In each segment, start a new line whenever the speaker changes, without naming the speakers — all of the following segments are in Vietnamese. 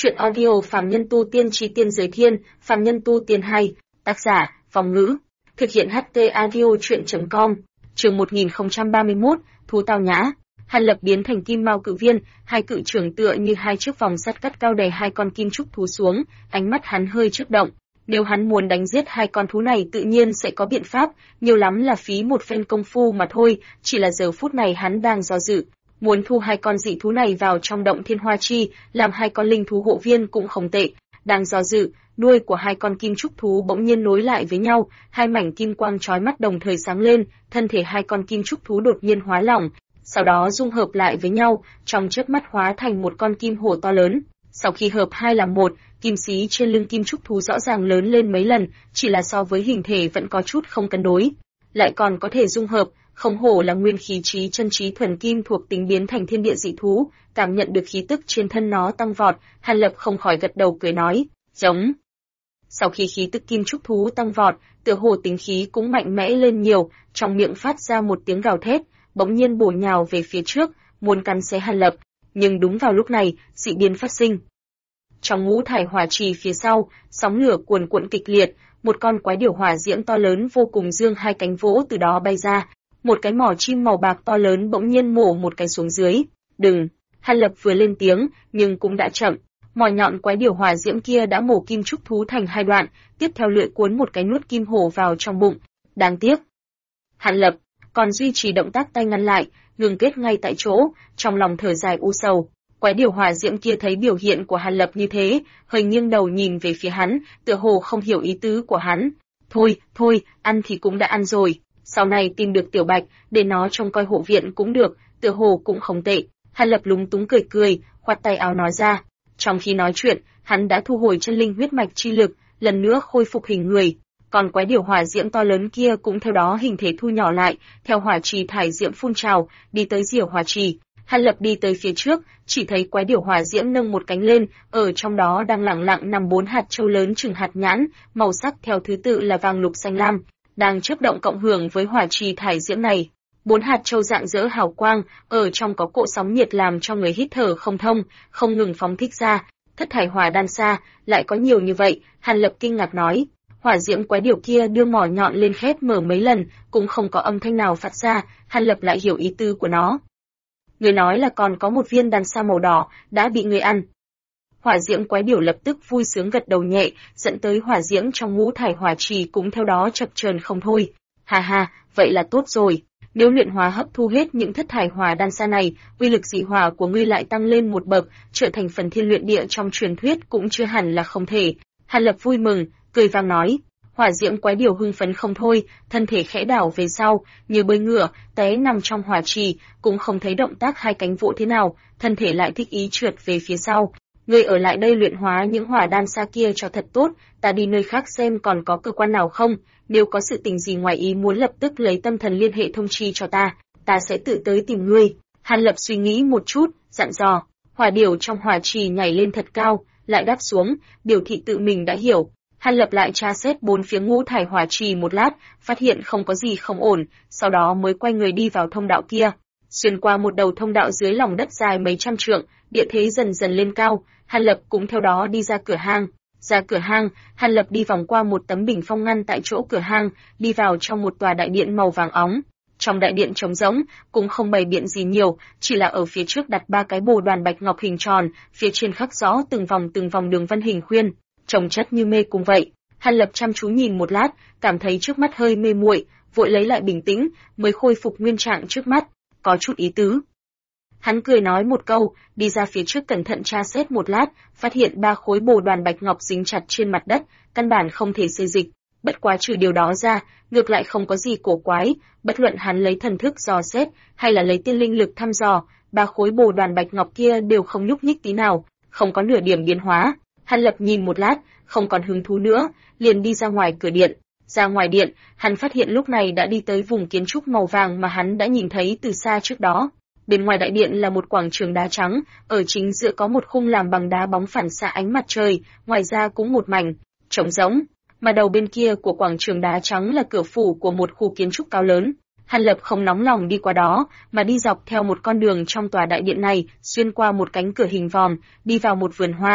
Truyện audio Phàm Nhân Tu Tiên Chí Tiên Giới Thiên, Phàm Nhân Tu Tiên 2, tác giả, Phong Ngữ. Thực hiện HT audio truyện.com. Chương 1031, Thú Tao Nhã. Hàn Lập biến thành kim mao cự viên, hai cự trưởng tựa như hai chiếc vòng sắt cắt cao đè hai con kim trúc thú xuống, ánh mắt hắn hơi chớp động. Nếu hắn muốn đánh giết hai con thú này tự nhiên sẽ có biện pháp, nhiều lắm là phí một phen công phu mà thôi, chỉ là giờ phút này hắn đang do dự. Muốn thu hai con dị thú này vào trong động Thiên Hoa Chi, làm hai con linh thú hộ viên cũng không tệ. Đang do dự, đuôi của hai con kim trúc thú bỗng nhiên nối lại với nhau, hai mảnh kim quang chói mắt đồng thời sáng lên, thân thể hai con kim trúc thú đột nhiên hóa lỏng, sau đó dung hợp lại với nhau, trong chớp mắt hóa thành một con kim hổ to lớn. Sau khi hợp hai làm một, kim xí trên lưng kim trúc thú rõ ràng lớn lên mấy lần, chỉ là so với hình thể vẫn có chút không cân đối, lại còn có thể dung hợp. Không hổ là nguyên khí trí chân trí thuần kim thuộc tính biến thành thiên địa dị thú, cảm nhận được khí tức trên thân nó tăng vọt, Hàn Lập không khỏi gật đầu cười nói, giống. Sau khi khí tức kim trúc thú tăng vọt, tựa hồ tính khí cũng mạnh mẽ lên nhiều, trong miệng phát ra một tiếng gào thét, bỗng nhiên bổ nhào về phía trước, muốn cắn xé Hàn Lập, nhưng đúng vào lúc này, dị biến phát sinh. Trong ngũ thải hỏa trì phía sau, sóng lửa cuồn cuộn kịch liệt, một con quái điểu hỏa diễm to lớn vô cùng dương hai cánh vỗ từ đó bay ra. Một cái mỏ chim màu bạc to lớn bỗng nhiên mổ một cái xuống dưới. Đừng! Hàn Lập vừa lên tiếng, nhưng cũng đã chậm. Mỏ nhọn quái điểu hỏa diễm kia đã mổ kim trúc thú thành hai đoạn, tiếp theo lưỡi cuốn một cái nuốt kim hổ vào trong bụng. Đáng tiếc! Hàn Lập còn duy trì động tác tay ngăn lại, ngừng kết ngay tại chỗ, trong lòng thở dài u sầu. Quái điểu hỏa diễm kia thấy biểu hiện của Hàn Lập như thế, hơi nghiêng đầu nhìn về phía hắn, tựa hồ không hiểu ý tứ của hắn. Thôi, ăn thì cũng đã ăn rồi. Sau này tìm được Tiểu Bạch, để nó trông coi hộ viện cũng được, tựa hồ cũng không tệ. Hàn Lập lúng túng cười, khoát tay áo nói ra. Trong khi nói chuyện, hắn đã thu hồi chân linh huyết mạch chi lực, lần nữa khôi phục hình người. Còn quái điểu hỏa diễm to lớn kia cũng theo đó hình thể thu nhỏ lại, theo hỏa trì thải diễm phun trào, đi tới diểu hỏa trì. Hàn Lập đi tới phía trước, chỉ thấy quái điểu hỏa diễm nâng một cánh lên, ở trong đó đang lẳng lặng nằm 4 hạt châu lớn chừng hạt nhãn, màu sắc theo thứ tự là vàng lục xanh lam, đang chớp động cộng hưởng với hỏa trì thải diễm này. 4 hạt châu rạng rỡ hào quang, ở trong có cỗ sóng nhiệt làm cho người hít thở không thông, không ngừng phóng thích ra. Thất thải hỏa đan xa, lại có nhiều như vậy, Hàn Lập kinh ngạc nói. Hỏa diễm quái điểu kia đưa mỏ nhọn lên khép mở mấy lần, cũng không có âm thanh nào phát ra, Hàn Lập lại hiểu ý tứ của nó. Người nói là còn có một viên đan sa màu đỏ, đã bị người ăn. Hỏa diễm quái điểu lập tức vui sướng gật đầu nhẹ, dẫn tới hỏa diễm trong ngũ thải hỏa trì cũng theo đó chập chờn không thôi. Ha, vậy là tốt rồi. Nếu luyện hóa hấp thu hết những thất thải hỏa đan sa này, uy lực dị hỏa của ngươi lại tăng lên một bậc, trở thành phần thiên luyện địa trong truyền thuyết cũng chưa hẳn là không thể. Hàn Lập vui mừng, cười vang nói. Hỏa diễm quái điểu hưng phấn không thôi, thân thể khẽ đảo về sau, như bơi ngựa, té nằm trong hỏa trì, cũng không thấy động tác hai cánh vỗ thế nào, thân thể lại thích ý trượt về phía sau. Ngươi ở lại đây luyện hóa những hỏa đan xa kia cho thật tốt, ta đi nơi khác xem còn có cơ quan nào không, nếu có sự tình gì ngoài ý muốn lập tức lấy tâm thần liên hệ thông chi cho ta sẽ tự tới tìm ngươi. Hàn Lập suy nghĩ một chút, dặn dò. Hỏa điểu trong hỏa trì nhảy lên thật cao, lại đáp xuống, biểu thị tự mình đã hiểu. Hàn Lập lại tra xét bốn phía ngũ thải hỏa trì một lát, phát hiện không có gì không ổn, sau đó mới quay người đi vào thông đạo kia. Xuyên qua một đầu thông đạo dưới lòng đất dài mấy trăm trượng, địa thế dần dần lên cao, Hàn Lập cũng theo đó đi ra cửa hang. Ra cửa hang, Hàn Lập đi vòng qua một tấm bình phong ngăn tại chỗ cửa hang, đi vào trong một tòa đại điện màu vàng óng. Trong đại điện trống rỗng, cũng không bày biện gì nhiều, chỉ là ở phía trước đặt 3 cái bồ đoàn bạch ngọc hình tròn, phía trên khắc rõ từng vòng đường vân hình khuyên, trông chất như mê cung vậy. Hàn Lập chăm chú nhìn một lát, cảm thấy trước mắt hơi mê muội, vội lấy lại bình tĩnh, mới khôi phục nguyên trạng trước mắt, có chút ý tứ. Hắn cười nói một câu, đi ra phía trước cẩn thận tra xét một lát, phát hiện 3 khối bồ đoàn bạch ngọc dính chặt trên mặt đất, căn bản không thể xê dịch. Bất quá trừ điều đó ra, ngược lại không có gì cổ quái, bất luận hắn lấy thần thức dò xét hay là lấy tiên linh lực thăm dò, 3 khối bồ đoàn bạch ngọc kia đều không nhúc nhích tí nào, không có nửa điểm biến hóa. Hàn Lập nhìn một lát, không còn hứng thú nữa, liền đi ra ngoài cửa điện. Ra ngoài điện, hắn phát hiện lúc này đã đi tới vùng kiến trúc màu vàng mà hắn đã nhìn thấy từ xa trước đó. Bên ngoài đại điện là một quảng trường đá trắng, ở chính giữa có một khung làm bằng đá bóng phản xạ ánh mặt trời, ngoài ra cũng một mảnh trống rỗng, mà đầu bên kia của quảng trường đá trắng là cửa phủ của một khu kiến trúc cao lớn. Hàn Lập không nóng lòng đi qua đó, mà đi dọc theo một con đường trong tòa đại điện này, xuyên qua một cánh cửa hình vòm, đi vào một vườn hoa.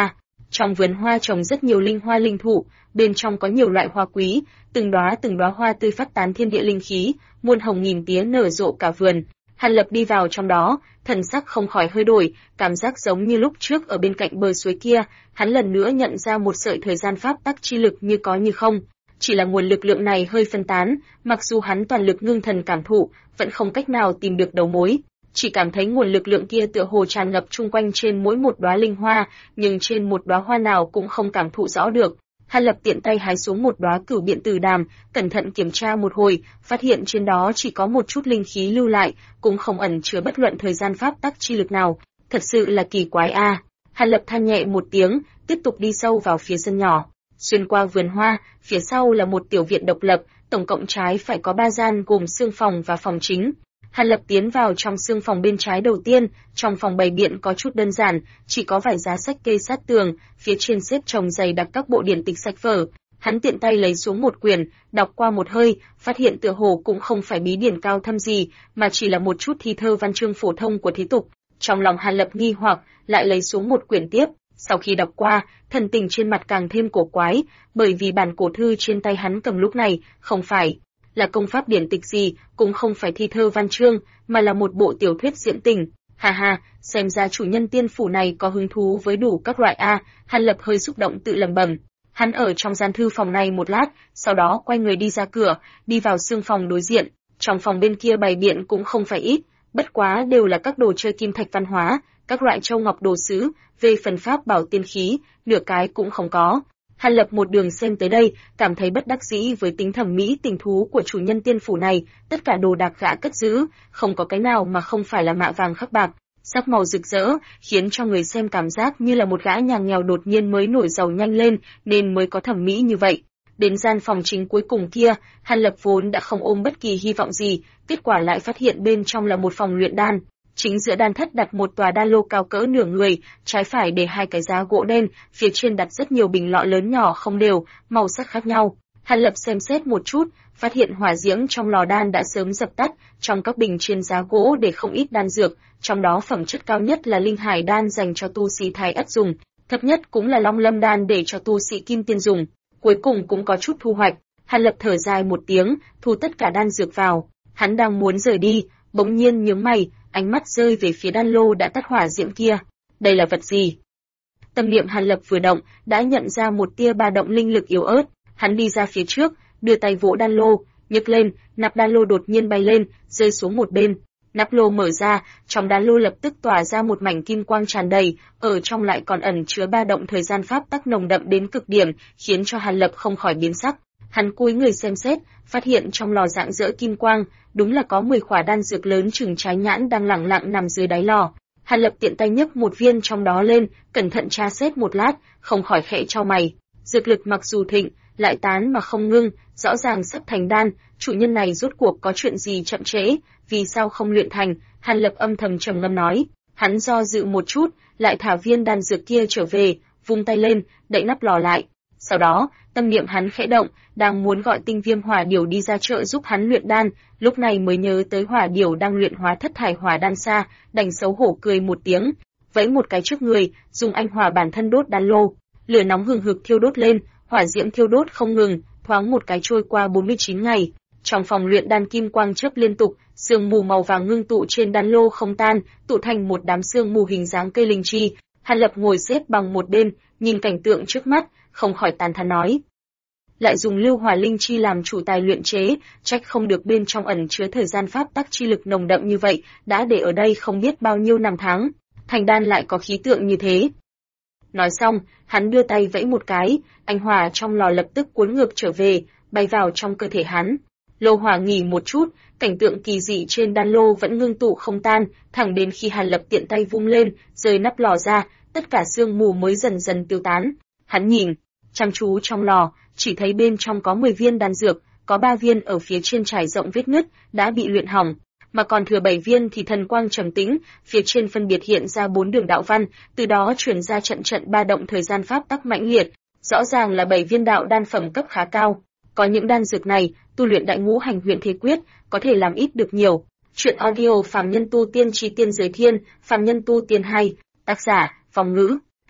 Trong vườn hoa trồng rất nhiều linh hoa linh thụ, bên trong có nhiều loại hoa quý, từng đóa hoa tươi phát tán thiên địa linh khí, muôn hồng nghìn tía nở rộ cả vườn. Hàn Lập đi vào trong đó, thần sắc không khỏi hơi đổi, cảm giác giống như lúc trước ở bên cạnh bờ suối kia, hắn lần nữa nhận ra một sợi thời gian pháp tắc chi lực như có như không. Chỉ là nguồn lực lượng này hơi phân tán, mặc dù hắn toàn lực ngưng thần cảm thụ, vẫn không cách nào tìm được đầu mối. Chỉ cảm thấy nguồn lực lượng kia tựa hồ tràn ngập chung quanh trên mỗi một đóa linh hoa, nhưng trên một đóa hoa nào cũng không cảm thụ rõ được. Hàn Lập tiện tay hái xuống một đóa cửu biện tử đàm, cẩn thận kiểm tra một hồi, phát hiện trên đó chỉ có một chút linh khí lưu lại, cũng không ẩn chứa bất luận thời gian pháp tắc chi lực nào. Thật sự là kỳ quái a. Hàn Lập than nhẹ một tiếng, tiếp tục đi sâu vào phía sân nhỏ. Xuyên qua vườn hoa, phía sau là một tiểu viện độc lập, tổng cộng trái phải có 3 gian gồm xương phòng và phòng chính. Hàn Lập tiến vào trong xương phòng bên trái đầu tiên, trong phòng bày biện có chút đơn giản, chỉ có vài giá sách kê sát tường, phía trên xếp chồng dày đặc các bộ điển tịch sách vở. Hắn tiện tay lấy xuống một quyển, đọc qua một hơi, phát hiện tựa hồ cũng không phải bí điển cao thâm gì, mà chỉ là một chút thi thơ văn chương phổ thông của thế tục. Trong lòng Hàn Lập nghi hoặc, lại lấy xuống một quyển tiếp. Sau khi đọc qua, thần tình trên mặt càng thêm cổ quái, bởi vì bản cổ thư trên tay hắn cầm lúc này không phải là công pháp điển tịch gì, cũng không phải thi thơ văn chương, mà là một bộ tiểu thuyết diễn tình. Ha ha, xem ra chủ nhân tiên phủ này có hứng thú với đủ các loại a. Hàn Lập hơi xúc động tự lẩm bẩm. Hắn ở trong gian thư phòng này một lát, sau đó quay người đi ra cửa, đi vào xương phòng đối diện. Trong phòng bên kia bày biện cũng không phải ít, bất quá đều là các đồ chơi kim thạch văn hóa, các loại châu ngọc đồ sứ, về phần pháp bảo tiên khí, nửa cái cũng không có. Hàn Lập một đường xem tới đây, cảm thấy bất đắc dĩ với tính thẩm mỹ tình thú của chủ nhân tiên phủ này, tất cả đồ đạc gã cất giữ, không có cái nào mà không phải là mạ vàng khắc bạc, sắc màu rực rỡ, khiến cho người xem cảm giác như là một gã nhà nghèo đột nhiên mới nổi giàu nhanh lên, nên mới có thẩm mỹ như vậy. Đến gian phòng chính cuối cùng kia, Hàn Lập vốn đã không ôm bất kỳ hy vọng gì, kết quả lại phát hiện bên trong là một phòng luyện đan. Chính giữa đan thất đặt một tòa đan lô cao cỡ nửa người, trái phải để 2 cái giá gỗ đen, phía trên đặt rất nhiều bình lọ lớn nhỏ không đều, màu sắc khác nhau. Hàn Lập xem xét một chút, phát hiện hỏa diễm trong lò đan đã sớm dập tắt, trong các bình trên giá gỗ để không ít đan dược, trong đó phẩm chất cao nhất là linh hải đan dành cho tu sĩ thái ất dùng, thấp nhất cũng là long lâm đan để cho tu sĩ kim tiên dùng. Cuối cùng cũng có chút thu hoạch. Hàn Lập thở dài một tiếng, thu tất cả đan dược vào. Hắn đang muốn rời đi, bỗng nhiên nhướng mày, ánh mắt rơi về phía đan lô đã tắt hỏa diễm kia. Đây là vật gì? Tâm niệm Hàn Lập vừa động, đã nhận ra một tia ba động linh lực yếu ớt. Hắn đi ra phía trước, đưa tay vỗ đan lô, nhấc lên, nắp đan lô đột nhiên bay lên, rơi xuống một bên. Nắp lô mở ra, trong đan lô lập tức tỏa ra một mảnh kim quang tràn đầy, ở trong lại còn ẩn chứa ba động thời gian pháp tắc nồng đậm đến cực điểm, khiến cho Hàn Lập không khỏi biến sắc. Hắn cúi người xem xét, phát hiện trong lò rạng rỡ kim quang, đúng là có 10 khỏa đan dược lớn chừng trái nhãn đang lẳng lặng nằm dưới đáy lò. Hàn Lập tiện tay nhấc một viên trong đó lên, cẩn thận tra xét một lát, không khỏi khẽ chau mày. Dược lực mặc dù thịnh, lại tán mà không ngưng, rõ ràng sắp thành đan, chủ nhân này rốt cuộc có chuyện gì chậm trễ, vì sao không luyện thành? Hàn Lập âm thầm trầm ngâm nói. Hắn do dự một chút, lại thả viên đan dược kia trở về, vung tay lên, đậy nắp lò lại. Sau đó, tâm niệm hắn khẽ động, đang muốn gọi Tinh Viêm Hỏa Điểu đi ra trợ giúp hắn luyện đan, lúc này mới nhớ tới Hỏa Điểu đang luyện hóa thất thải hỏa đan xa, đành xấu hổ cười một tiếng, vẫy một cái trước người, dùng anh hỏa bản thân đốt đan lô. Lửa nóng hừng hực thiêu đốt lên, hỏa diễm thiêu đốt không ngừng, thoáng một cái trôi qua 49 ngày. Trong phòng luyện đan kim quang chớp liên tục, sương mù màu vàng ngưng tụ trên đan lô không tan, tụ thành một đám sương mù hình dáng cây linh chi. Hàn Lập ngồi xếp bằng một bên, nhìn cảnh tượng trước mắt, không khỏi tán thán nói: lại dùng lưu hỏa linh chi làm chủ tài luyện chế, trách không được bên trong ẩn chứa thời gian pháp tắc chi lực nồng đậm như vậy, đã để ở đây không biết bao nhiêu năm tháng, thành đan lại có khí tượng như thế. Nói xong, hắn đưa tay vẫy một cái, anh hỏa trong lò lập tức cuốn ngược trở về, bay vào trong cơ thể hắn. Lô hỏa nghỉ một chút, cảnh tượng kỳ dị trên đan lô vẫn ngưng tụ không tan, thẳng đến khi Hàn Lập tiện tay vung lên, rời nắp lò ra, tất cả sương mù mới dần dần tiêu tán. Hắn nhìn chăm chú trong lò, chỉ thấy bên trong có 10 viên đan dược, có 3 viên ở phía trên trải rộng vết nứt, đã bị luyện hỏng, mà còn thừa 7 viên thì thần quang trầm tĩnh, phía trên phân biệt hiện ra 4 đường đạo văn, từ đó truyền ra trận trận ba động thời gian pháp tắc mãnh liệt, rõ ràng là 7 viên đạo đan phẩm cấp khá cao. Có những đan dược này, tu luyện đại ngũ hành huyền thế quyết, có thể làm ít được nhiều. Truyện audio Phàm Nhân Tu Tiên Chí Tiên Giới Thiên, Phàm Nhân Tu Tiên 2, tác giả, Phong Ngữ.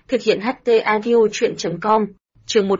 Thực hiện HT Audio chuyện.com. Chương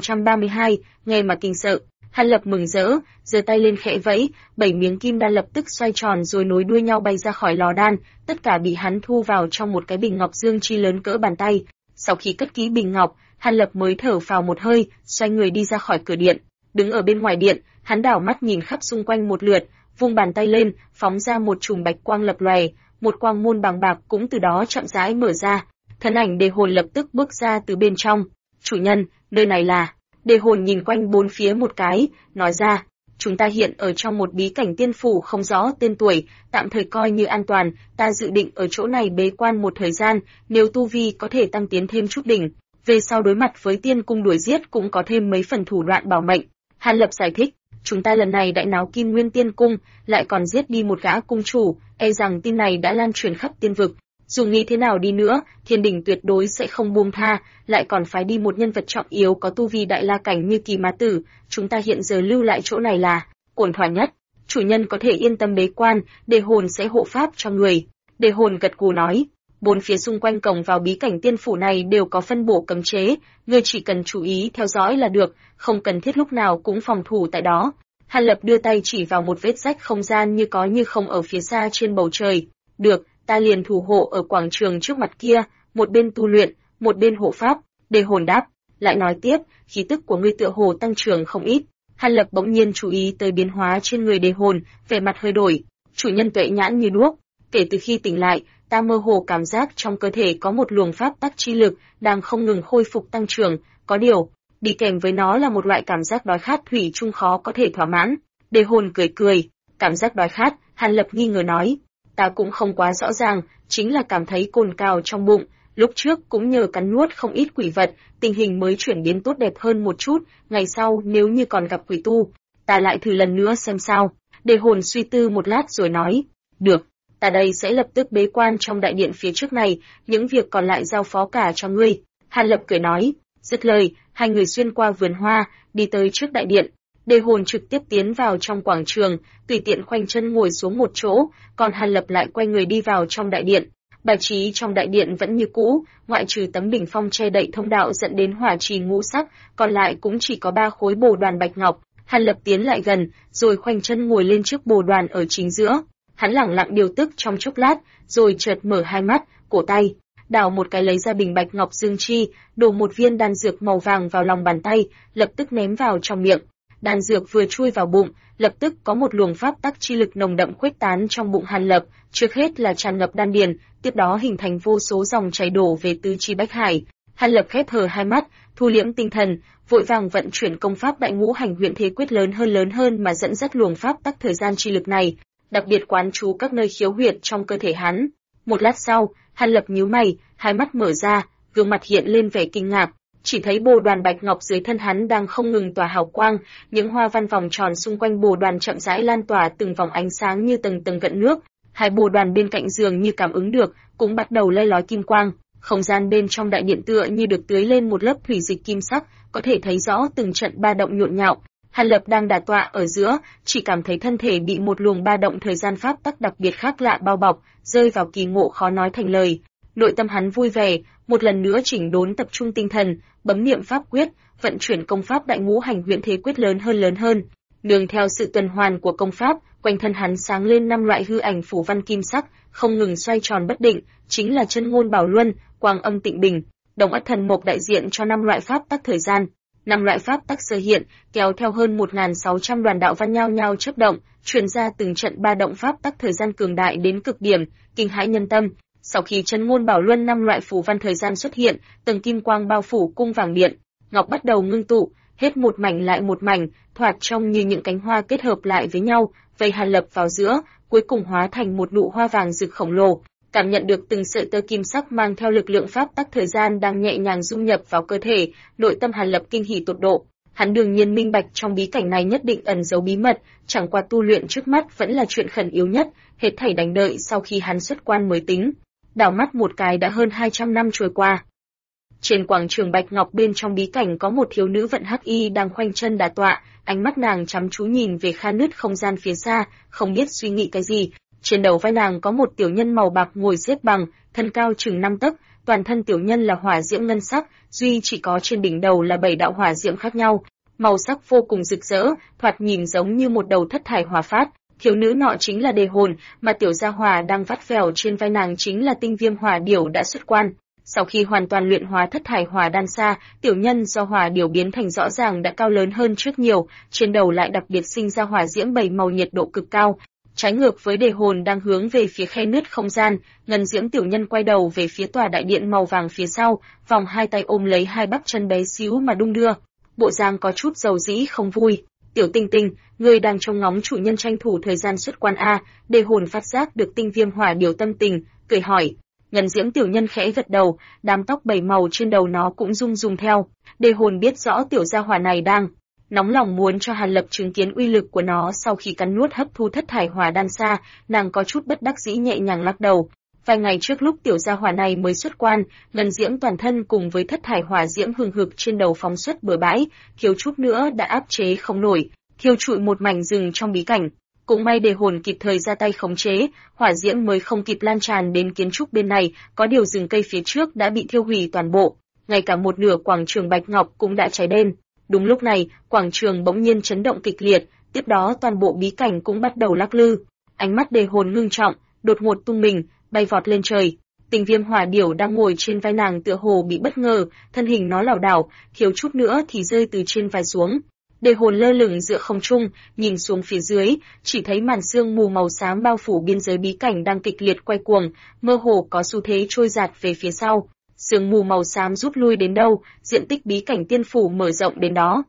1032, nghe mà kinh sợ. Hàn Lập mừng rỡ, giơ tay lên khẽ vẫy, 7 miếng kim đan lập tức xoay tròn rồi nối đuôi nhau bay ra khỏi lò đan, tất cả bị hắn thu vào trong một cái bình ngọc dương chi lớn cỡ bàn tay. Sau khi cất kỹ bình ngọc, Hàn Lập mới thở phào một hơi, xoay người đi ra khỏi cửa điện. Đứng ở bên ngoài điện, hắn đảo mắt nhìn khắp xung quanh một lượt, vung bàn tay lên, phóng ra một chùm bạch quang lập lòe, một quang môn bằng bạc cũng từ đó chậm rãi mở ra. Thân ảnh Đề Hồn lập tức bước ra từ bên trong. "Chủ nhân, nơi này là..." Đề Hồn nhìn quanh bốn phía một cái, nói ra, "Chúng ta hiện ở trong một bí cảnh tiên phủ không rõ tên tuổi, tạm thời coi như an toàn, ta dự định ở chỗ này bế quan một thời gian, nếu tu vi có thể tăng tiến thêm chút đỉnh, về sau đối mặt với tiên cung đuổi giết cũng có thêm mấy phần thủ đoạn bảo mệnh." Hàn Lập giải thích, "Chúng ta lần này đại náo Kim Nguyên Tiên Cung, lại còn giết đi một gã cung chủ, e rằng tin này đã lan truyền khắp tiên vực. Dù nghĩ thế nào đi nữa, Thiên Đình tuyệt đối sẽ không buông tha, lại còn phái đi một nhân vật trọng yếu có tu vi đại la cảnh như Kỳ Ma Tử, chúng ta hiện giờ lưu lại chỗ này là ổn thỏa nhất. Chủ nhân có thể yên tâm bế quan, Đề Hồn sẽ hộ pháp cho người." Đề Hồn gật gù nói, "Bốn phía xung quanh cổng vào bí cảnh tiên phủ này đều có phân bổ cấm chế, ngươi chỉ cần chú ý theo dõi là được, không cần thiết lúc nào cũng phòng thủ tại đó." Hàn Lập đưa tay chỉ vào một vết rách không gian như có như không ở phía xa trên bầu trời. "Được, ta liền thủ hộ ở quảng trường trước mặt kia, một bên tu luyện, một bên hộ pháp." Đề Hồn đáp, lại nói tiếp, "Khí tức của ngươi tựa hồ tăng trưởng không ít." Hàn Lập bỗng nhiên chú ý tới biến hóa trên người Đề Hồn, vẻ mặt hơi đổi. "Chủ nhân tuệ nhãn như đuốc, kể từ khi tỉnh lại, ta mơ hồ cảm giác trong cơ thể có một luồng pháp tắc chi lực đang không ngừng khôi phục tăng trưởng, có điều, đi kèm với nó là một loại cảm giác đói khát thủy chung khó có thể thỏa mãn." Đề Hồn cười cười, "Cảm giác đói khát?" Hàn Lập nghi ngờ nói, "Ta cũng không quá rõ ràng, chính là cảm thấy cồn cào trong bụng, lúc trước cũng nhờ cắn nuốt không ít quỷ vật, tình hình mới chuyển biến tốt đẹp hơn một chút, ngày sau nếu như còn gặp quỷ tu, ta lại thử lần nữa xem sao." Đề Hồn suy tư một lát rồi nói, "Được, ta đây sẽ lập tức bế quan trong đại điện phía trước này, những việc còn lại giao phó cả cho ngươi." Hàn Lập cười nói, dứt lời, hai người xuyên qua vườn hoa, đi tới trước đại điện. Đề Hồn trực tiếp tiến vào trong quảng trường, tùy tiện khoanh chân ngồi xuống một chỗ, còn Hàn Lập lại quay người đi vào trong đại điện. Bài trí trong đại điện vẫn như cũ, ngoại trừ tấm bình phong che đậy thông đạo dẫn đến hỏa trì ngũ sắc, còn lại cũng chỉ có 3 khối bồ đoàn bạch ngọc. Hàn Lập tiến lại gần, rồi khoanh chân ngồi lên chiếc bồ đoàn ở chính giữa. Hắn lẳng lặng điều tức trong chốc lát, rồi chợt mở hai mắt, cổ tay đào một cái lấy ra bình bạch ngọc dương chi, đổ một viên đan dược màu vàng vào lòng bàn tay, lập tức ném vào trong miệng. Đan dược vừa chui vào bụng, lập tức có một luồng pháp tắc chi lực nồng đậm khuếch tán trong bụng Hàn Lập, trước hết là tràn ngập đan điền, tiếp đó hình thành vô số dòng chảy đổ về tứ chi bách hải. Hàn Lập khép hờ hai mắt, thu liễm tinh thần, vội vàng vận chuyển công pháp Đại Ngũ Hành Huyễn Thế Quyết lớn hơn mà dẫn dắt luồng pháp tắc thời gian chi lực này, đặc biệt quán chú các nơi khiếu huyệt trong cơ thể hắn. Một lát sau, Hàn Lập nhíu mày, hai mắt mở ra, gương mặt hiện lên vẻ kinh ngạc, chỉ thấy bồ đoàn bạch ngọc dưới thân hắn đang không ngừng tỏa hào quang, những hoa văn vòng tròn xung quanh bồ đoàn chậm rãi lan tỏa từng vòng ánh sáng như tầng tầng gợn nước. Hai bồ đoàn bên cạnh dường như cảm ứng được, cũng bắt đầu lay lói kim quang. Không gian bên trong đại điện tựa như được tưới lên một lớp thủy dịch kim sắc, có thể thấy rõ từng trận ba động nhộn nhạo. Hàn Lập đang đả tọa ở giữa, chỉ cảm thấy thân thể bị một luồng ba động thời gian pháp tắc đặc biệt khác lạ bao bọc, rơi vào kỳ ngộ khó nói thành lời. Nội tâm hắn vui vẻ, một lần nữa chỉnh đốn tập trung tinh thần, bấm niệm pháp quyết, vận chuyển công pháp Đại Ngũ Hành Huyễn Thế Quyết lớn hơn. Nương theo sự tuần hoàn của công pháp, quanh thân hắn sáng lên 5 loại hư ảnh phủ văn kim sắc, không ngừng xoay tròn bất định, chính là Chân Ngôn Bảo Luân, Quang Âm Tịnh Bình, Đồng Ất Thần Mộc đại diện cho 5 loại pháp tắc thời gian. 5 loại pháp tắc sơ hiện, kéo theo hơn 1600 đoàn đạo văn nhao nhao chớp động, truyền ra từng trận ba động pháp tắc thời gian cường đại đến cực điểm, kinh hãi nhân tâm. Sau khi Chân Ngôn Bảo Luân 5 loại phù văn thời gian xuất hiện, từng kim quang bao phủ cung vàng điện, ngọc bắt đầu ngưng tụ, hết một mảnh lại một mảnh, thoạt trông như những cánh hoa kết hợp lại với nhau, vây Hàn Lập vào giữa, cuối cùng hóa thành một nụ hoa vàng rực khổng lồ. Cảm nhận được từng sợi tơ kim sắc mang theo lực lượng pháp tắc thời gian đang nhẹ nhàng dung nhập vào cơ thể, nội tâm Hàn Lập kinh hỉ tột độ. Hắn đương nhiên minh bạch trong bí cảnh này nhất định ẩn giấu bí mật, chẳng qua tu luyện trước mắt vẫn là chuyện khẩn yếu nhất, hết thảy đành đợi sau khi hắn xuất quan mới tính. Đảo mắt một cái đã hơn 200 năm trôi qua. Trên quảng trường bạch ngọc bên trong bí cảnh có một thiếu nữ vận hắc y đang khoanh chân đả tọa, ánh mắt nàng chăm chú nhìn về khe nứt không gian phía xa, không biết suy nghĩ cái gì. Trên đầu vai nàng có một tiểu nhân màu bạc ngồi xếp bằng, thân cao chừng 5 tấc, toàn thân tiểu nhân là hỏa diễm ngân sắc, duy chỉ có trên đỉnh đầu là 7 đạo hỏa diễm khác nhau, màu sắc vô cùng rực rỡ, thoạt nhìn giống như một đầu thất thải hỏa phát. Thiếu nữ nọ chính là Đề Hồn, mà tiểu gia hỏa đang vắt vẻo trên vai nàng chính là Tinh Viêm Hỏa Điểu đã xuất quan. Sau khi hoàn toàn luyện hóa thất thải hỏa đan xa, tiểu nhân do hỏa điểu biến thành rõ ràng đã cao lớn hơn trước nhiều, trên đầu lại đặc biệt sinh ra hỏa diễm 7 màu nhiệt độ cực cao. Trái ngược với Đề Hồn đang hướng về phía khe nứt không gian, ngân diễm tiểu nhân quay đầu về phía tòa đại điện màu vàng phía sau, vòng hai tay ôm lấy hai bắp chân bé xíu mà đung đưa. Bộ dáng có chút dầu dĩ không vui. Tiểu Tinh Tinh, ngươi đang trông ngóng chủ nhân tranh thủ thời gian xuất quan a? Đề Hồn phát giác được Tinh Viêm Hỏa Điểu tâm tình, cười hỏi. Ngân diễm tiểu nhân khẽ gật đầu, đám tóc 7 màu trên đầu nó cũng rung rung theo. Đề Hồn biết rõ tiểu gia hỏa này đang nóng lòng muốn cho Hàn Lập chứng kiến uy lực của nó sau khi cắn nuốt hấp thu thất thải hỏa đan xa, nàng có chút bất đắc dĩ nhẹ nhàng lắc đầu. Vài ngày trước lúc tiểu gia hỏa này mới xuất quan, ngân diễm toàn thân cùng với thất thải hỏa diễm hừng hực trên đầu phóng xuất bừa bãi, thiếu chút nữa đã áp chế không nổi, thiêu trụi một mảnh rừng trong bí cảnh. Cũng may Đề Hồn kịp thời ra tay khống chế, hỏa diễm mới không kịp lan tràn đến kiến trúc bên này, có điều rừng cây phía trước đã bị thiêu hủy toàn bộ, ngay cả một nửa quảng trường Bạch Ngọc cũng đã cháy đen. Đúng lúc này, quảng trường bỗng nhiên chấn động kịch liệt, tiếp đó toàn bộ bí cảnh cũng bắt đầu lắc lư. Ánh mắt Đề Hồn ngưng trọng, đột ngột tung mình, bay vọt lên trời. Tinh Viêm Hỏa Điểu đang ngồi trên vai nàng tựa hồ bị bất ngờ, thân hình nó lảo đảo, thiếu chút nữa thì rơi từ trên vai xuống. Đề Hồn lơ lửng giữa không trung, nhìn xuống phía dưới, chỉ thấy màn sương mù màu xám bao phủ biên giới bí cảnh đang kịch liệt quay cuồng, mơ hồ có xu thế trôi dạt về phía sau. Sương mù màu xám rút lui đến đâu, diện tích bí cảnh tiên phủ mở rộng đến đó.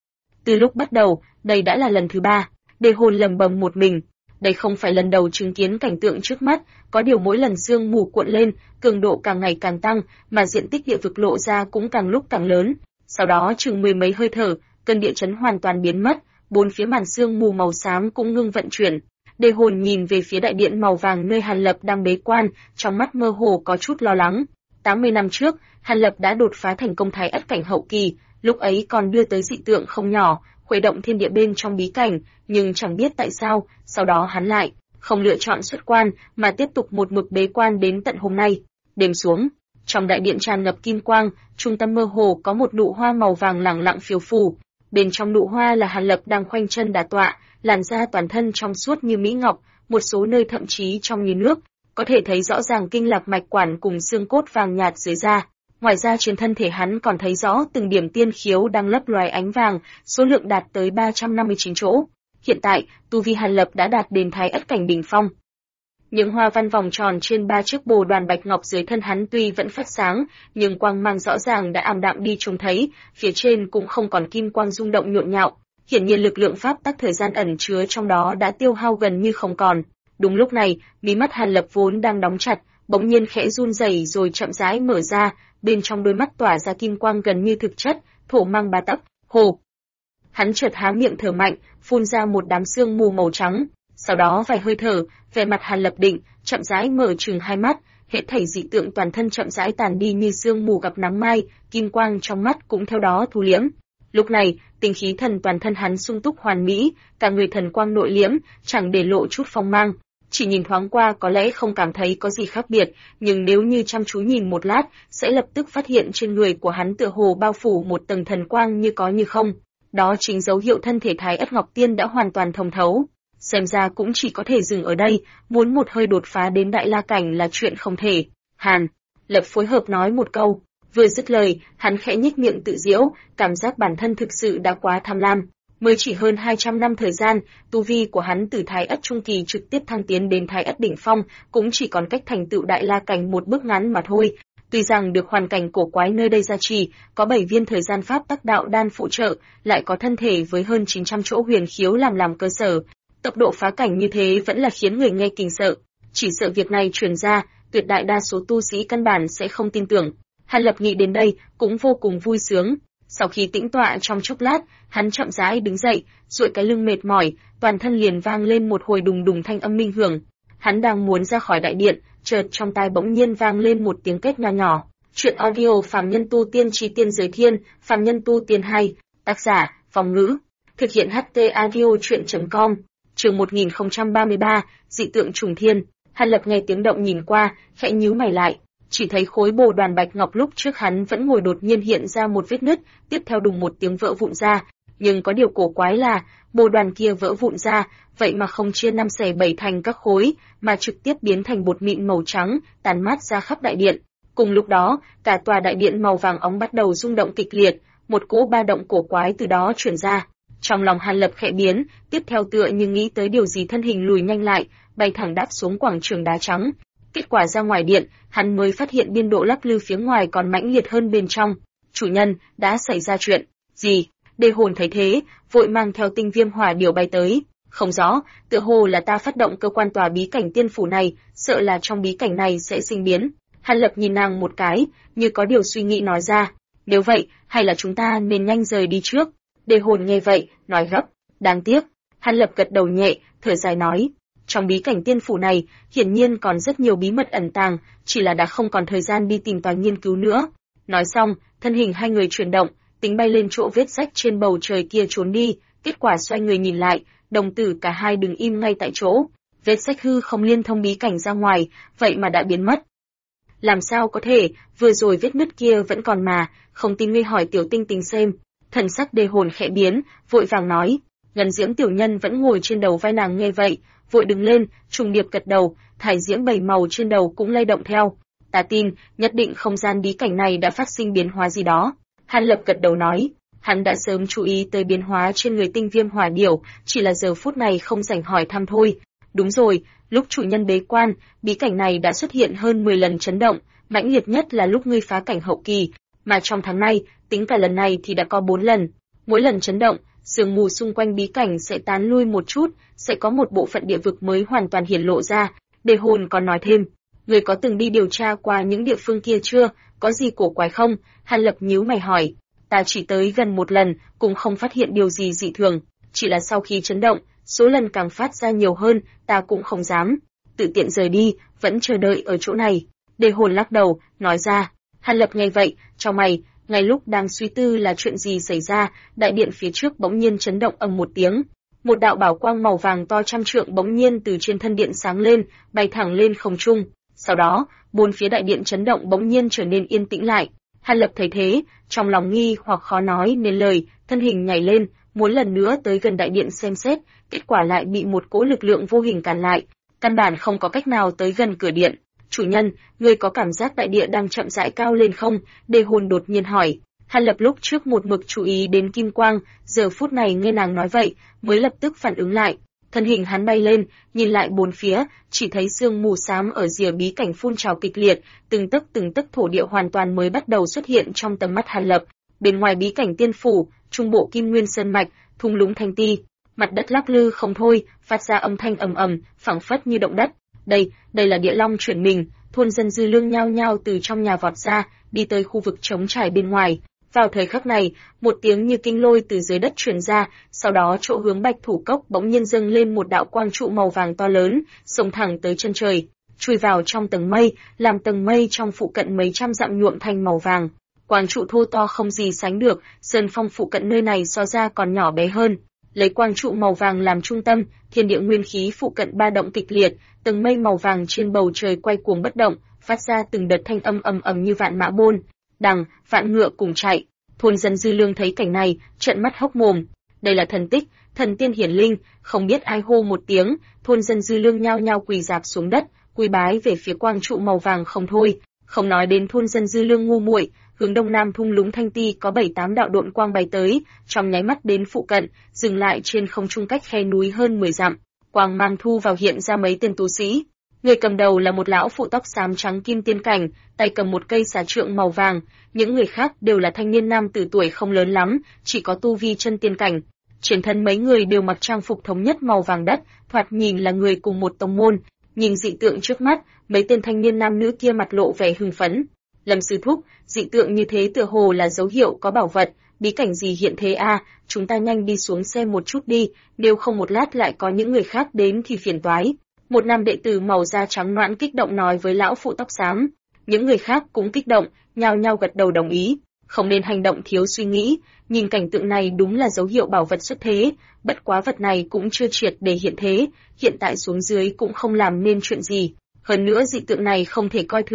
Từ lúc bắt đầu, đây đã là lần thứ 3, Đề Hồn lẩm bẩm một mình. Đây không phải lần đầu chứng kiến cảnh tượng trước mắt, có điều mỗi lần sương mù cuộn lên, cường độ càng ngày càng tăng, mà diện tích địa vực lộ ra cũng càng lúc càng lớn. Sau đó chừng 10 mấy hơi thở, cơn địa chấn hoàn toàn biến mất, bốn phía màn sương mù màu xám cũng ngưng vận chuyển. Đề Hồn nhìn về phía đại điện màu vàng nơi Hàn Lập đang bế quan, trong mắt mơ hồ có chút lo lắng. 80 năm trước, Hàn Lập đã đột phá thành công thái ất cảnh hậu kỳ, lúc ấy còn đưa tới dị tượng không nhỏ, khuấy động thiên địa bên trong bí cảnh, nhưng chẳng biết tại sao, sau đó hắn lại không lựa chọn xuất quan, mà tiếp tục một mực bế quan đến tận hôm nay. Đêm xuống, trong đại điện tràn ngập kim quang, trung tâm mơ hồ có một nụ hoa màu vàng lẳng lặng phiêu phù. Bên trong nụ hoa là Hàn Lập đang khoanh chân đả tọa, làn da toàn thân trong suốt như mỹ ngọc, một số nơi thậm chí trong như nước, có thể thấy rõ ràng kinh lạc mạch quản cùng xương cốt vàng nhạt dưới da. Ngoài ra trên thân thể hắn còn thấy rõ từng điểm tiên khiếu đang lấp loài ánh vàng, số lượng đạt tới 359 chỗ. Hiện tại, tu vi Hàn Lập đã đạt đến thái ất cảnh đỉnh phong. Những hoa văn vòng tròn trên 3 chiếc bồ đoàn bạch ngọc dưới thân hắn tuy vẫn phát sáng, nhưng quang mang rõ ràng đã ảm đạm đi trông thấy, phía trên cũng không còn kim quang rung động nhộn nhạo. Hiển nhiên lực lượng pháp tắc thời gian ẩn chứa trong đó đã tiêu hao gần như không còn. Đúng lúc này, mí mắt Hàn Lập vốn đang đóng chặt, bỗng nhiên khẽ run rẩy rồi chậm rãi mở ra, bên trong đôi mắt tỏa ra kim quang gần như thực chất, thổ mang ba tấc. Hồ! Hắn chợt há miệng thở mạnh, phun ra một đám sương mù màu trắng. Sau đó vài hơi thở, vẻ mặt Hàn Lập định, chậm rãi mở trừng hai mắt, hết thảy dị tượng toàn thân chậm rãi tàn đi như sương mù gặp nắng mai, kim quang trong mắt cũng theo đó thu liễm. Lúc này, tinh khí thần toàn thân hắn sung túc hoàn mỹ, cả người thần quang nội liễm, chẳng để lộ chút phong mang. Chỉ nhìn thoáng qua có lẽ không cảm thấy có gì khác biệt, nhưng nếu như chăm chú nhìn một lát, sẽ lập tức phát hiện trên người của hắn tựa hồ bao phủ một tầng thần quang như có như không. Đó chính dấu hiệu thân thể thái ất ngọc tiên đã hoàn toàn thông thấu. Xem ra cũng chỉ có thể dừng ở đây, muốn một hơi đột phá đến đại la cảnh là chuyện không thể. Hàn Lập phối hợp nói một câu, vừa dứt lời, hắn khẽ nhếch miệng tự giễu, cảm giác bản thân thực sự đã quá tham lam. Mới chỉ hơn 200 năm thời gian, tu vi của hắn từ thái ất trung kỳ trực tiếp thăng tiến đến thái ất đỉnh phong, cũng chỉ còn cách thành tựu đại la cảnh một bước ngắn mà thôi. Tuy rằng được hoàn cảnh cổ quái nơi đây gia trì, có 7 viên thời gian pháp tắc đạo đan phụ trợ, lại có thân thể với hơn 900 chỗ huyền khiếu làm cơ sở, tốc độ phá cảnh như thế vẫn là khiến người nghe kinh sợ. Chỉ sợ việc này truyền ra, tuyệt đại đa số tu sĩ căn bản sẽ không tin tưởng. Hàn Lập nghĩ đến đây, cũng vô cùng vui sướng. Sau khi tĩnh tọa trong chốc lát, hắn chậm rãi đứng dậy, duỗi cái lưng mệt mỏi, toàn thân liền vang lên một hồi đùng đùng thanh âm minh hưởng. Hắn đang muốn ra khỏi đại điện, chợt trong tai bỗng nhiên vang lên một tiếng kết nho nhỏ. Chuyện audio Phàm Nhân Tu Tiên Chí Tiên Giới Thiên, Phàm Nhân Tu Tiên 2, tác giả, Phong Ngữ, thực hiện HT audio chuyện.com. Chương 1033, dị tượng trùng thiên. Hàn Lập nghe tiếng động nhìn qua, khẽ nhíu mày lại. chỉ thấy khối bồ đoàn bạch ngọc lúc trước hắn vẫn ngồi đột nhiên hiện ra một vết nứt, tiếp theo đùng một tiếng vỡ vụn ra. Nhưng có điều cổ quái là, bồ đoàn kia vỡ vụn ra, vậy mà không chia năm xẻ bảy thành các khối, mà trực tiếp biến thành bột mịn màu trắng, tàn mát ra khắp đại điện. Cùng lúc đó, cả tòa đại điện màu vàng óng bắt đầu rung động kịch liệt, một cỗ ba động cổ quái từ đó truyền ra. Trong lòng Hàn Lập khẽ biến, tiếp theo tựa như nghĩ tới điều gì thân hình lùi nhanh lại, bay thẳng đáp xuống quảng trường đá trắng. Kết quả ra ngoài điện, hắn mới phát hiện biên độ lắc lư phía ngoài còn mãnh liệt hơn bên trong. Chủ nhân, đã xảy ra chuyện gì? Đề Hồn thấy thế, vội mang theo tinh viêm hỏa điểu bay tới. Không rõ, tựa hồ là ta phát động cơ quan tòa bí cảnh tiên phủ này, sợ là trong bí cảnh này sẽ sinh biến. Hàn Lập nhìn nàng một cái, như có điều suy nghĩ nói ra. Nếu vậy, hay là chúng ta nên nhanh rời đi trước? Đề Hồn nghe vậy, nói gấp. Đáng tiếc. Hàn Lập gật đầu nhẹ, thở dài nói. Trong bí cảnh tiên phủ này, hiển nhiên còn rất nhiều bí mật ẩn tàng, chỉ là đã không còn thời gian đi tìm tòi nghiên cứu nữa. Nói xong, thân hình hai người chuyển động, tính bay lên chỗ vết rách trên bầu trời kia trốn đi, kết quả xoay người nhìn lại, đồng tử cả hai đứng im ngay tại chỗ. Vết rách hư không liên thông bí cảnh ra ngoài, vậy mà đã biến mất. Làm sao có thể, vừa rồi vết nứt kia vẫn còn mà, không tin ngươi hỏi Tiểu Tinh Tình xem. Thần sắc Đề Hồn khẽ biến, vội vàng nói. Ngân diễm tiểu nhân vẫn ngồi trên đầu vai nàng nghe vậy, vội đứng lên, trùng điệp gật đầu, thải diễm bảy màu trên đầu cũng lay động theo. Ta tin, nhất định không gian bí cảnh này đã phát sinh biến hóa gì đó. Hàn Lập gật đầu nói, hắn đã sớm chú ý tới biến hóa trên người tinh viêm hỏa điểu, chỉ là giờ phút này không rảnh hỏi thăm thôi. Đúng rồi, lúc chủ nhân bế quan, bí cảnh này đã xuất hiện hơn 10 lần chấn động, mãnh liệt nhất là lúc ngươi phá cảnh hậu kỳ, mà trong tháng này, tính cả lần này thì đã có 4 lần. Mỗi lần chấn động, sương mù xung quanh bí cảnh sẽ tán lui một chút, sẽ có một bộ phận địa vực mới hoàn toàn hiển lộ ra. Đề Hồn còn nói thêm, ngươi có từng đi điều tra qua những địa phương kia chưa, có gì cổ quái không? Hàn Lập nhíu mày hỏi, ta chỉ tới gần một lần, cũng không phát hiện điều gì dị thường, chỉ là sau khi chấn động, số lần càng phát ra nhiều hơn, ta cũng không dám tự tiện rời đi, vẫn chờ đợi ở chỗ này. Đề Hồn lắc đầu, nói ra. Hàn Lập nghe vậy, chau mày, ngay lúc đang suy tư là chuyện gì xảy ra, đại điện phía trước bỗng nhiên chấn động ầm một tiếng. Một đạo bảo quang màu vàng to trăm trượng bỗng nhiên từ trên thân điện sáng lên, bay thẳng lên không trung. Sau đó, bốn phía đại điện chấn động bỗng nhiên trở nên yên tĩnh lại. Hàn Lập thấy thế, trong lòng nghi hoặc khó nói nên lời, thân hình nhảy lên, muốn lần nữa tới gần đại điện xem xét, kết quả lại bị một cỗ lực lượng vô hình cản lại, căn bản không có cách nào tới gần cửa điện. Chủ nhân, ngươi có cảm giác đại địa đang chậm rãi cao lên không? Đề Hồn đột nhiên hỏi. Hàn Lập lúc trước một mực chú ý đến kim quang, giờ phút này nghe nàng nói vậy, mới lập tức phản ứng lại. Thân hình hắn bay lên, nhìn lại bốn phía, chỉ thấy sương mù xám ở rìa bí cảnh phun trào kịch liệt, từng tấc thổ địa hoàn toàn mới bắt đầu xuất hiện trong tầm mắt Hàn Lập. Bên ngoài bí cảnh tiên phủ, trung bộ Kim Nguyên Sơn mạch, thung lũng thanh ti, mặt đất lắc lư không thôi, phát ra âm thanh ầm ầm, phảng phất như động đất. Đây là địa long chuyển mình. Thôn dân Dư Lương nhao nhao từ trong nhà vọt ra, đi tới khu vực trống trải bên ngoài. Vào thời khắc này, một tiếng như kinh lôi từ dưới đất truyền ra, sau đó chỗ hướng Bạch Thủ Cốc bỗng nhiên dâng lên một đạo quang trụ màu vàng to lớn, xông thẳng tới chân trời, chui vào trong tầng mây, làm tầng mây trong phụ cận mấy trăm dặm nhuộm thành màu vàng. Quang trụ thô to không gì sánh được, sơn phong phụ cận nơi này so ra còn nhỏ bé hơn. Lấy quang trụ màu vàng làm trung tâm, thiên địa nguyên khí phụ cận ba động kịch liệt, tầng mây màu vàng trên bầu trời quay cuồng bất động, phát ra từng đợt thanh âm ầm ầm như vạn mã bôn đằng, vạn ngựa cùng chạy. Thôn dân Dư Lương thấy cảnh này, trợn mắt hốc mồm. Đây là thần tích, thần tiên hiển linh, không biết ai hô một tiếng, thôn dân Dư Lương nhao nhao quỳ rạp xuống đất, cúi bái về phía quang trụ màu vàng không thôi. Không nói đến thôn dân Dư Lương ngu muội, hướng đông nam thung lũng thanh ti có 7-8 đạo độn quang bay tới, trong nháy mắt đến phụ cận, dừng lại trên không trung cách khe núi hơn 10 dặm. Quang mang thu vào hiện ra mấy tên tu sĩ. Người cầm đầu là một lão phụ tóc xám trắng kim tiên cảnh, tay cầm một cây xà trượng màu vàng, những người khác đều là thanh niên nam tử tuổi không lớn lắm, chỉ có tu vi chân tiên cảnh. Trên thân mấy người đều mặc trang phục thống nhất màu vàng đất, thoạt nhìn là người cùng một tông môn. Nhìn dị tượng trước mắt, mấy tên thanh niên nam nữ kia mặt lộ vẻ hưng phấn. Lâm sư thúc, dị tượng như thế tựa hồ là dấu hiệu có bảo vật, bí cảnh gì hiện thế a? Chúng ta nhanh đi xuống xem một chút đi, nếu không một lát lại có những người khác đến thì phiền toái. Một nam đệ tử màu da trắng nõn kích động nói với lão phụ tóc xám. Những người khác cũng kích động, nhao nhao gật đầu đồng ý. Không nên hành động thiếu suy nghĩ, nhìn cảnh tượng này đúng là dấu hiệu bảo vật xuất thế, bất quá vật này cũng chưa triệt để hiện thế, hiện tại xuống dưới cũng không làm nên chuyện gì. Hơn nữa dị tượng này không thể coi thường,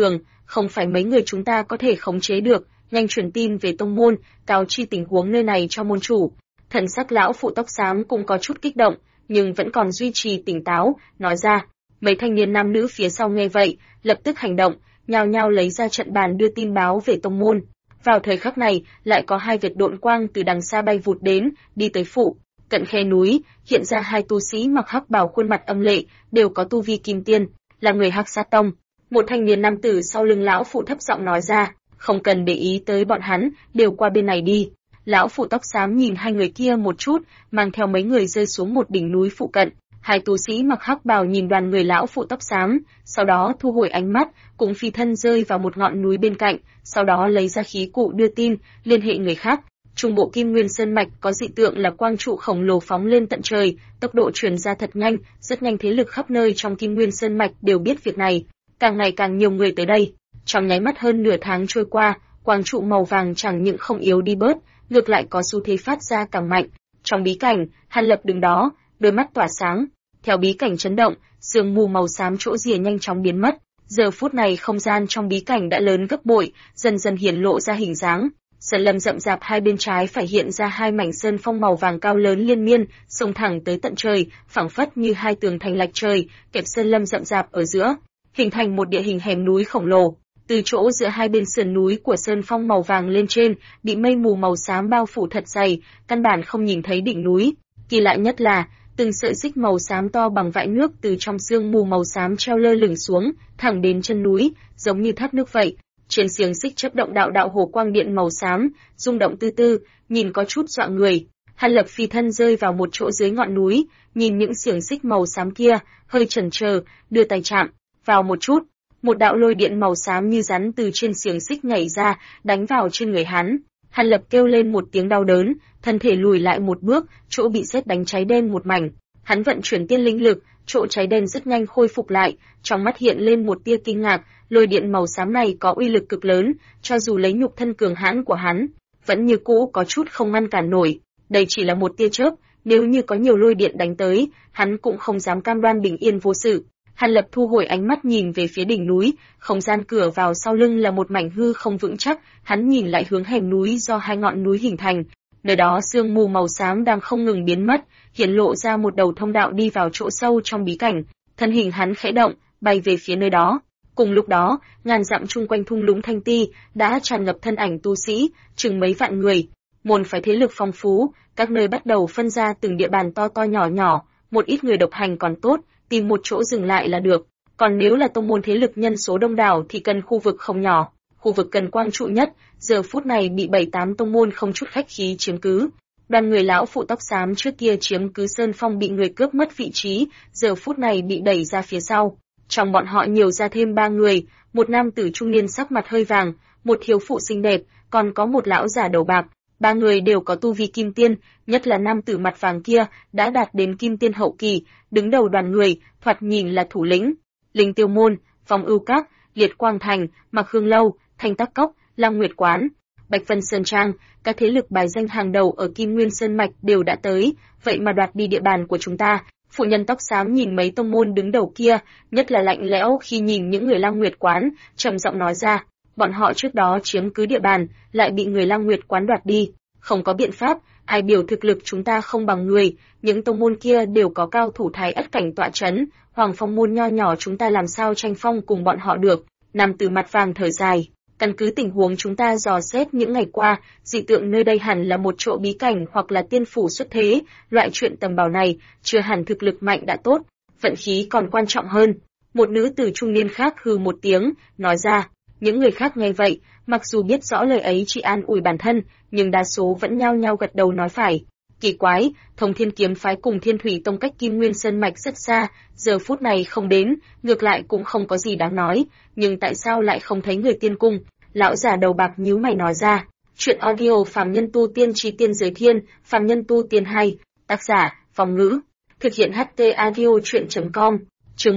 không phải mấy người chúng ta có thể khống chế được, nhanh truyền tin về tông môn, cáo chi tình huống nơi này cho môn chủ. Thần sắc lão phụ tóc xám cũng có chút kích động, nhưng vẫn còn duy trì tỉnh táo, nói ra. Mấy thanh niên nam nữ phía sau nghe vậy, lập tức hành động, nhao nhao lấy ra trận bàn đưa tin báo về tông môn. Vào thời khắc này, lại có hai vệt độn quang từ đằng xa bay vụt đến, đi tới phụ cận khe núi, hiện ra hai tu sĩ mặc hắc bào khuôn mặt âm lệ, đều có tu vi kim tiên, là người Hắc Sát Tông. Một thanh niên nam tử sau lưng lão phụ thấp giọng nói ra, không cần để ý tới bọn hắn, đều qua bên này đi. Lão phụ tóc xám nhìn hai người kia một chút, mang theo mấy người rơi xuống một đỉnh núi phụ cận. Hai tu sĩ mặc hắc bào nhìn đoàn người lão phụ tóc xám, sau đó thu hồi ánh mắt, cùng phi thân rơi vào một ngọn núi bên cạnh, sau đó lấy ra khí cụ đưa tin, liên hệ người khác. Trung bộ Kim Nguyên Sơn mạch có dị tượng là quang trụ khổng lồ phóng lên tận trời, tốc độ truyền ra thật nhanh, rất nhanh thế lực khắp nơi trong Kim Nguyên Sơn mạch đều biết việc này, càng ngày càng nhiều người tới đây. Trong nháy mắt hơn nửa tháng trôi qua, quang trụ màu vàng chẳng những không yếu đi bớt, ngược lại có xu thế phát ra càng mạnh. Trong bí cảnh, Hàn Lập đứng đó, đôi mắt tỏa sáng. Theo bí cảnh chấn động, sương mù màu xám chỗ rìa nhanh chóng biến mất. Giờ phút này không gian trong bí cảnh đã lớn gấp bội, dần dần hiển lộ ra hình dáng. Sơn lâm rậm rạp hai bên trái phải hiện ra hai mảnh sơn phong màu vàng cao lớn liên miên, xông thẳng tới tận trời, phảng phất như hai tường thành lạch trời, kẹp sơn lâm rậm rạp ở giữa, hình thành một địa hình hẻm núi khổng lồ. Từ chỗ giữa hai bên sườn núi của sơn phong màu vàng lên trên, bị mây mù màu xám bao phủ thật dày, căn bản không nhìn thấy đỉnh núi. Kỳ lạ nhất là, từng sợi xích màu xám to bằng vại nước từ trong sương mù màu xám treo lơ lửng xuống, thẳng đến chân núi, giống như thác nước vậy. Trên xiềng xích chớp động đạo đạo hồ quang điện màu xám, rung động tư tư, nhìn có chút dọa người. Hàn Lập phi thân rơi vào một chỗ dưới ngọn núi, nhìn những xiềng xích màu xám kia, hơi chần chờ, đưa tay chạm vào một chút, một đạo lôi điện màu xám như rắn từ trên xiềng xích nhảy ra, đánh vào trên người hắn. Hàn Lập kêu lên một tiếng đau đớn, thân thể lùi lại một bước, chỗ bị sét đánh cháy đen một mảnh. Hắn vận chuyển tiên linh lực, chỗ cháy đen rất nhanh khôi phục lại, trong mắt hiện lên một tia kinh ngạc, lôi điện màu xám này có uy lực cực lớn, cho dù lấy nhục thân cường hãn của hắn, vẫn như cũ có chút không ngăn cản nổi. Đây chỉ là một tia chớp, nếu như có nhiều lôi điện đánh tới, hắn cũng không dám cam đoan bình yên vô sự. Hàn Lập thu hồi ánh mắt nhìn về phía đỉnh núi, không gian cửa vào sau lưng là một mảnh hư không vững chắc, hắn nhìn lại hướng hẻm núi do hai ngọn núi hình thành. Nơi đó sương mù màu xám đang không ngừng biến mất, hiển lộ ra một đầu thông đạo đi vào chỗ sâu trong bí cảnh. Thân hình hắn khẽ động, bay về phía nơi đó. Cùng lúc đó, ngàn dặm chung quanh thung lũng Thanh Ti đã tràn ngập thân ảnh tu sĩ, chừng mấy vạn người. Môn phái thế lực phong phú, các nơi bắt đầu phân ra từng địa bàn to to nhỏ nhỏ, một ít người độc hành còn tốt, tìm một chỗ dừng lại là được. Còn nếu là tông môn thế lực nhân số đông đảo thì cần khu vực không nhỏ. Khu vực cần quang trụ nhất, giờ phút này bị 7-8 tông môn không chút khách khí chiếm cứ. Đoàn người lão phụ tóc xám trước kia chiếm cứ sơn phong bị người cướp mất vị trí, giờ phút này bị đẩy ra phía sau. Trong bọn họ nhiều ra thêm 3 người, một nam tử trung niên sắc mặt hơi vàng, một thiếu phụ xinh đẹp, còn có một lão già đầu bạc. 3 người đều có tu vi kim tiên, nhất là nam tử mặt vàng kia đã đạt đến kim tiên hậu kỳ, đứng đầu đoàn người, thoạt nhìn là thủ lĩnh. Linh Tiêu Môn, Phong Ưu Các, Liệt Quang Thành, Mặc Hương Lâu, Thanh Tắc Cốc, Lam Nguyệt Quán, Bạch Vân Sơn Trang, các thế lực bài danh hàng đầu ở Kim Nguyên Sơn mạch đều đã tới, vậy mà đoạt đi địa bàn của chúng ta. Phụ nhân tóc xám nhìn mấy tông môn đứng đầu kia, nhất là lạnh lẽo khi nhìn những người Lam Nguyệt Quán, trầm giọng nói ra, bọn họ trước đó chiếm cứ địa bàn, lại bị người Lam Nguyệt Quán đoạt đi, không có biện pháp, ai biểu thực lực chúng ta không bằng người, những tông môn kia đều có cao thủ thái ất cảnh tọa chấn, Hoàng Phong môn nho nhỏ chúng ta làm sao tranh phong cùng bọn họ được. Nam tử mặt vàng thở dài, căn cứ tình huống chúng ta dò xét những ngày qua, dị tượng nơi đây hẳn là một chỗ bí cảnh hoặc là tiên phủ xuất thế, loại chuyện tầm bảo này, chưa hẳn thực lực mạnh đã tốt, vận khí còn quan trọng hơn. Một nữ tử trung niên khác hừ một tiếng, nói ra, những người khác nghe vậy, mặc dù biết rõ lời ấy chỉ an ủi bản thân, nhưng đa số vẫn nhao nhao gật đầu nói phải. Kỳ quái, Thông Thiên Kiếm phái cùng Thiên Thủy Tông cách Kim Nguyên Sơn mạch rất xa, giờ phút này không đến, ngược lại cũng không có gì đáng nói, nhưng tại sao lại không thấy người tiên cung? Lão già đầu bạc nhíu mày nói ra. Chuyện audio Phàm Nhân Tu Tiên Chi Tiên Giới Thiên, Phàm Nhân Tu Tiên 2, tác giả, Phong Ngữ, thực hiện HT audio chuyện.com, chương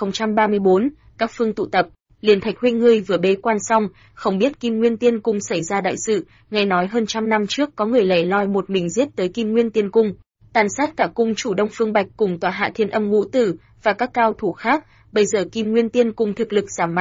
1034, các phương tụ tập. Liên Thạch huynh ngươi vừa bế quan xong, không biết Kim Nguyên Tiên Cung xảy ra đại sự, nghe nói hơn trăm năm trước có người lẻ loi một mình giết tới Kim Nguyên Tiên Cung, tàn sát cả cung chủ Đông Phương Bạch cùng tòa hạ Thiên Âm Ngũ Tử và các cao thủ khác, bây giờ Kim Nguyên Tiên Cung thực lực giảm mạnh,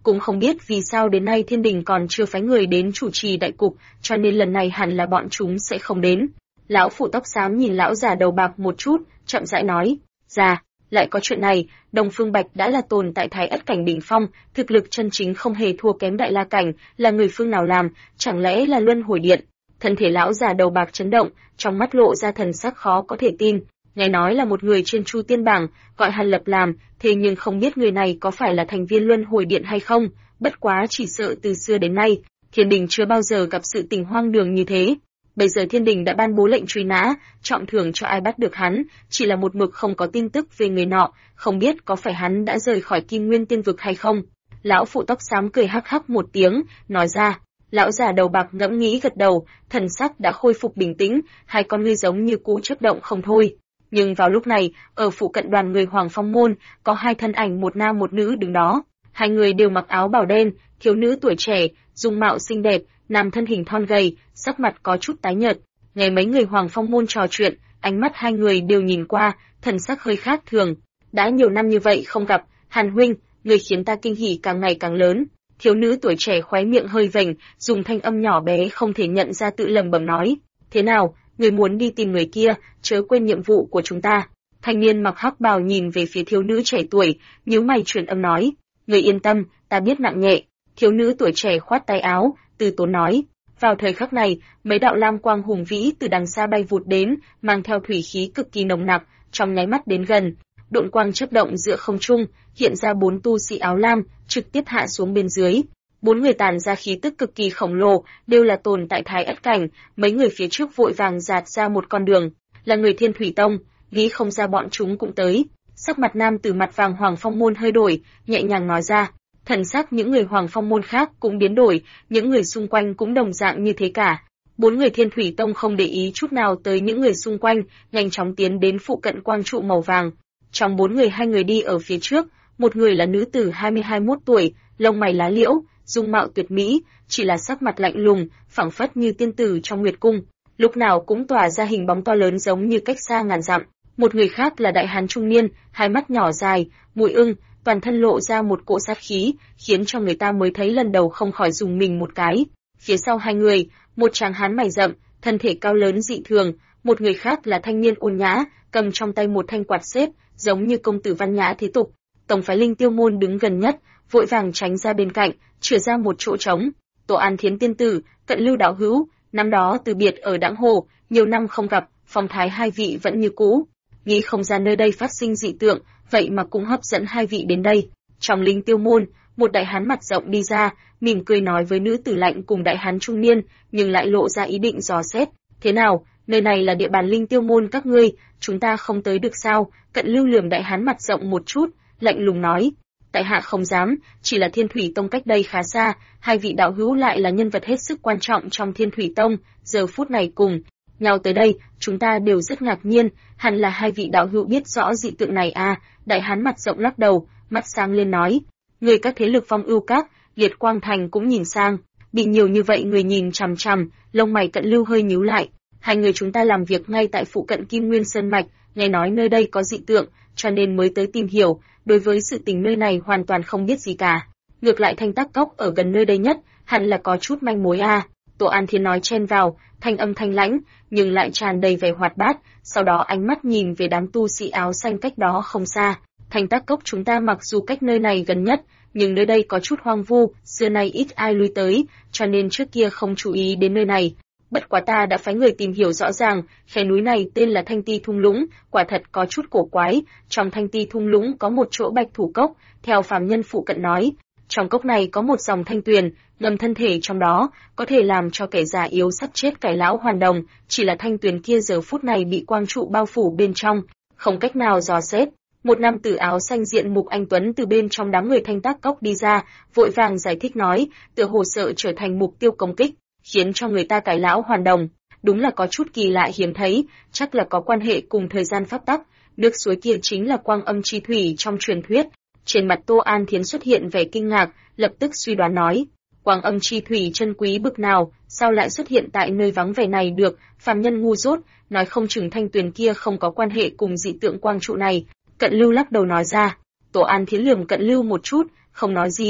cũng không biết vì sao đến nay Thiên Đình còn chưa phái người đến chủ trì đại cục, cho nên lần này hẳn là bọn chúng sẽ không đến. Lão phụ tóc xám nhìn lão già đầu bạc một chút, chậm rãi nói, già, lại có chuyện này, Đông Phương Bạch đã là tồn tại Thái Ất cảnh đỉnh phong, thực lực chân chính không hề thua kém Đại La cảnh, là người phương nào làm, chẳng lẽ là Luân Hồi Điện? Thân thể lão già đầu bạc chấn động, trong mắt lộ ra thần sắc khó có thể tin. Nghe nói là một người trên Chu Tiên bảng, gọi Hàn Lập làm, thế nhưng không biết người này có phải là thành viên Luân Hồi Điện hay không, bất quá chỉ sợ từ xưa đến nay, Thiên Đình chưa bao giờ gặp sự tình hoang đường như thế. Bây giờ Thiên Đình đã ban bố lệnh truy nã, trọng thưởng cho ai bắt được hắn, chỉ là một mực không có tin tức về người nọ, không biết có phải hắn đã rời khỏi Kim Nguyên Tiên vực hay không. Lão phụ tóc xám cười hắc hắc một tiếng, nói ra. Lão già đầu bạc ngẫm nghĩ gật đầu, thần sắc đã khôi phục bình tĩnh, hai con ngươi giống như cũ chớp động không thôi. Nhưng vào lúc này, ở phụ cận đoàn người Hoàng Phong môn, có hai thân ảnh một nam một nữ đứng đó. Hai người đều mặc áo bào đen, thiếu nữ tuổi trẻ, dung mạo xinh đẹp, nam thân hình thon gầy, sắc mặt có chút tái nhợt. Nghe mấy người Hoàng Phong môn trò chuyện, ánh mắt hai người đều nhìn qua, thần sắc hơi khác thường. Đã nhiều năm như vậy không gặp, Hàn huynh, người khiến ta kinh hỉ càng ngày càng lớn. Thiếu nữ tuổi trẻ khóe miệng hơi vểnh, dùng thanh âm nhỏ bé không thể nhận ra tự lẩm bẩm nói, thế nào, người muốn đi tìm người kia, chớ quên nhiệm vụ của chúng ta. Thanh niên mặc hắc bào nhìn về phía thiếu nữ trẻ tuổi, nhíu mày truyền âm nói, người yên tâm, ta biết nặng nhẹ. Thiếu nữ tuổi trẻ khoát tay áo, từ tốn nói. Vào thời khắc này, mấy đạo lam quang hùng vĩ từ đằng xa bay vụt đến, mang theo thủy khí cực kỳ nồng nặc, trong nháy mắt đến gần. Độn quang chớp động giữa không trung, hiện ra 4 tu sĩ áo lam, trực tiếp hạ xuống bên dưới. 4 người tản ra khí tức cực kỳ khổng lồ, đều là tồn tại Thái Ất cảnh, mấy người phía trước vội vàng dạt ra một con đường, là người Thiên Thủy Tông, nghĩ không ra bọn chúng cũng tới. Sắc mặt nam từ mặt vàng Hoàng Phong môn hơi đổi, nhẹ nhàng nói ra. Thần sắc những người Hoàng Phong môn khác cũng biến đổi, những người xung quanh cũng đồng dạng như thế cả. 4 người Thiên Thủy Tông không để ý chút nào tới những người xung quanh, nhanh chóng tiến đến phụ cận quang trụ màu vàng. Trong 4 người, 2 người đi ở phía trước, một người là nữ tử 20-21 tuổi, lông mày lá liễu, dung mạo tuyệt mỹ, chỉ là sắc mặt lạnh lùng, phảng phất như tiên tử trong nguyệt cung, lúc nào cũng tỏa ra hình bóng to lớn giống như cách xa ngàn dặm. Một người khác là đại hán trung niên, hai mắt nhỏ dài, mũi ưng, toàn thân lộ ra một cỗ sát khí, khiến cho người ta mới thấy lần đầu không khỏi dùng mình một cái. Phía sau hai người, một tráng hán mày rậm, thân thể cao lớn dị thường, một người khác là thanh niên ôn nhã, cầm trong tay một thanh quạt xếp, giống như công tử văn nhã thế tục. Tổng phái Linh Tiêu môn đứng gần nhất, vội vàng tránh ra bên cạnh, chừa ra một chỗ trống. Tổ An Thiến tiên tử, Cận Lưu đạo hữu, năm đó từ biệt ở Đãng Hồ, nhiều năm không gặp, phong thái hai vị vẫn như cũ. Nghĩ không ra nơi đây phát sinh dị tượng, vậy mà cũng hấp dẫn hai vị đến đây. Trong Linh Tiêu môn, một đại hán mặt rộng đi ra, mỉm cười nói với nữ tử lạnh cùng đại hán trung niên, nhưng lại lộ ra ý định dò xét. Thế nào, nơi này là địa bàn Linh Tiêu môn các ngươi, chúng ta không tới được sao? Cận Lưu lườm đại hán mặt rộng một chút, lạnh lùng nói. Tại hạ không dám, chỉ là Thiên Thủy Tông cách đây khá xa, hai vị đạo hữu lại là nhân vật hết sức quan trọng trong Thiên Thủy Tông, giờ phút này cùng nhau tới đây, chúng ta đều rất ngạc nhiên, hẳn là hai vị đạo hữu biết rõ dị tượng này à? Đại hán mặt rộng lắc đầu, mắt sáng lên nói, người các thế lực Phong Ưu Các, Liệt Quang Thành cũng nhìn sang, bị nhiều như vậy người nhìn chằm chằm, lông mày Cận Lưu hơi nhíu lại. Hai người chúng ta làm việc ngay tại phụ cận Kim Nguyên Sơn mạch, nghe nói nơi đây có dị tượng, cho nên mới tới tìm hiểu, đối với sự tình nơi này hoàn toàn không biết gì cả. Ngược lại Thanh Tắc Cốc ở gần nơi đây nhất, hẳn là có chút manh mối à? Tổ An Thiên nói chen vào, thanh âm thanh lãnh, nhưng lại tràn đầy vẻ hoạt bát, sau đó ánh mắt nhìn về đám tu sĩ áo xanh cách đó không xa. Thanh Tắc Cốc chúng ta mặc dù cách nơi này gần nhất, nhưng nơi đây có chút hoang vu, xưa nay ít ai lui tới, cho nên trước kia không chú ý đến nơi này. Bất quá ta đã phái người tìm hiểu rõ ràng, khe núi này tên là Thanh Ti Thung Lũng, quả thật có chút cổ quái, trong Thanh Ti Thung Lũng có một chỗ bạch thủ cốc, theo phàm nhân phụ cận nói, trong cốc này có một dòng thanh tuyền, ngầm thân thể trong đó, có thể làm cho kẻ già yếu sắp chết cải lão hoàn đồng, chỉ là thanh tuyền kia giờ phút này bị quang trụ bao phủ bên trong, không cách nào dò xét. Một nam tử áo xanh diện mục anh tuấn từ bên trong đám người Thanh Tắc Cốc đi ra, vội vàng giải thích nói, tựa hồ sợ trở thành mục tiêu công kích, khiến cho người ta cải lão hoàn đồng. Đúng là có chút kỳ lạ hiếm thấy, chắc là có quan hệ cùng thời gian pháp tắc, nước suối kia chính là quang âm chi thủy trong truyền thuyết. Trên mặt Tô An Thiến xuất hiện vẻ kinh ngạc, lập tức suy đoán nói, quang âm chi thủy chân quý bực nào, sao lại xuất hiện tại nơi vắng vẻ này được, phàm nhân ngu dốt, nói không chừng thanh tuyền kia không có quan hệ cùng dị tượng quang trụ này. Cận Lưu lắc đầu nói ra. Tổ An Thiến lườm Cận Lưu một chút, không nói gì.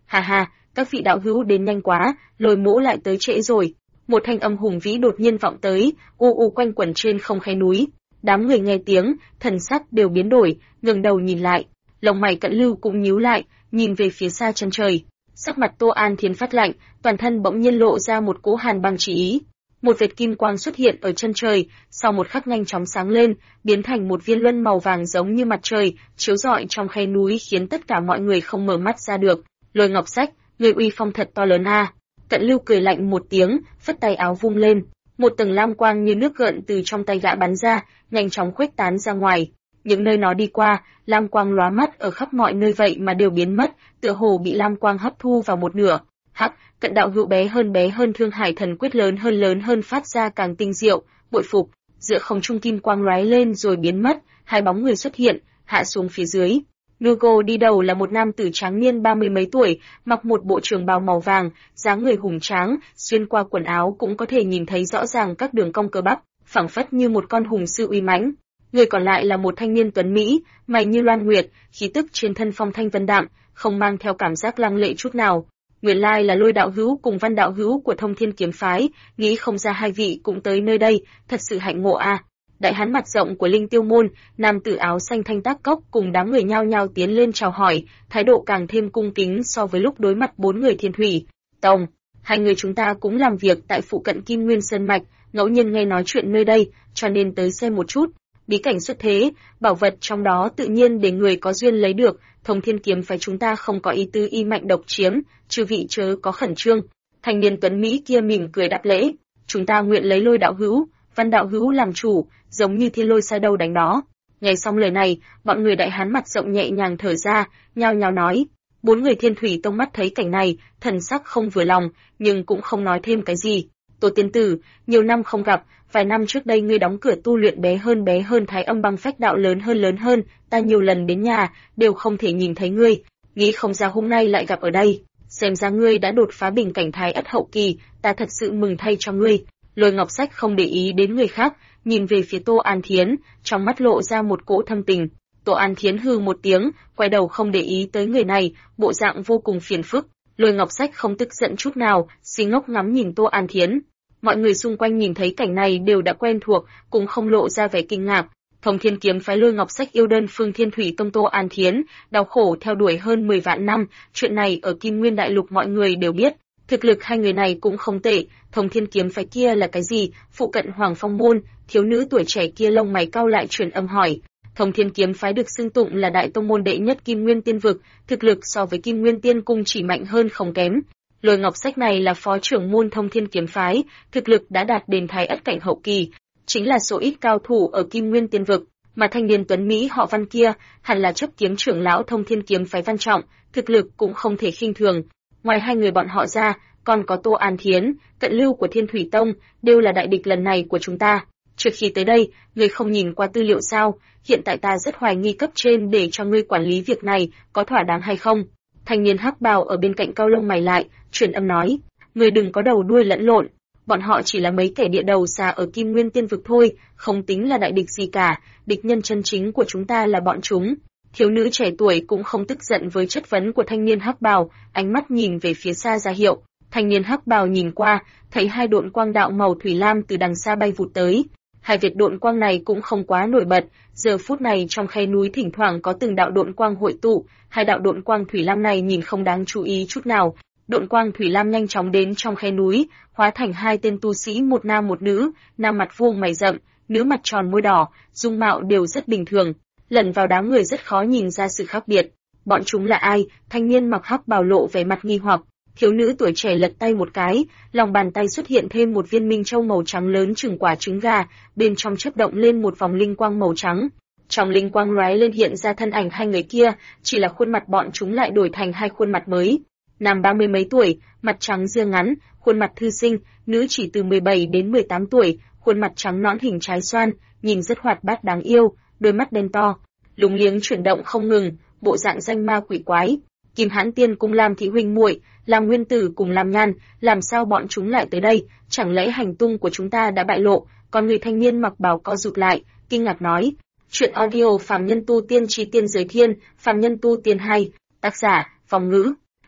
Hà hà, các vị đạo hữu đến nhanh quá, Lôi Mỗ lại tới trễ rồi. Một thanh âm hùng vĩ đột nhiên vọng tới, u u quanh quẩn trên không khe núi. Đám người nghe tiếng, thần sắc đều biến đổi, ngẩng đầu nhìn lại, lông mày Cận Lưu cũng nhíu lại, nhìn về phía xa chân trời. Sắc mặt Tô An Thiến phát lạnh, toàn thân bỗng nhiên lộ ra một cỗ hàn băng chỉ ý. Một vệt kim quang xuất hiện ở chân trời, sau một khắc nhanh chóng sáng lên, biến thành một viên luân màu vàng giống như mặt trời, chiếu rọi trong khe núi khiến tất cả mọi người không mở mắt ra được. Lôi Ngọc Sách, người uy phong thật to lớn a. Cận Lưu cười lạnh một tiếng, phất tay áo vung lên, một tầng lam quang như nước gợn từ trong tay gã bắn ra, nhanh chóng khuếch tán ra ngoài. Những nơi nó đi qua, lam quang lóa mắt ở khắp mọi nơi vậy mà đều biến mất, tựa hồ bị lam quang hấp thu vào một nửa. Hắc, Cận đạo hữu bé hơn Thương Hải thần quyết lớn hơn phát ra càng tinh diệu, bội phục. Giữa không trung kim quang lóe lên rồi biến mất, hai bóng người xuất hiện, hạ xuống phía dưới. Nugo đi đầu là một nam tử tráng niên 30 mấy tuổi, mặc một bộ trường bào màu vàng, dáng người hùng tráng, xuyên qua quần áo cũng có thể nhìn thấy rõ ràng các đường cong cơ bắp, phảng phất như một con hùng sư uy mãnh. Người còn lại là một thanh niên tuấn mỹ, mày như loan nguyệt, khí tức trên thân phong thanh vân đạm, không mang theo cảm giác lăng lệ chút nào. Nguyên lai là Lôi đạo hữu cùng Văn đạo hữu của Thông Thiên kiếm phái, nghĩ không ra hai vị cũng tới nơi đây, thật sự hạnh ngộ a. Đại hán mặt rộng của Linh Tiêu môn, nam tử áo xanh Thanh Tác Cốc cùng đám người nhao nhao tiến lên chào hỏi, thái độ càng thêm cung kính so với lúc đối mặt bốn người Thiên Thủy Tông. Hai người chúng ta cũng làm việc tại phụ cận Kim Nguyên Sơn mạch, ngẫu nhiên nghe nói chuyện nơi đây, cho nên tới xem một chút. Bí cảnh xuất thế, bảo vật trong đó tự nhiên để người có duyên lấy được, Thông Thiên kiếm phái chúng ta không có ý tứ y mạnh độc chiếm, chư vị chớ có khẩn trương. Thanh niên tuấn mỹ kia mỉm cười đáp lễ, chúng ta nguyện lấy Lôi đạo hữu, Văn đạo hữu làm chủ, giống như thiên lôi sai đâu đánh đó. Nghe xong lời này, bọn người đại hán mặt rộng nhẹ nhàng thở ra, nhao nhao nói. Bốn người Thiên Thủy Tông mắt thấy cảnh này, thần sắc không vừa lòng, nhưng cũng không nói thêm cái gì. Tô tiên tử, nhiều năm không gặp, vài năm trước đây ngươi đóng cửa tu luyện bé hơn Thái Âm Băng Phách đạo lớn hơn, ta nhiều lần đến nhà, đều không thể nhìn thấy ngươi, nghĩ không ra hôm nay lại gặp ở đây. Xem ra ngươi đã đột phá bình cảnh Thái Ất hậu kỳ, ta thật sự mừng thay cho ngươi. Lôi Ngọc Sách không để ý đến người khác, nhìn về phía Tô An Thiến, trong mắt lộ ra một cỗ thâm tình. Tô An Thiến hừ một tiếng, quay đầu không để ý tới người này, bộ dạng vô cùng phiền phức. Lôi Ngọc Sách không tức giận chút nào, si ngốc ngắm nhìn Tô An Thiến. Mọi người xung quanh nhìn thấy cảnh này đều đã quen thuộc, cũng không lộ ra vẻ kinh ngạc. Thông Thiên kiếm phái Lôi Ngọc Sách yêu đơn phương Thiên Thủy Tông Tô An Thiến, đau khổ theo đuổi hơn 10 vạn năm, chuyện này ở Kim Nguyên Đại Lục mọi người đều biết. Thực lực hai người này cũng không tệ, Thông Thiên kiếm phái kia là cái gì? Phụ cận Hoàng Phong môn, thiếu nữ tuổi trẻ kia lông mày cau lại truyền âm hỏi. Thông Thiên kiếm phái được xưng tụng là đại tông môn đệ nhất Kim Nguyên Tiên vực, thực lực so với Kim Nguyên Tiên cung chỉ mạnh hơn không kém. Lôi Ngọc Sách này là phó trưởng môn Thông Thiên kiếm phái, thực lực đã đạt đến Thái Ất cảnh hậu kỳ, chính là số ít cao thủ ở Kim Nguyên Tiên vực, mà thanh niên tuấn mỹ họ Văn kia, hẳn là chấp kiếm trưởng lão Thông Thiên kiếm phái Văn Trọng, thực lực cũng không thể khinh thường. Ngoài hai người bọn họ ra, còn có Tô An Thiến, Cận Lưu của Thiên Thủy Tông, đều là đại địch lần này của chúng ta. Trước khi tới đây, ngươi không nhìn qua tư liệu sao? Hiện tại ta rất hoài nghi cấp trên để cho ngươi quản lý việc này, có thỏa đáng hay không? Thanh niên hắc bào ở bên cạnh cau lông mày lại, truyền âm nói, ngươi đừng có đầu đuôi lẫn lộn, bọn họ chỉ là mấy kẻ địa đầu xà ở Kim Nguyên Tiên vực thôi, không tính là đại địch gì cả, địch nhân chân chính của chúng ta là bọn chúng. Thiếu nữ trẻ tuổi cũng không tức giận với chất vấn của thanh niên hắc bào, ánh mắt nhìn về phía xa ra hiệu. Thanh niên hắc bào nhìn qua, thấy hai độn quang đạo màu thủy lam từ đằng xa bay vụt tới. Hai vệt độn quang này cũng không quá nổi bật, giờ phút này trong khe núi thỉnh thoảng có từng đạo độn quang hội tụ, hai đạo độn quang thủy lam này nhìn không đáng chú ý chút nào. Độn quang thủy lam nhanh chóng đến trong khe núi, hóa thành hai tên tu sĩ một nam một nữ, nam mặt vuông mày rậm, nữ mặt tròn môi đỏ, dung mạo đều rất bình thường, lẫn vào đám người rất khó nhìn ra sự khác biệt. Bọn chúng là ai? Thanh niên mặc hắc bào lộ vẻ mặt nghi hoặc. Thiếu nữ tuổi trẻ lật tay một cái, lòng bàn tay xuất hiện thêm một viên minh châu màu trắng lớn chừng quả trứng gà, bên trong chớp động lên một vòng linh quang màu trắng. Trong linh quang lóe lên hiện ra thân ảnh hai người kia, chỉ là khuôn mặt bọn chúng lại đổi thành hai khuôn mặt mới. Nam 30 mấy tuổi, mặt trắng ria ngắn, khuôn mặt thư sinh, nữ chỉ từ 17 đến 18 tuổi, khuôn mặt trắng nõn hình trái xoan, nhìn rất hoạt bát đáng yêu, đôi mắt đen to, lúng liếng chuyển động không ngừng, bộ dạng danh ma quỷ quái. Kim Hãn Tiên cùng Lam Thị huynh muội, Lam Nguyên Tử cùng Lam Nhan, làm sao bọn chúng lại tới đây? Chẳng lẽ hành tung của chúng ta đã bại lộ? Còn người thanh niên mặc bào co rụt lại, kinh ngạc nói: "Chuyện audio Phàm Nhân Tu Tiên Chí Tiên Giới Thiên, Phàm Nhân Tu Tiên 2, tác giả Phong Ngữ."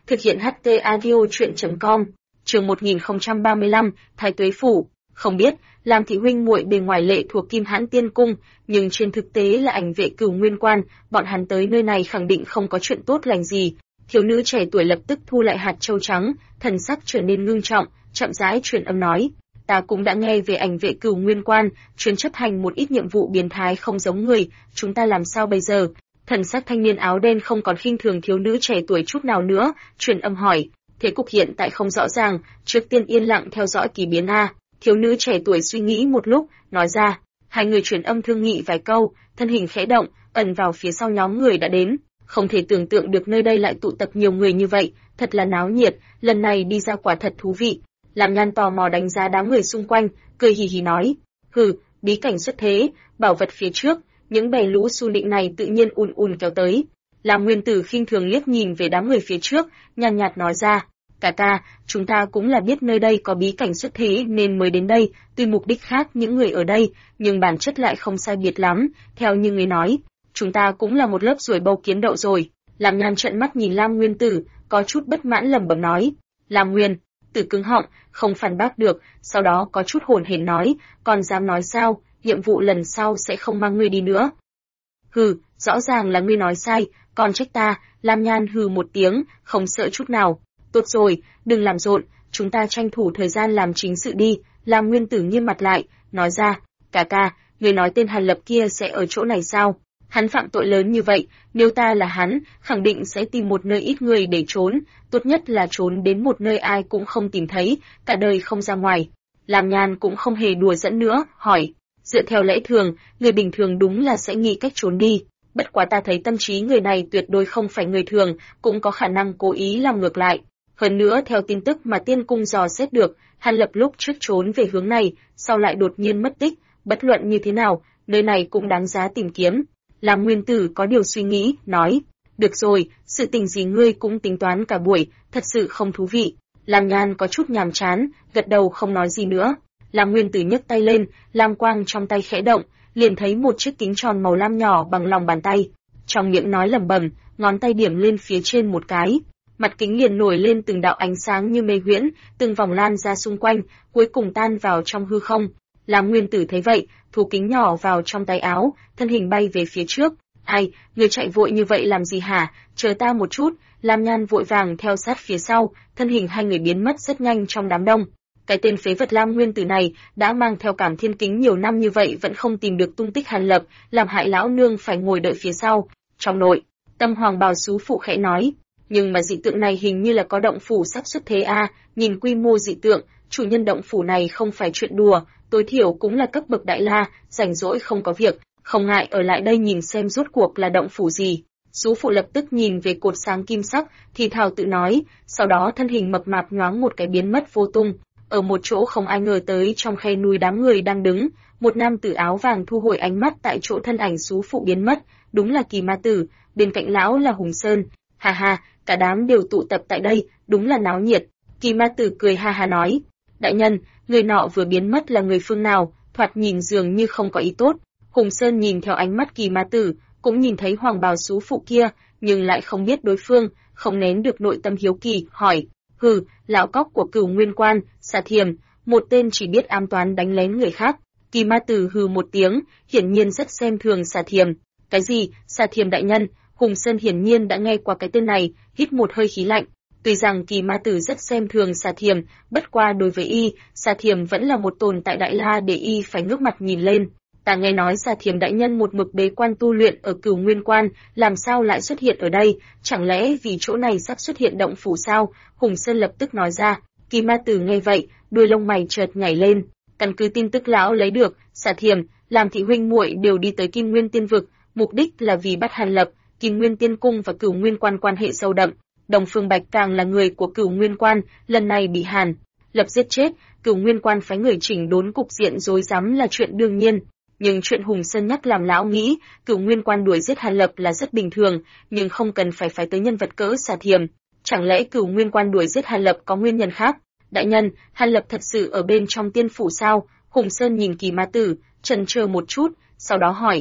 Thực hiện HT Audio truyện.com. Chương 1035, Thái Tuế Phủ. Không biết, Lam thị huynh muội bề ngoài lệ thuộc Kim Hãn Tiên Cung, nhưng trên thực tế là ảnh vệ Cửu Nguyên Quan, bọn hắn tới nơi này khẳng định không có chuyện tốt lành gì. Thiếu nữ trẻ tuổi lập tức thu lại hạt châu trắng, thần sắc trở nên ngưng trọng, chậm rãi truyền âm nói: "Ta cũng đã nghe về ảnh vệ Cửu Nguyên Quan, chuyên chấp hành một ít nhiệm vụ biến thái không giống người, chúng ta làm sao bây giờ?" Thần sắc thanh niên áo đen không còn khinh thường thiếu nữ trẻ tuổi chút nào nữa, truyền âm hỏi: "Thế cục hiện tại không rõ ràng, trước tiên yên lặng theo dõi kỳ biến a." Thiếu nữ trẻ tuổi suy nghĩ một lúc, nói ra. Hai người truyền âm thương nghị vài câu, thân hình khẽ động, ẩn vào phía sau nhóm người đã đến. Không thể tưởng tượng được nơi đây lại tụ tập nhiều người như vậy, thật là náo nhiệt, lần này đi ra quả thật thú vị. Làm Nhan tò mò đánh giá đám người xung quanh, cười hì hì nói: "Hừ, bí cảnh xuất thế, bảo vật phía trước, những bè lũ su nịnh này tự nhiên ùn ùn kéo tới." Làm Nguyên Tử khinh thường liếc nhìn về đám người phía trước, nhàn nhạt nói ra: "Cả ca, chúng ta cũng là biết nơi đây có bí cảnh xuất thế nên mới đến đây, tuy mục đích khác những người ở đây, nhưng bản chất lại không sai biệt lắm, theo như người nói, chúng ta cũng là một lớp ruồi bầu kiến đậu rồi." Làm Nhan trợn mắt nhìn Lam Nguyên Tử, có chút bất mãn lẩm bẩm nói. Lam Nguyên Tử cứng họng, không phản bác được, sau đó có chút hồn hển nói: "Còn dám nói sao, nhiệm vụ lần sau sẽ không mang ngươi đi nữa." "Hừ, rõ ràng là ngươi nói sai, còn trách ta." Lam Nhan hừ một tiếng, không sợ chút nào. "Tốt rồi, đừng làm rộn, chúng ta tranh thủ thời gian làm chính sự đi." Lam Nguyên Tử nghiêm mặt lại, nói ra: "Cả ca, người nói tên Hàn Lập kia sẽ ở chỗ này sao? Hắn phạm tội lớn như vậy, nếu ta là hắn, khẳng định sẽ tìm một nơi ít người để trốn, tốt nhất là trốn đến một nơi ai cũng không tìm thấy, cả đời không ra ngoài." Lam Nhan cũng không hề đùa dẫn nữa, hỏi: "Dựa theo lẽ thường, người bình thường đúng là sẽ nghĩ cách trốn đi. Bất quá ta thấy tâm trí người này tuyệt đối không phải người thường, cũng có khả năng cố ý làm ngược lại. Hơn nữa theo tin tức mà tiên cung dò xét được, Hàn Lập lúc trước trốn về hướng này, sau lại đột nhiên mất tích, bất luận như thế nào, nơi này cũng đáng giá tìm kiếm." Lam Nguyên Tử có điều suy nghĩ, nói: "Được rồi, sự tình gì ngươi cũng tính toán cả buổi, thật sự không thú vị." Lam Nhan có chút nhàm chán, gật đầu không nói gì nữa. Lam Nguyên Tử nhấc tay lên, lam quang trong tay khẽ động, liền thấy một chiếc kính tròn màu lam nhỏ bằng lòng bàn tay. Trong miệng nói lẩm bẩm, ngón tay điểm lên phía trên một cái. Mặt kính liền nổi lên từng đạo ánh sáng như mê huyễn, từng vòng lan ra xung quanh, cuối cùng tan vào trong hư không. Lam Nguyên Tử thấy vậy, thu kính nhỏ vào trong tay áo, thân hình bay về phía trước. "Ai, người chạy vội như vậy làm gì hả? Chờ ta một chút." Lam Nhan vội vàng theo sát phía sau, thân hình hai người biến mất rất nhanh trong đám đông. Cái tên phế vật Lam Nguyên Tử này đã mang theo Cảm Thiên Kính nhiều năm như vậy vẫn không tìm được tung tích Hàn Lập, làm hại lão nương phải ngồi đợi phía sau. Trong nội tâm Hoàng Bào Sú phụ khẽ nói: "Nhưng mà dị tượng này hình như là có động phủ sắp xuất thế a, nhìn quy mô dị tượng, chủ nhân động phủ này không phải chuyện đùa, tối thiểu cũng là cấp bậc đại la, rảnh rỗi không có việc, không ngại ở lại đây nhìn xem rốt cuộc là động phủ gì." Sú phụ lập tức nhìn về cột sáng kim sắc, thì thào tự nói, sau đó thân hình mập mạp nhoáng một cái biến mất vô tung. Ở một chỗ không ai ngờ tới trong khe núi đám người đang đứng, một nam tử áo vàng thu hồi ánh mắt tại chỗ thân ảnh sú phụ biến mất, đúng là Kỳ Ma Tử, bên cạnh lão là Hùng Sơn. "Ha ha, cả đám đều tụ tập tại đây, đúng là náo nhiệt." Kỳ Ma Tử cười ha ha nói: "Đại nhân, người nọ vừa biến mất là người phương nào, thoạt nhìn dường như không có ý tốt." Hùng Sơn nhìn theo ánh mắt Kỳ Ma Tử, cũng nhìn thấy Hoàng Bào Sú phụ kia, nhưng lại không biết đối phương, không nén được nội tâm hiếu kỳ, hỏi: "Hừ, lão cóc của Cửu Nguyên Quan, Xà Thiềm, một tên chỉ biết ám toán đánh lén người khác." Kỳ Ma Tử hừ một tiếng, hiển nhiên rất xem thường Xà Thiềm. "Cái gì? Xà Thiềm đại nhân?" Hùng Sơn hiển nhiên đã nghe qua cái tên này, hít một hơi khí lạnh. Tuy rằng Kỳ Ma Tử rất xem thường Xà Thiềm, bất qua đối với y, Xà Thiềm vẫn là một tồn tại đại la để y phải ngước mặt nhìn lên. "Ta nghe nói Xà Thiềm đại nhân một mực bế quan tu luyện ở Cửu Nguyên Quan, làm sao lại xuất hiện ở đây, chẳng lẽ vì chỗ này sắp xuất hiện động phủ sao?" Hùng Sơn lập tức nói ra. Kỳ Ma Tử nghe vậy, đuôi lông mày chợt nhảy lên. Căn cứ tin tức lão lấy được, Xà Thiềm, Làm thị huynh muội đều đi tới Kim Nguyên Tiên vực, mục đích là vì bắt Hàn Lập. Kim Nguyên Tiên cung và Cửu Nguyên Quan quan hệ sâu đậm. Đồng Phương Bạch càng là người của Cửu Nguyên Quan, lần này bị Hàn Lập giết chết, Cửu Nguyên Quan phái người chỉnh đốn cục diện rối rắm là chuyện đương nhiên. Nhưng chuyện Hùng Sơn nhắc làm lão nghĩ, Cửu Nguyên Quan đuổi giết Hàn Lập là rất bình thường, nhưng không cần phải phái tới nhân vật cỡ Xà Thiềm. Chẳng lẽ Cửu Nguyên Quan đuổi giết Hàn Lập có nguyên nhân khác? Đại nhân, Hàn Lập thật sự ở bên trong tiên phủ sao? Hùng Sơn nhìn Kỳ Ma Tử, chần chờ một chút, sau đó hỏi.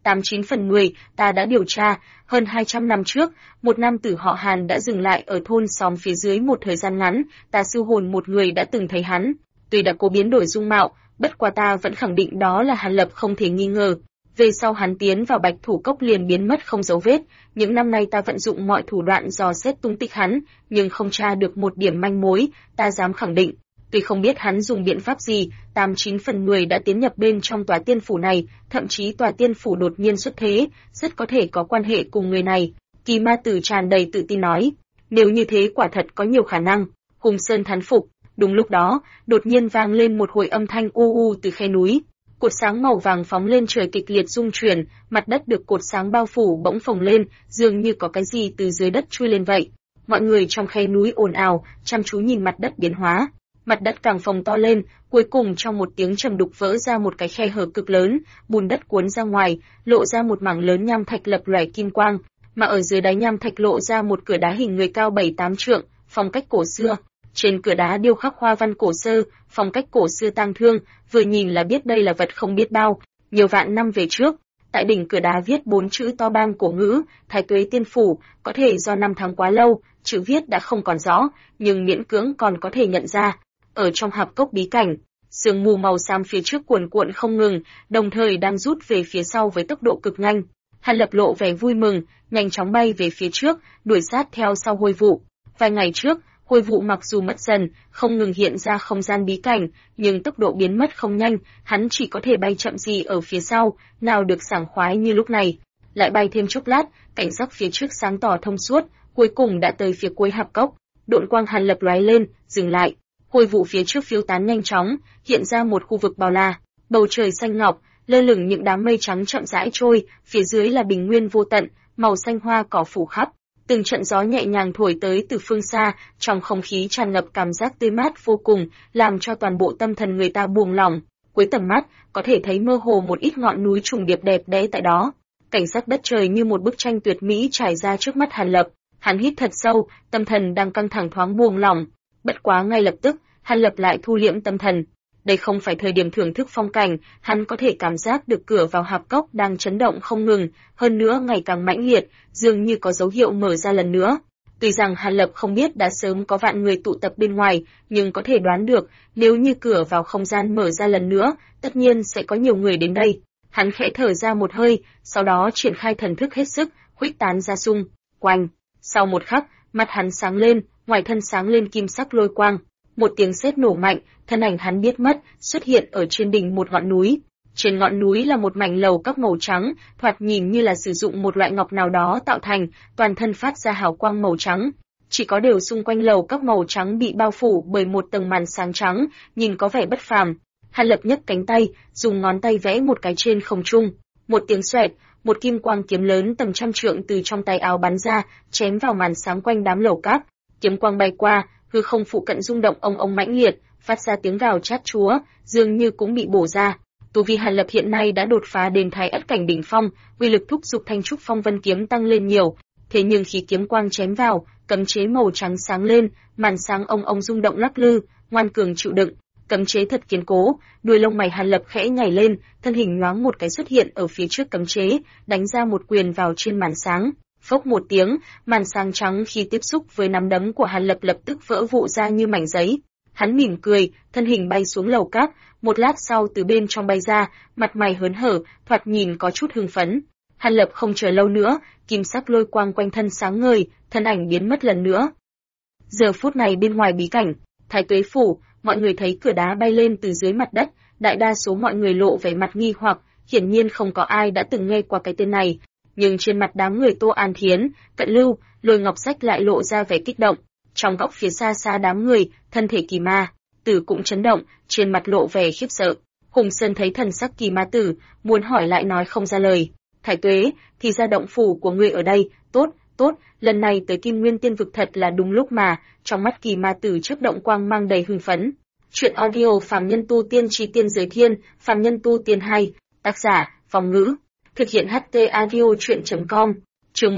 89 phần 10, ta đã điều tra, hơn 200 năm trước, một nam tử họ Hàn đã dừng lại ở thôn xóm phía dưới một thời gian ngắn, ta siêu hồn một người đã từng thấy hắn. Tuy đã cố biến đổi dung mạo, bất quá ta vẫn khẳng định đó là Hàn Lập không thể nghi ngờ. Về sau hắn tiến vào Bạch Thủ Cốc liền biến mất không dấu vết, những năm nay ta vận dụng mọi thủ đoạn dò xét tung tích hắn, nhưng không tra được một điểm manh mối, ta dám khẳng định. Tuy không biết hắn dùng biện pháp gì, 89 phần 10 đã tiến nhập bên trong tòa tiên phủ này, thậm chí tòa tiên phủ đột nhiên xuất thế, rất có thể có quan hệ cùng người này. Kỳ Ma Tử tràn đầy tự tin nói, nếu như thế quả thật có nhiều khả năng. Hùng Sơn thán phục. Đúng lúc đó, đột nhiên vang lên một hồi âm thanh u u từ khe núi. Cột sáng màu vàng phóng lên trời kịch liệt rung chuyển, mặt đất được cột sáng bao phủ bỗng phồng lên, dường như có cái gì từ dưới đất chui lên vậy. Mọi người trong khe núi ồn ào, chăm chú nhìn mặt đất biến hóa. Mặt đất càng phồng to lên, cuối cùng trong một tiếng trầm đục vỡ ra một cái khe hở cực lớn, bùn đất cuốn ra ngoài, lộ ra một mảng lớn nham thạch lập lòe kim quang, mà ở dưới đáy nham thạch lộ ra một cửa đá hình người cao 7-8 trượng, phong cách cổ xưa. Trên cửa đá điêu khắc hoa văn cổ sơ, phong cách cổ xưa tang thương, vừa nhìn là biết đây là vật không biết bao, nhiều vạn năm về trước. Tại đỉnh cửa đá viết 4 chữ to bang cổ ngữ, Thái Tuế Tiên Phủ, có thể do năm tháng quá lâu, chữ viết đã không còn rõ, nhưng miễn cưỡng còn có thể nhận ra. Ở trong hạp cốc bí cảnh, sương mù màu xám phía trước cuồn cuộn không ngừng, đồng thời đang rút về phía sau với tốc độ cực nhanh. Hàn Lập lộ vẻ vui mừng, nhanh chóng bay về phía trước, đuổi sát theo sau Hôi Vụ. Vài ngày trước, Hôi Vụ mặc dù mất dần, không ngừng hiện ra không gian bí cảnh, nhưng tốc độ biến mất không nhanh, hắn chỉ có thể bay chậm gì ở phía sau, nào được sảng khoái như lúc này. Lại bay thêm chốc lát, cảnh sắc phía trước sáng tỏ thông suốt, cuối cùng đã tới phía cuối hạp cốc. Độn quang Hàn Lập lóe lên, dừng lại. Hôi Vụ phía trước phiêu tán nhanh chóng, hiện ra một khu vực bao la, bầu trời xanh ngọc, lơ lửng những đám mây trắng chậm rãi trôi, phía dưới là bình nguyên vô tận, màu xanh hoa cỏ phủ khắp. Từng trận gió nhẹ nhàng thổi tới từ phương xa, trong không khí tràn ngập cảm giác tươi mát vô cùng, làm cho toàn bộ tâm thần người ta buông lỏng. Cuối tầm mắt, có thể thấy mơ hồ một ít ngọn núi trùng điệp đẹp đẽ tại đó. Cảnh sắc đất trời như một bức tranh tuyệt mỹ trải ra trước mắt Hàn Lập. Hắn hít thật sâu, tâm thần đang căng thẳng thoáng buông lỏng. Bất quá ngay lập tức, Hàn Lập lại thu liễm tâm thần. Đây không phải thời điểm thưởng thức phong cảnh, hắn có thể cảm giác được cửa vào hạp cốc đang chấn động không ngừng, hơn nữa ngày càng mãnh liệt, dường như có dấu hiệu mở ra lần nữa. Tuy rằng Hàn Lập không biết đã sớm có vạn người tụ tập bên ngoài, nhưng có thể đoán được, nếu như cửa vào không gian mở ra lần nữa, tất nhiên sẽ có nhiều người đến đây. Hắn khẽ thở ra một hơi, sau đó triển khai thần thức hết sức, khuếch tán ra xung quanh. Sau một khắc, mặt hắn sáng lên, ngoài thân sáng lên kim sắc lôi quang. Một tiếng sét nổ mạnh, thân ảnh hắn biết mất, xuất hiện ở trên đỉnh một ngọn núi. Trên ngọn núi là một mảnh lầu các màu trắng, thoạt nhìn như là sử dụng một loại ngọc nào đó tạo thành, toàn thân phát ra hào quang màu trắng. Chỉ có điều xung quanh lầu các màu trắng bị bao phủ bởi một tầng màn sáng trắng, nhìn có vẻ bất phàm. Hàn Lập nhấc cánh tay, dùng ngón tay vẽ một cái trên không trung. Một tiếng xoẹt, một kim quang kiếm lớn tầm trăm trượng từ trong tay áo bắn ra, chém vào màn sáng quanh đám lầu các. Kiếm quang bay qua, hư không phụ cận rung động ông ông mãnh liệt, phát ra tiếng gào chát chúa, dường như cũng bị bổ ra. Tu vi Hàn Lập hiện nay đã đột phá đến Thái Ất cảnh đỉnh phong, uy lực thúc giục Thanh Trúc Phong Vân kiếm tăng lên nhiều. Thế nhưng khi kiếm quang chém vào, cấm chế màu trắng sáng lên, màn sáng ông ông rung động lắc lư, ngoan cường chịu đựng. Cấm chế thật kiên cố, đuôi lông mày Hàn Lập khẽ nhảy lên, thân hình nhoáng một cái xuất hiện ở phía trước cấm chế, đánh ra một quyền vào trên màn sáng. Phốc một tiếng, màn sáng trắng khi tiếp xúc với nắm đấm của Hàn Lập lập tức vỡ vụn ra như mảnh giấy. Hắn mỉm cười, thân hình bay xuống lầu các, một lát sau từ bên trong bay ra, mặt mày hớn hở, thoạt nhìn có chút hưng phấn. Hàn Lập không chờ lâu nữa, kim sắc lôi quang quanh thân sáng ngời, thân ảnh biến mất lần nữa. Giờ phút này bên ngoài bí cảnh, Thái Tuế phủ, mọi người thấy cửa đá bay lên từ dưới mặt đất, đại đa số mọi người lộ vẻ mặt nghi hoặc, hiển nhiên không có ai đã từng nghe qua cái tên này. Nhưng trên mặt đám người Tô An Thiến, Cận Lưu, Lôi Ngọc Sách lại lộ ra vẻ kích động. Trong góc phía xa xa đám người, thân thể Kỳ Ma Tử cũng chấn động, trên mặt lộ vẻ khiếp sợ. Hùng Sơn thấy thần sắc Kỳ Ma Tử, muốn hỏi lại nói không ra lời. Thái Tuế, thì ra động phủ của ngươi ở đây, tốt, tốt, lần này tới Kim Nguyên Tiên vực thật là đúng lúc mà. Trong mắt Kỳ Ma Tử chớp động quang mang đầy hưng phấn. Chuyện audio Phàm Nhân Tu Tiên Chí Tiên Giới Thiên, Phàm Nhân Tu Tiên 2, tác giả, Phong Ngữ. Thực hiện HT Audio Chuyện.com, chương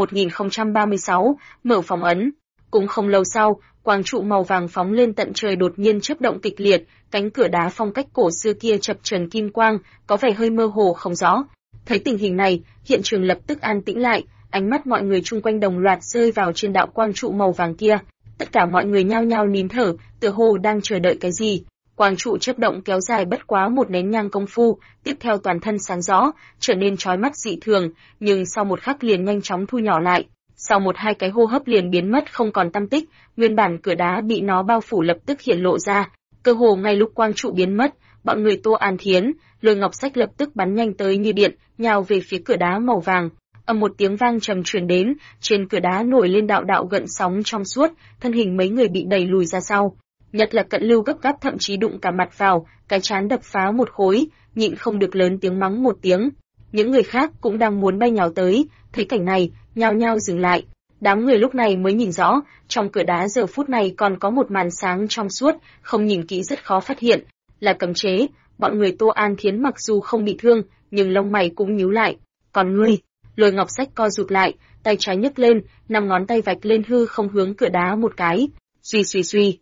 1036, mở phòng ấn. Cũng không lâu sau, quang trụ màu vàng phóng lên tận trời đột nhiên chớp động kịch liệt, cánh cửa đá phong cách cổ xưa kia chập chờn kim quang, có vẻ hơi mơ hồ không rõ. Thấy tình hình này, hiện trường lập tức an tĩnh lại, ánh mắt mọi người chung quanh đồng loạt rơi vào trên đạo quang trụ màu vàng kia. Tất cả mọi người nhao nhao nín thở, tựa hồ đang chờ đợi cái gì. Quang trụ chớp động kéo dài bất quá một nén nhang công phu, tiếp theo toàn thân sáng rõ, trở nên chói mắt dị thường, nhưng sau một khắc liền nhanh chóng thu nhỏ lại. Sau một hai cái hô hấp liền biến mất không còn tăm tích, nguyên bản cửa đá bị nó bao phủ lập tức hiện lộ ra. Cơ hồ ngay lúc quang trụ biến mất, bọn người Tô An Thiến, Lôi Ngọc Sách lập tức bắn nhanh tới như điện, nhào về phía cửa đá màu vàng. Ầm một tiếng vang trầm truyền đến, trên cửa đá nổi lên đạo đạo gợn sóng trong suốt, thân hình mấy người bị đẩy lùi ra sau. Nhất là Cận Lưu gấp gáp thậm chí đụng cả mặt vào, cái trán đập phá một khối, nhịn không được lớn tiếng mắng một tiếng. Những người khác cũng đang muốn bay nhào tới, thấy cảnh này, nhao nhao dừng lại. Đám người lúc này mới nhìn rõ, trong cửa đá giờ phút này còn có một màn sáng trong suốt, không nhìn kỹ rất khó phát hiện, là cấm chế. Bọn người Tô An Thiến mặc dù không bị thương, nhưng lông mày cũng nhíu lại. Còn ngươi? Lôi Ngọc Sách co rụt lại, tay trái nhấc lên, 5 ngón tay vạch lên hư không hướng cửa đá một cái. Suy suy suy.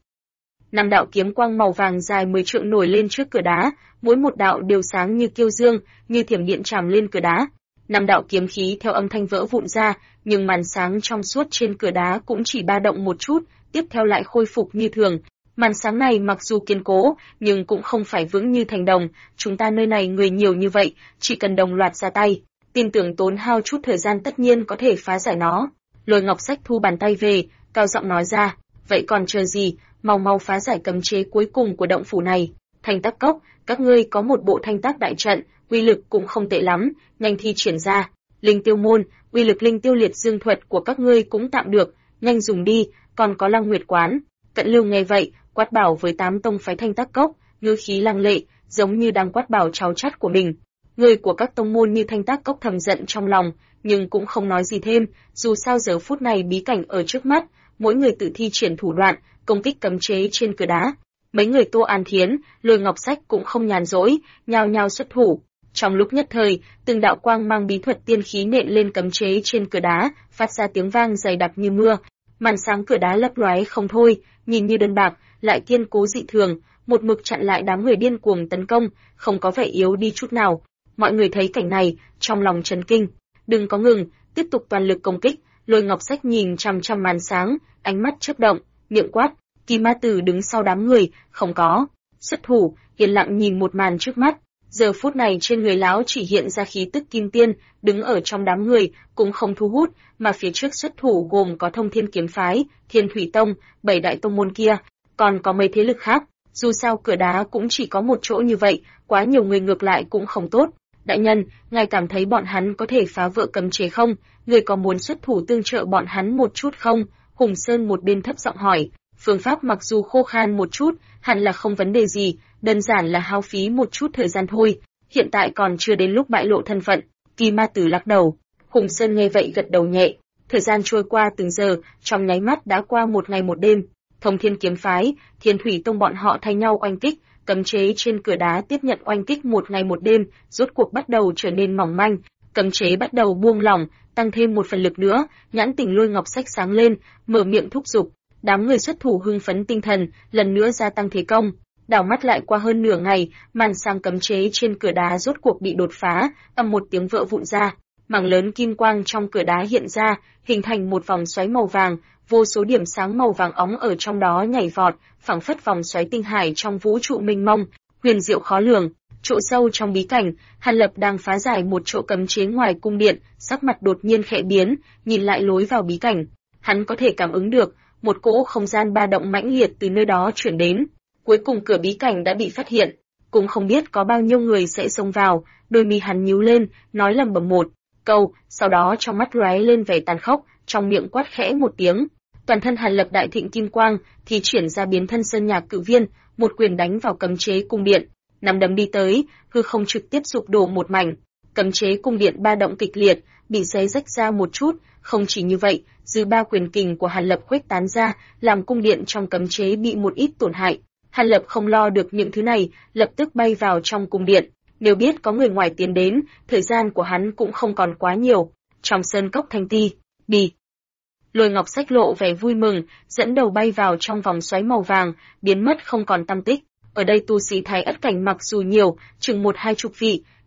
5 đạo kiếm quang màu vàng dài 10 trượng nổi lên trước cửa đá, mỗi một đạo đều sáng như kiêu dương, như thiểm điện chạm lên cửa đá. 5 đạo kiếm khí theo âm thanh vỡ vụn ra, nhưng màn sáng trong suốt trên cửa đá cũng chỉ ba động một chút, tiếp theo lại khôi phục như thường. Màn sáng này mặc dù kiên cố, nhưng cũng không phải vững như thành đồng, chúng ta nơi này người nhiều như vậy, chỉ cần đồng loạt ra tay, tin tưởng tốn hao chút thời gian tất nhiên có thể phá giải nó. Lôi Ngọc Sách thu bàn tay về, cao giọng nói ra, vậy còn chờ gì, mau mau phá giải cấm chế cuối cùng của động phủ này. Thanh Tắc Cốc, các ngươi có một bộ thanh tác đại trận, uy lực cũng không tệ lắm, nhanh thi triển ra. Linh Tiêu Môn, uy lực Linh Tiêu Liệt Dương thuật của các ngươi cũng tạm được, nhanh dùng đi, còn có Lăng Nguyệt Quán. Cận Lưu nghe vậy, quát bảo với 8 tông phái Thanh Tắc Cốc, ngữ khí lăng lệ, giống như đang quát bảo cháu chắt của mình. Người của các tông môn như Thanh Tắc Cốc thầm giận trong lòng, nhưng cũng không nói gì thêm, dù sao giờ phút này bí cảnh ở trước mắt, mỗi người tự thi triển thủ đoạn, công kích cấm chế trên cửa đá. Mấy người Tô An Thiến, Lôi Ngọc Sách cũng không nhàn rỗi, nhao nhao xuất thủ. Trong lúc nhất thời, từng đạo quang mang bí thuật tiên khí nện lên cấm chế trên cửa đá, phát ra tiếng vang dày đặc như mưa. Màn sáng cửa đá lấp lóe không thôi, nhìn như đơn bạc, lại kiên cố dị thường, một mực chặn lại đám người điên cuồng tấn công, không có vẻ yếu đi chút nào. Mọi người thấy cảnh này, trong lòng chấn kinh. Đừng có ngừng, tiếp tục toàn lực công kích. Lôi Ngọc Sách nhìn chằm chằm màn sáng, ánh mắt chớp động, miệng quát. Kim Ma Tử đứng sau đám người, không có xuất thủ, yên lặng nhìn một màn trước mắt. Giờ phút này trên người lão chỉ hiện ra khí tức kim tiên, đứng ở trong đám người cũng không thu hút, mà phía trước xuất thủ gồm có Thông Thiên Kiếm Phái, Thiên Thủy Tông, 7 đại tông môn kia, còn có mấy thế lực khác. Dù sao cửa đá cũng chỉ có một chỗ như vậy, quá nhiều người ngược lại cũng không tốt. Đại nhân, ngài cảm thấy bọn hắn có thể phá vỡ cấm chế không? Người có muốn xuất thủ tương trợ bọn hắn một chút không? Hùng Sơn một bên thấp giọng hỏi. Phương pháp mặc dù khô khan một chút, hẳn là không vấn đề gì, đơn giản là hao phí một chút thời gian thôi. Hiện tại còn chưa đến lúc bại lộ thân phận. Kim Ma Tử lắc đầu. Hùng Sơn nghe vậy gật đầu nhẹ. Thời gian trôi qua từng giờ, trong nháy mắt đã qua một ngày một đêm. Thông Thiên Kiếm Phái, Thiên Thủy Tông bọn họ thay nhau oanh kích, cấm chế trên cửa đá tiếp nhận oanh kích một ngày một đêm, rốt cuộc bắt đầu trở nên mỏng manh, cấm chế bắt đầu buông lỏng, tăng thêm một phần lực nữa. Nhãn tình Lôi Ngọc Sách sáng lên, mở miệng thúc giục. Đám người xuất thủ hưng phấn tinh thần, lần nữa gia tăng thế công. Đảo mắt lại qua hơn nửa ngày, màn sáng cấm chế trên cửa đá rốt cuộc bị đột phá, ầm một tiếng vỡ vụn ra. Mảng lớn kim quang trong cửa đá hiện ra, hình thành một vòng xoáy màu vàng, vô số điểm sáng màu vàng óng ở trong đó nhảy vọt, phảng phất vòng xoáy tinh hải trong vũ trụ mênh mông, huyền diệu khó lường. Chỗ sâu trong bí cảnh, Hàn Lập đang phá giải một chỗ cấm chế ngoài cung điện, sắc mặt đột nhiên khẽ biến, nhìn lại lối vào bí cảnh. Hắn có thể cảm ứng được một cỗ không gian ba động mãnh liệt từ nơi đó chuyển đến. Cuối cùng cửa bí cảnh đã bị phát hiện, cũng không biết có bao nhiêu người sẽ xông vào. Đôi mi hắn nhíu lên, nói lẩm bẩm một câu, sau đó trong mắt lóe lên vẻ tàn khốc, trong miệng quát khẽ một tiếng. Toàn thân Hàn Lập đại thịnh kim quang, thì triển ra biến thân sơn nhạc cự viên, một quyền đánh vào cấm chế cung điện. Nắm đấm đi tới, hư không trực tiếp sụp đổ một mảnh. Cấm chế cung điện ba động kịch liệt, bị xé rách ra một chút. Không chỉ như vậy, dư ba quyền kình của Hàn Lập khuếch tán ra, làm cung điện trong cấm chế bị một ít tổn hại. Hàn Lập không lo được những thứ này, lập tức bay vào trong cung điện. Nếu biết có người ngoài tiến đến, thời gian của hắn cũng không còn quá nhiều. Trong sơn cốc thanh ti, bì. Lôi Ngọc Sách lộ vẻ vui mừng, dẫn đầu bay vào trong vòng xoáy màu vàng, biến mất không còn tăm tích. Ở đây tu sĩ Thái Ất cảnh mặc dù nhiều, chừng 1-2 chục vị,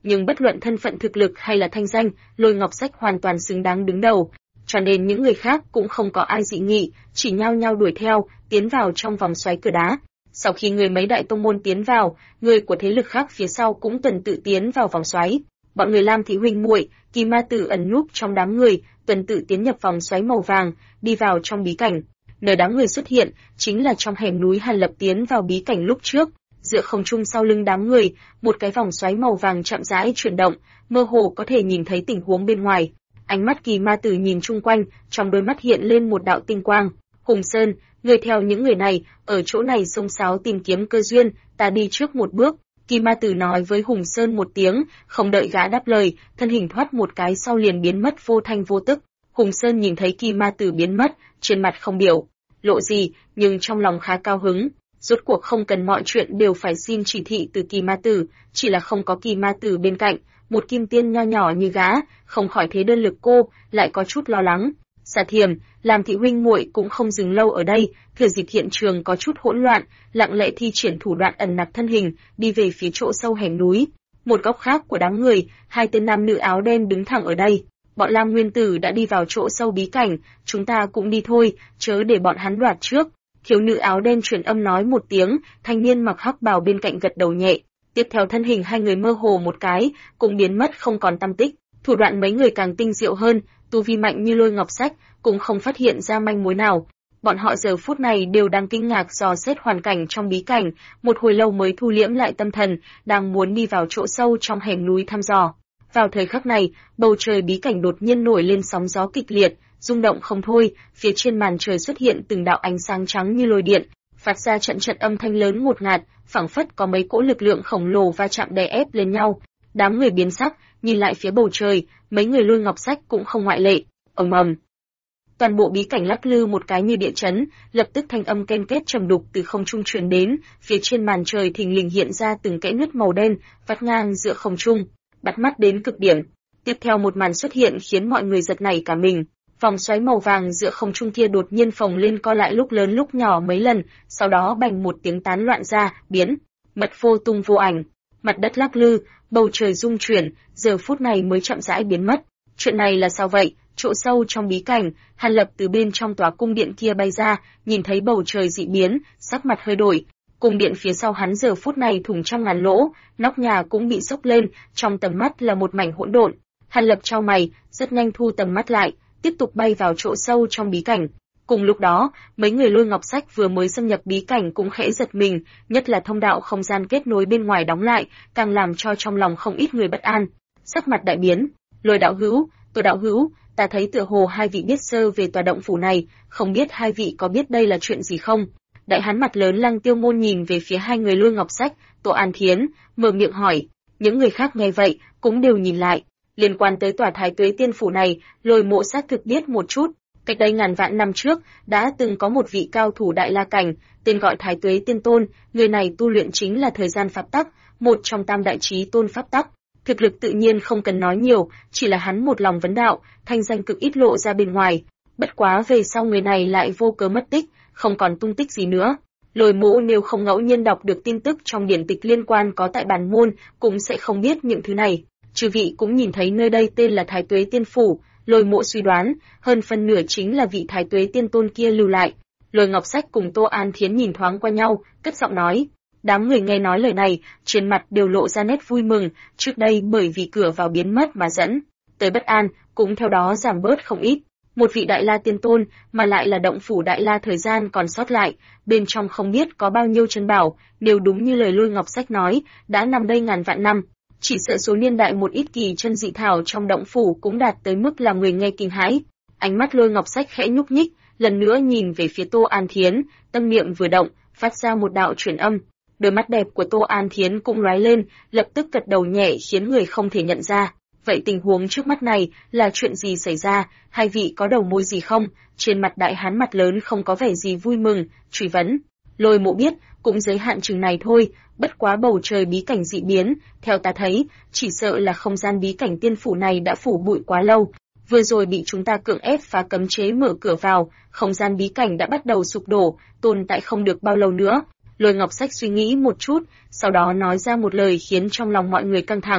nhưng bất luận thân phận thực lực hay là thanh danh, Lôi Ngọc Sách hoàn toàn xứng đáng đứng đầu. Cho nên những người khác cũng không có ai dị nghị, chỉ nhao nhao đuổi theo, tiến vào trong vòng xoáy cửa đá. Sau khi người mấy đại tông môn tiến vào, người của thế lực khác phía sau cũng tuần tự tiến vào vòng xoáy. Bọn người Lam Thị huynh muội, Kỳ Ma Tử ẩn núp trong đám người, tuần tự tiến nhập vòng xoáy màu vàng, đi vào trong bí cảnh. Nơi đám người xuất hiện chính là trong hẻm núi Hàn Lập tiến vào bí cảnh lúc trước. Giữa không trung sau lưng đám người, một cái vòng xoáy màu vàng chậm rãi chuyển động, mơ hồ có thể nhìn thấy tình huống bên ngoài. Ánh mắt Kỳ Ma Tử nhìn chung quanh, trong đôi mắt hiện lên một đạo tinh quang. Hùng Sơn, người theo những người này, ở chỗ này xông xáo tìm kiếm cơ duyên, ta đi trước một bước. Kỳ Ma Tử nói với Hùng Sơn một tiếng, không đợi gã đáp lời, thân hình thoát một cái sau liền biến mất vô thanh vô tức. Hùng Sơn nhìn thấy Kỳ Ma Tử biến mất, trên mặt không biểu lộ gì, nhưng trong lòng khá cao hứng. Rốt cuộc không cần mọi chuyện đều phải xin chỉ thị từ Kỳ Ma Tử, chỉ là không có Kỳ Ma Tử bên cạnh, một kim tiên nho nhỏ như gã, không khỏi thế đơn lực cô, lại có chút lo lắng. Xà Thiềm, Lam Thị huynh muội cũng không dừng lâu ở đây, thừa dịp hiện trường có chút hỗn loạn, lặng lẽ thi triển thủ đoạn ẩn nặc thân hình, đi về phía chỗ sâu hẻm núi. Một góc khác của đám người, hai tên nam nữ áo đen đứng thẳng ở đây. Bọn Lam Nguyên Tử đã đi vào chỗ sâu bí cảnh, chúng ta cũng đi thôi, chớ để bọn hắn đoạt trước. Thiếu nữ áo đen truyền âm nói một tiếng, thanh niên mặc hắc bào bên cạnh gật đầu nhẹ. Tiếp theo thân hình hai người mơ hồ một cái, cũng biến mất không còn tăm tích. Thủ đoạn mấy người càng tinh diệu hơn, tu vi mạnh như Lôi Ngọc Sách, cũng không phát hiện ra manh mối nào. Bọn họ giờ phút này đều đang kinh ngạc dò xét hoàn cảnh trong bí cảnh, một hồi lâu mới thu liễm lại tâm thần, đang muốn đi vào chỗ sâu trong hẻm núi thăm dò. Vào thời khắc này, bầu trời bí cảnh đột nhiên nổi lên sóng gió kịch liệt, rung động không thôi, phía trên màn trời xuất hiện từng đạo ánh sáng trắng như lôi điện, phát ra trận trận âm thanh lớn ngột ngạt, phảng phất có mấy cỗ lực lượng khổng lồ va chạm đè ép lên nhau. Đám người biến sắc, nhìn lại phía bầu trời, mấy người Lôi Ngọc Sách cũng không ngoại lệ. Ầm ầm. Toàn bộ bí cảnh lắc lư một cái như địa chấn, lập tức thanh âm ken két trầm đục từ không trung truyền đến, phía trên màn trời thình lình hiện ra từng kẽ nứt màu đen, vắt ngang giữa không trung, bắt mắt đến cực điểm. Tiếp theo một màn xuất hiện khiến mọi người giật nảy cả mình. Vòng xoáy màu vàng giữa không trung kia đột nhiên phồng lên co lại lúc lớn lúc nhỏ mấy lần, sau đó bành một tiếng tán loạn ra, biến mất vô tung vô ảnh. Mặt đất lắc lư, bầu trời rung chuyển, giờ phút này mới chậm rãi biến mất. Chuyện này là sao vậy? Chỗ sâu trong bí cảnh, Hàn Lập từ bên trong tòa cung điện kia bay ra, nhìn thấy bầu trời dị biến, sắc mặt hơi đổi. Cung điện phía sau hắn giờ phút này thủng trăm ngàn lỗ, nóc nhà cũng bị xốc lên, trong tầm mắt là một mảnh hỗn độn. Hàn Lập chau mày, rất nhanh thu tầm mắt lại, tiếp tục bay vào chỗ sâu trong bí cảnh. Cùng lúc đó, mấy người Lôi Ngọc Sách vừa mới xâm nhập bí cảnh cũng khẽ giật mình, nhất là thông đạo không gian kết nối bên ngoài đóng lại, càng làm cho trong lòng không ít người bất an. Sắc mặt đại biến, Lôi đạo hữu, Tô đạo hữu, ta thấy tựa hồ hai vị biết sơ về tòa động phủ này, không biết hai vị có biết đây là chuyện gì không? Đại hán mặt lớn Lăng Tiêu Môn nhìn về phía hai người Lôi Ngọc Sách, Tô An Thiến, mở miệng hỏi. Những người khác nghe vậy, cũng đều nhìn lại. Liên quan tới tòa Thái Tuế Tiên phủ này, Lôi Mộ xác thực biết một chút. Cách đây ngàn vạn năm trước, đã từng có một vị cao thủ Đại La Cảnh, tên gọi Thái Tuế Tiên Tôn, người này tu luyện chính là thời gian pháp tắc, một trong tam đại chí tôn pháp tắc. Thực lực tự nhiên không cần nói nhiều, chỉ là hắn một lòng vấn đạo, thanh danh cực ít lộ ra bên ngoài. Bất quá về sau người này lại vô cớ mất tích, không còn tung tích gì nữa. Lôi Mộ nếu không ngẫu nhiên đọc được tin tức trong điển tịch liên quan có tại bản môn, cũng sẽ không biết những thứ này. Chư vị cũng nhìn thấy nơi đây tên là Thái Tuế Tiên phủ, Lôi Mộ suy đoán, hơn phân nửa chính là vị Thái Tuế Tiên Tôn kia lưu lại. Lôi Ngọc Sách cùng Tô An Thiến nhìn thoáng qua nhau, cất giọng nói. Đám người nghe nói lời này, trên mặt đều lộ ra nét vui mừng, trước đây bởi vì cửa vào biến mất mà dẫn tới bất an, cũng theo đó giảm bớt không ít. Một vị Đại La Tiên Tôn, mà lại là động phủ Đại La thời gian còn sót lại, bên trong không biết có bao nhiêu chân bảo, nếu đúng như lời Lôi Ngọc Sách nói, đã nằm đây ngàn vạn năm. Chỉ sợ số niên đại một ít kỳ chân dị thảo trong động phủ cũng đạt tới mức làm người nghe kinh hãi. Ánh mắt Lôi Ngọc Sách khẽ nhúc nhích, lần nữa nhìn về phía Tô An Thiến, tâm niệm vừa động, phát ra một đạo truyền âm. Đôi mắt đẹp của Tô An Thiến cũng lóe lên, lập tức gật đầu nhẹ khiến người không thể nhận ra. Vậy tình huống trước mắt này là chuyện gì xảy ra, hai vị có đầu mối gì không? Trên mặt đại hán mặt lớn không có vẻ gì vui mừng, truy vấn. Lôi Mộ biết, cũng giới hạn chừng này thôi, bất quá bầu trời bí cảnh dị biến, theo ta thấy, chỉ sợ là không gian bí cảnh tiên phủ này đã phủ bụi quá lâu. Vừa rồi bị chúng ta cưỡng ép phá cấm chế mở cửa vào, không gian bí cảnh đã bắt đầu sụp đổ, tồn tại không được bao lâu nữa. Lôi Ngọc Sách suy nghĩ một chút, sau đó nói ra một lời khiến trong lòng mọi người căng thẳng.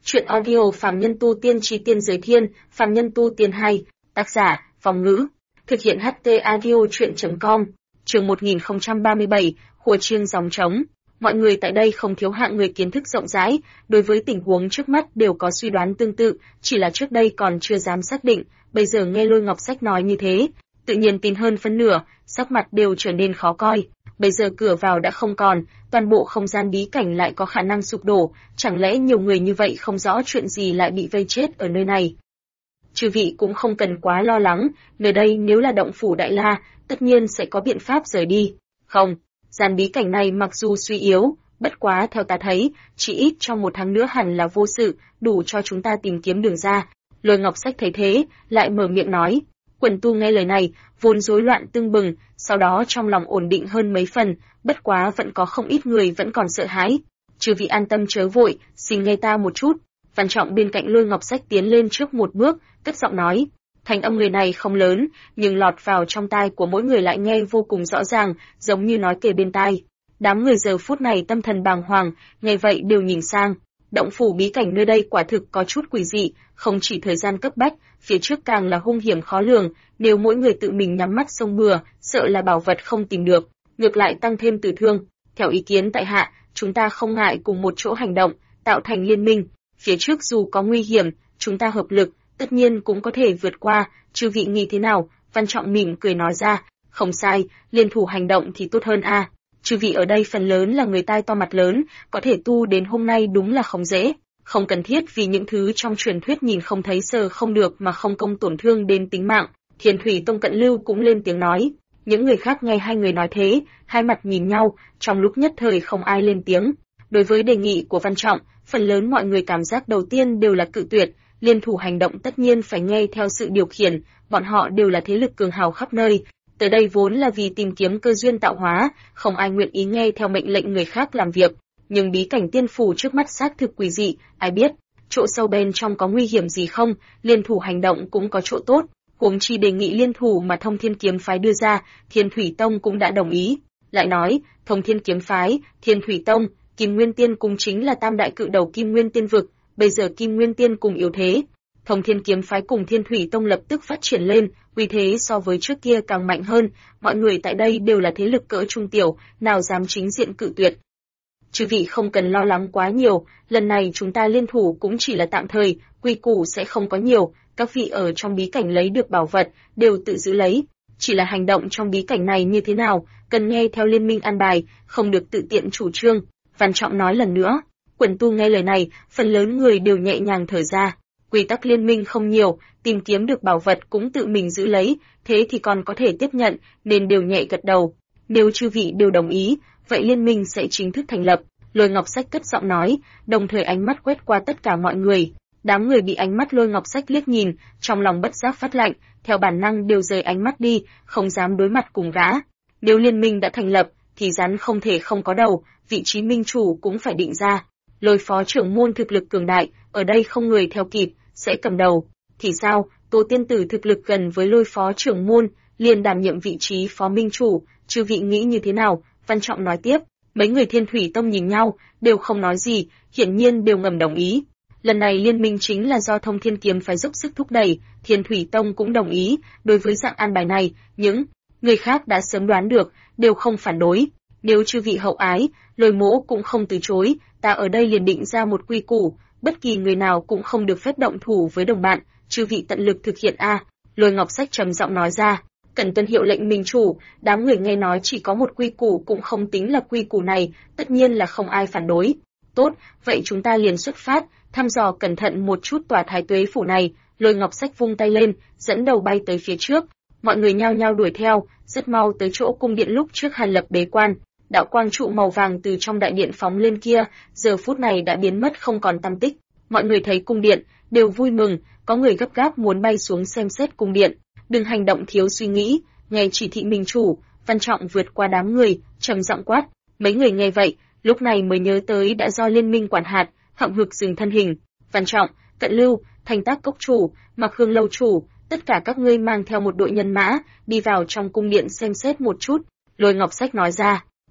Truyện audio Phàm Nhân Tu Tiên Chí Tiên Giới Thiên, Phàm Nhân Tu Tiên 2, tác giả, Phong Ngữ. Thực hiện HT Audio Truyện.com. Chương 1037, Khua chiêng gióng trống. Mọi người tại đây không thiếu hạng người kiến thức rộng rãi, đối với tình huống trước mắt đều có suy đoán tương tự, chỉ là trước đây còn chưa dám xác định, bây giờ nghe Lôi Ngọc Sách nói như thế, tự nhiên tin hơn phân nửa, sắc mặt đều trở nên khó coi. Bây giờ cửa vào đã không còn, toàn bộ không gian bí cảnh lại có khả năng sụp đổ, chẳng lẽ nhiều người như vậy không rõ chuyện gì lại bị vây chết ở nơi này. Chư vị cũng không cần quá lo lắng, nơi đây nếu là động phủ Đại La, tất nhiên sẽ có biện pháp rời đi. Không, gian bí cảnh này mặc dù suy yếu, bất quá theo ta thấy, chỉ ít trong 1 tháng nữa hẳn là vô sự, đủ cho chúng ta tìm kiếm đường ra. Lôi Ngọc Sách thấy thế, lại mở miệng nói. Quần tu nghe lời này, vốn rối loạn tưng bừng, sau đó trong lòng ổn định hơn mấy phần, bất quá vẫn có không ít người vẫn còn sợ hãi. Chư vị an tâm chớ vội, xin nghe ta một chút. Văn Trọng bên cạnh Lôi Ngọc Sách tiến lên trước một bước, cất giọng nói. Thanh âm người này không lớn, nhưng lọt vào trong tai của mỗi người lại nghe vô cùng rõ ràng, giống như nói kề bên tai. Đám người giờ phút này tâm thần bàng hoàng, nghe vậy đều nhìn sang. Động phủ bí cảnh nơi đây quả thực có chút quỷ dị, không chỉ thời gian cấp bách, phía trước càng là hung hiểm khó lường, nếu mỗi người tự mình nhắm mắt xông bừa, sợ là bảo vật không tìm được, ngược lại tăng thêm tử thương. Theo ý kiến tại hạ, chúng ta không ngại cùng một chỗ hành động, tạo thành liên minh. Phía trước dù có nguy hiểm, chúng ta hợp lực, tất nhiên cũng có thể vượt qua. Chư vị nghĩ thế nào? Văn Trọng mỉm cười nói ra. Không sai, liên thủ hành động thì tốt hơn a. Chư vị ở đây phần lớn là người tai to mặt lớn, có thể tu đến hôm nay đúng là không dễ. Không cần thiết vì những thứ trong truyền thuyết nhìn không thấy sờ không được mà không công tổn thương đến tính mạng. Thiên Thủy Tông Cận Lưu cũng lên tiếng nói. Những người khác nghe hai người nói thế, hai mặt nhìn nhau, trong lúc nhất thời không ai lên tiếng. Đối với đề nghị của Văn Trọng, phần lớn mọi người cảm giác đầu tiên đều là cự tuyệt, liên thủ hành động tất nhiên phải nghe theo sự điều khiển, bọn họ đều là thế lực cường hào khắp nơi. Tới đây vốn là vì tìm kiếm cơ duyên tạo hóa, không ai nguyện ý nghe theo mệnh lệnh người khác làm việc. Nhưng bí cảnh tiên phủ trước mắt xác thực quỷ dị, ai biết, chỗ sâu bên trong có nguy hiểm gì không, liên thủ hành động cũng có chỗ tốt. Huống chi đề nghị liên thủ mà Thông Thiên Kiếm Phái đưa ra, Thiên Thủy Tông cũng đã đồng ý. Lại nói, Thông Thiên Kiếm Phái, Thiên Thủy Tông, Kim Nguyên Tiên Cung chính là tam đại cự đầu Kim Nguyên Tiên vực, bây giờ Kim Nguyên Tiên Cung yếu thế. Thông Thiên Kiếm Phái cùng Thiên Thủy Tông lập tức phát triển lên, uy thế so với trước kia càng mạnh hơn, mọi người tại đây đều là thế lực cỡ trung tiểu, nào dám chính diện cự tuyệt. Chư vị không cần lo lắng quá nhiều, lần này chúng ta liên thủ cũng chỉ là tạm thời, quy củ sẽ không có nhiều, các vị ở trong bí cảnh lấy được bảo vật, đều tự giữ lấy. Chỉ là hành động trong bí cảnh này như thế nào, cần nghe theo liên minh an bài, không được tự tiện chủ trương. Văn Trọng nói lần nữa, quần tu nghe lời này, phần lớn người đều nhẹ nhàng thở ra. Quy tắc liên minh không nhiều, tìm kiếm được bảo vật cũng tự mình giữ lấy, thế thì còn có thể tiếp nhận, nên đều nhẹ gật đầu. Nếu chư vị đều đồng ý, vậy liên minh sẽ chính thức thành lập. Lôi Ngọc Sách cất giọng nói, đồng thời ánh mắt quét qua tất cả mọi người. Đám người bị ánh mắt Lôi Ngọc Sách liếc nhìn, trong lòng bất giác phát lạnh, theo bản năng đều rời ánh mắt đi, không dám đối mặt cùng gã. Nếu liên minh đã thành lập, thì rắn không thể không có đầu, vị trí minh chủ cũng phải định ra. Lôi phó trưởng môn thực lực cường đại, ở đây không người theo kịp, sẽ cầm đầu. Thì sao, Tô Tiên Tử thực lực gần với Lôi phó trưởng môn, liền đảm nhiệm vị trí phó minh chủ, chư vị nghĩ như thế nào? Văn Trọng nói tiếp. Mấy người Thiên Thủy Tông nhìn nhau, đều không nói gì, hiển nhiên đều ngầm đồng ý. Lần này liên minh chính là do Thông Thiên Kiếm Phái dốc sức thúc đẩy, Thiên Thủy Tông cũng đồng ý, đối với dạng an bài này, những người khác đã sớm đoán được, đều không phản đối. Nếu chư vị hậu ái, Lôi Mỗ cũng không từ chối, ta ở đây liền định ra một quy củ, bất kỳ người nào cũng không được phép động thủ với đồng bạn, chư vị tận lực thực hiện a. Lôi Ngọc Sách trầm giọng nói ra. Cần tuân hiệu lệnh minh chủ, đám người nghe nói chỉ có một quy củ cũng không tính là quy củ này, tất nhiên là không ai phản đối. Tốt, vậy chúng ta liền xuất phát, thăm dò cẩn thận một chút tòa Thái Tuế phủ này. Lôi Ngọc Sách vung tay lên, dẫn đầu bay tới phía trước. Mọi người nhao nhao đuổi theo, rất mau tới chỗ cung điện lúc trước Hàn Lập bế quan. Đạo quang trụ màu vàng từ trong đại điện phóng lên kia, giờ phút này đã biến mất không còn tăm tích. Mọi người thấy cung điện, đều vui mừng, có người gấp gáp muốn bay xuống xem xét cung điện. Đừng hành động thiếu suy nghĩ, nghe chỉ thị minh chủ. Văn Trọng vượt qua đám người, trầm giọng quát. Mấy người nghe vậy, lúc này mới nhớ tới đã do liên minh quản hạt, hậm hực dừng thân hình. Văn Trọng, Cận Lưu, Thanh Tác cốc chủ, Mặc Hương lâu chủ, tất cả các ngươi mang theo một đội nhân mã, đi vào trong cung điện xem xét một chút. Lôi Ngọc Sách nói ra.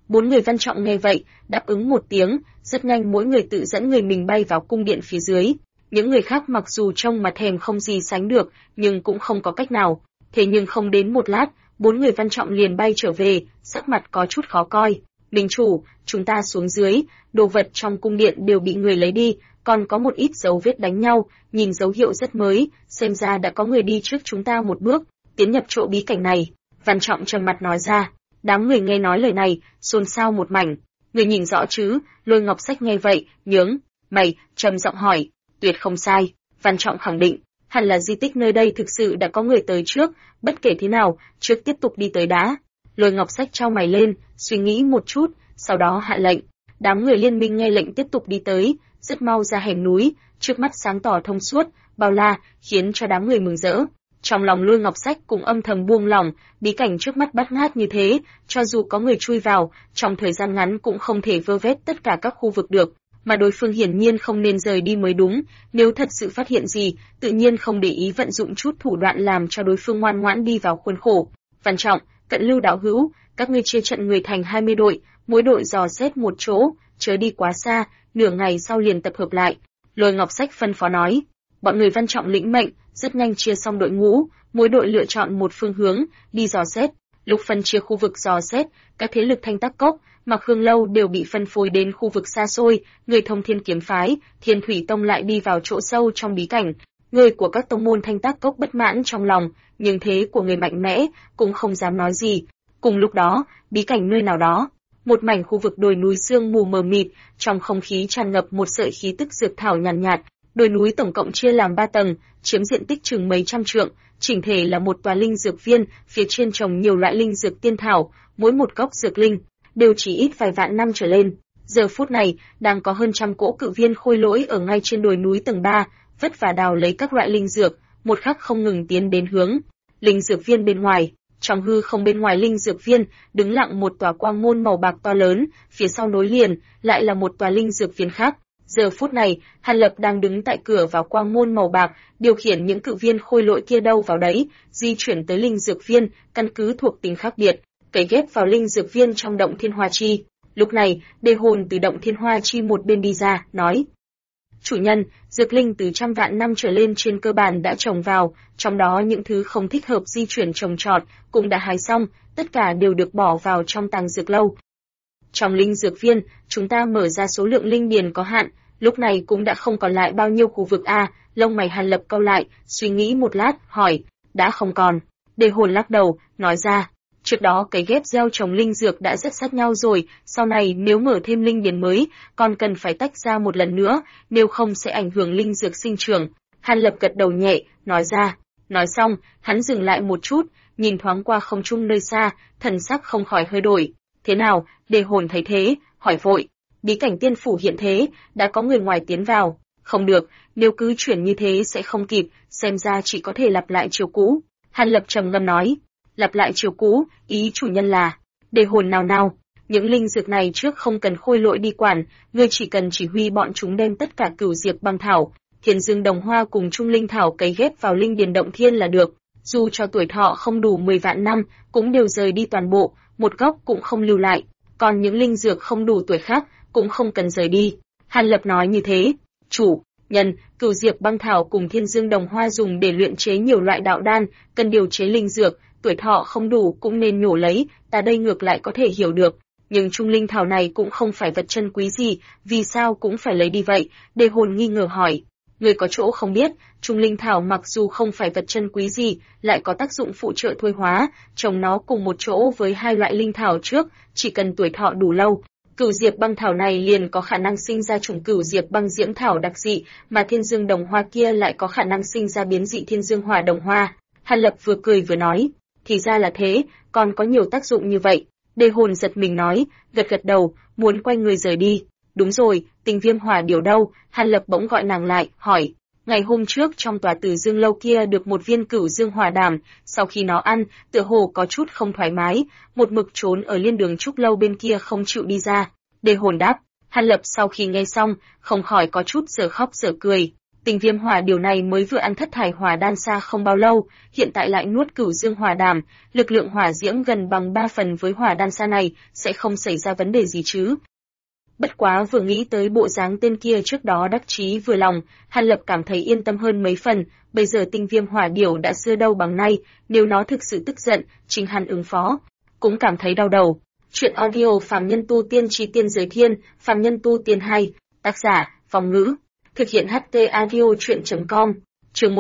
4 người Văn Trọng nghe vậy, đáp ứng một tiếng, rất nhanh mỗi người tự dẫn người mình bay vào cung điện phía dưới. Những người khác mặc dù trông mà thèm không gì sánh được, nhưng cũng không có cách nào. Thế nhưng không đến một lát, 4 người Văn Trọng liền bay trở về, sắc mặt có chút khó coi. Minh chủ, chúng ta xuống dưới, đồ vật trong cung điện đều bị người lấy đi, còn có một ít dấu vết đánh nhau, nhìn dấu hiệu rất mới, xem ra đã có người đi trước chúng ta một bước, tiến nhập chỗ bí cảnh này. Văn Trọng trầm mặt nói ra. Đám người nghe nói lời này, xôn xao một mảnh. Người nhìn rõ chứ? Lôi Ngọc Sách nghe vậy, nhướng mày, trầm giọng hỏi. Tuyệt không sai, Văn Trọng khẳng định. Hẳn là di tích nơi đây thực sự đã có người tới trước, bất kể thế nào, trước tiếp tục đi tới đã. Lôi Ngọc Sách chau mày lên, suy nghĩ một chút, sau đó hạ lệnh. Đám người liên minh nghe lệnh tiếp tục đi tới, rất mau ra hẻm núi, trước mắt sáng tỏ thông suốt, bao la, khiến cho đám người mừng rỡ. Trong lòng Lôi Ngọc Sách cũng âm thầm buông lỏng, bí cảnh trước mắt bát ngát như thế, cho dù có người chui vào, trong thời gian ngắn cũng không thể vơ vét tất cả các khu vực được, mà đối phương hiển nhiên không nên rời đi mới đúng, nếu thật sự phát hiện gì, tự nhiên không để ý vận dụng chút thủ đoạn làm cho đối phương ngoan ngoãn đi vào khuôn khổ. Văn Trọng, Cận Lưu đạo hữu, các ngươi chia trận người thành 20 đội, mỗi đội dò xét một chỗ, chớ đi quá xa, nửa ngày sau liền tập hợp lại. Lôi Ngọc Sách phân phó nói. Bọn người Văn Trọng lĩnh mệnh, rất nhanh chia xong đội ngũ, mỗi đội lựa chọn một phương hướng, đi dò xét. Lúc phân chia khu vực dò xét, các thế lực Thanh Tắc Cốc, Mặc Hương Lâu đều bị phân phối đến khu vực xa xôi, người Thông Thiên Kiếm Phái, Thiên Thủy Tông lại đi vào chỗ sâu trong bí cảnh. Người của các tông môn Thanh Tắc Cốc bất mãn trong lòng, nhưng thế của người mạnh mẽ cũng không dám nói gì. Cùng lúc đó, bí cảnh nơi nào đó, một mảnh khu vực đồi núi sương mù mờ mịt, trong không khí tràn ngập một sợi khí tức dược thảo nhàn nhạt. Đồi núi tổng cộng chia làm 3 tầng, chiếm diện tích chừng mấy trăm trượng, chỉnh thể là một tòa linh dược viên, phía trên trồng nhiều loại linh dược tiên thảo, mỗi một gốc dược linh đều chỉ ít vài vạn năm trở lên. Giờ phút này, đang có hơn trăm cỗ cự viên khôi lỗi ở ngay trên đồi núi tầng 3, vất vả đào lấy các loại linh dược, một khắc không ngừng tiến đến hướng linh dược viên bên ngoài. Trong hư không bên ngoài linh dược viên, đứng lặng một tòa quang môn màu bạc to lớn, phía sau nối liền lại là một tòa linh dược viên khác. Giờ phút này, Hàn Lập đang đứng tại cửa vào quang môn màu bạc, điều khiển những cự viên khôi lỗi kia đâu vào đấy, di chuyển tới linh dược viên, căn cứ thuộc tính khác biệt, cấy ghép vào linh dược viên trong động Thiên Hoa Chi. Lúc này, Đề Hồn từ động Thiên Hoa Chi một bên đi ra, nói: "Chủ nhân, dược linh từ trăm vạn năm trở lên trên cơ bản đã trồng vào, trong đó những thứ không thích hợp di chuyển trồng trọt cũng đã hái xong, tất cả đều được bỏ vào trong tàng dược lâu. Trong linh dược viên, chúng ta mở ra số lượng linh điền có hạn, lúc này cũng đã không còn lại bao nhiêu khu vực a." Lông mày Hàn Lập cau lại, suy nghĩ một lát, hỏi: "Đã không còn?" Đề Hồn lắc đầu, nói ra: "Trước đó cấy ghép gieo trồng linh dược đã rất sát nhau rồi, sau này nếu mở thêm linh điền mới, còn cần phải tách ra một lần nữa, nếu không sẽ ảnh hưởng linh dược sinh trưởng." Hàn Lập gật đầu nhẹ, nói ra. Nói xong, hắn dừng lại một chút, nhìn thoáng qua không trung nơi xa, thần sắc không khỏi hơi đổi. "Thế nào?" Đề Hồn thấy thế, hỏi vội: "Bí cảnh tiên phủ hiện thế, đã có người ngoài tiến vào." "Không được, nếu cứ chuyển như thế sẽ không kịp, xem ra chỉ có thể lặp lại chiều cũ." Hàn Lập trầm ngâm nói. "Lặp lại chiều cũ, ý chủ nhân là?" Đề Hồn nào, "Những linh dược này trước không cần khôi lỗi đi quản, ngươi chỉ cần chỉ huy bọn chúng đem tất cả cửu diệp băng thảo, Thiên Dương Đồng Hoa cùng Trung Linh Thảo cấy ghép vào linh điền động thiên là được. Dù cho tuổi thọ không đủ 10 vạn năm, cũng đều rời đi toàn bộ, một gốc cũng không lưu lại. Còn những linh dược không đủ tuổi khác, cũng không cần rời đi." Hàn Lập nói như thế. "Chủ nhân, cửu diệp băng thảo cùng Thiên Dương Đồng Hoa dùng để luyện chế nhiều loại đạo đan, cần điều chế linh dược, tuổi thọ không đủ cũng nên nhổ lấy, ta đây ngược lại có thể hiểu được. Nhưng Trung Linh Thảo này cũng không phải vật chân quý gì, vì sao cũng phải lấy đi vậy?" Đề Hồn nghi ngờ hỏi. "Người có chỗ không biết, Trung Linh Thảo mặc dù không phải vật chân quý gì, lại có tác dụng phụ trợ thôi hóa, trồng nó cùng một chỗ với hai loại linh thảo trước, chỉ cần tuổi thọ đủ lâu, cửu diệp băng thảo này liền có khả năng sinh ra chủng cửu diệp băng diễm thảo đặc dị, mà Thiên Dương Đồng Hoa kia lại có khả năng sinh ra biến dị Thiên Dương Hỏa Đồng Hoa." Hàn Lập vừa cười vừa nói, "Thì ra là thế, còn có nhiều tác dụng như vậy." Đề Hồn giật mình nói, gật gật đầu, muốn quay người rời đi. "Đúng rồi, Tình Viêm Hỏa Điểu đâu?" Hàn Lập bỗng gọi nàng lại, hỏi. "Ngày hôm trước trong tòa Tử Dương lâu kia được một viên Cửu Dương Hỏa Đàm, sau khi nó ăn, tựa hồ có chút không thoải mái, một mực trốn ở liên đường trúc lâu bên kia không chịu đi ra." Đề Hồn đáp. Hàn Lập sau khi nghe xong, không khỏi có chút dở khóc dở cười. Tình viêm hỏa điều này mới vừa ăn thất thải hỏa đan xa không bao lâu, hiện tại lại nuốt cửu dương hỏa đàm, lực lượng hỏa diễm gần bằng 3 phần với hỏa đan xa này, sẽ không xảy ra vấn đề gì chứ. Bất quá vừa nghĩ tới bộ dáng tên kia trước đó đắc chí vừa lòng, Hàn Lập cảm thấy yên tâm hơn mấy phần, bây giờ tinh viêm hỏa điểu đã xưa đâu bằng nay, nếu nó thực sự tức giận, chính hắn ứng phó, cũng cảm thấy đau đầu. Chuyện audio Phàm Nhân Tu Tiên Chi Tiên Giới Thiên, Phàm Nhân Tu Tiên 2, tác giả, Phong Ngữ, thực hiện HT Audio Chuyện.com, chương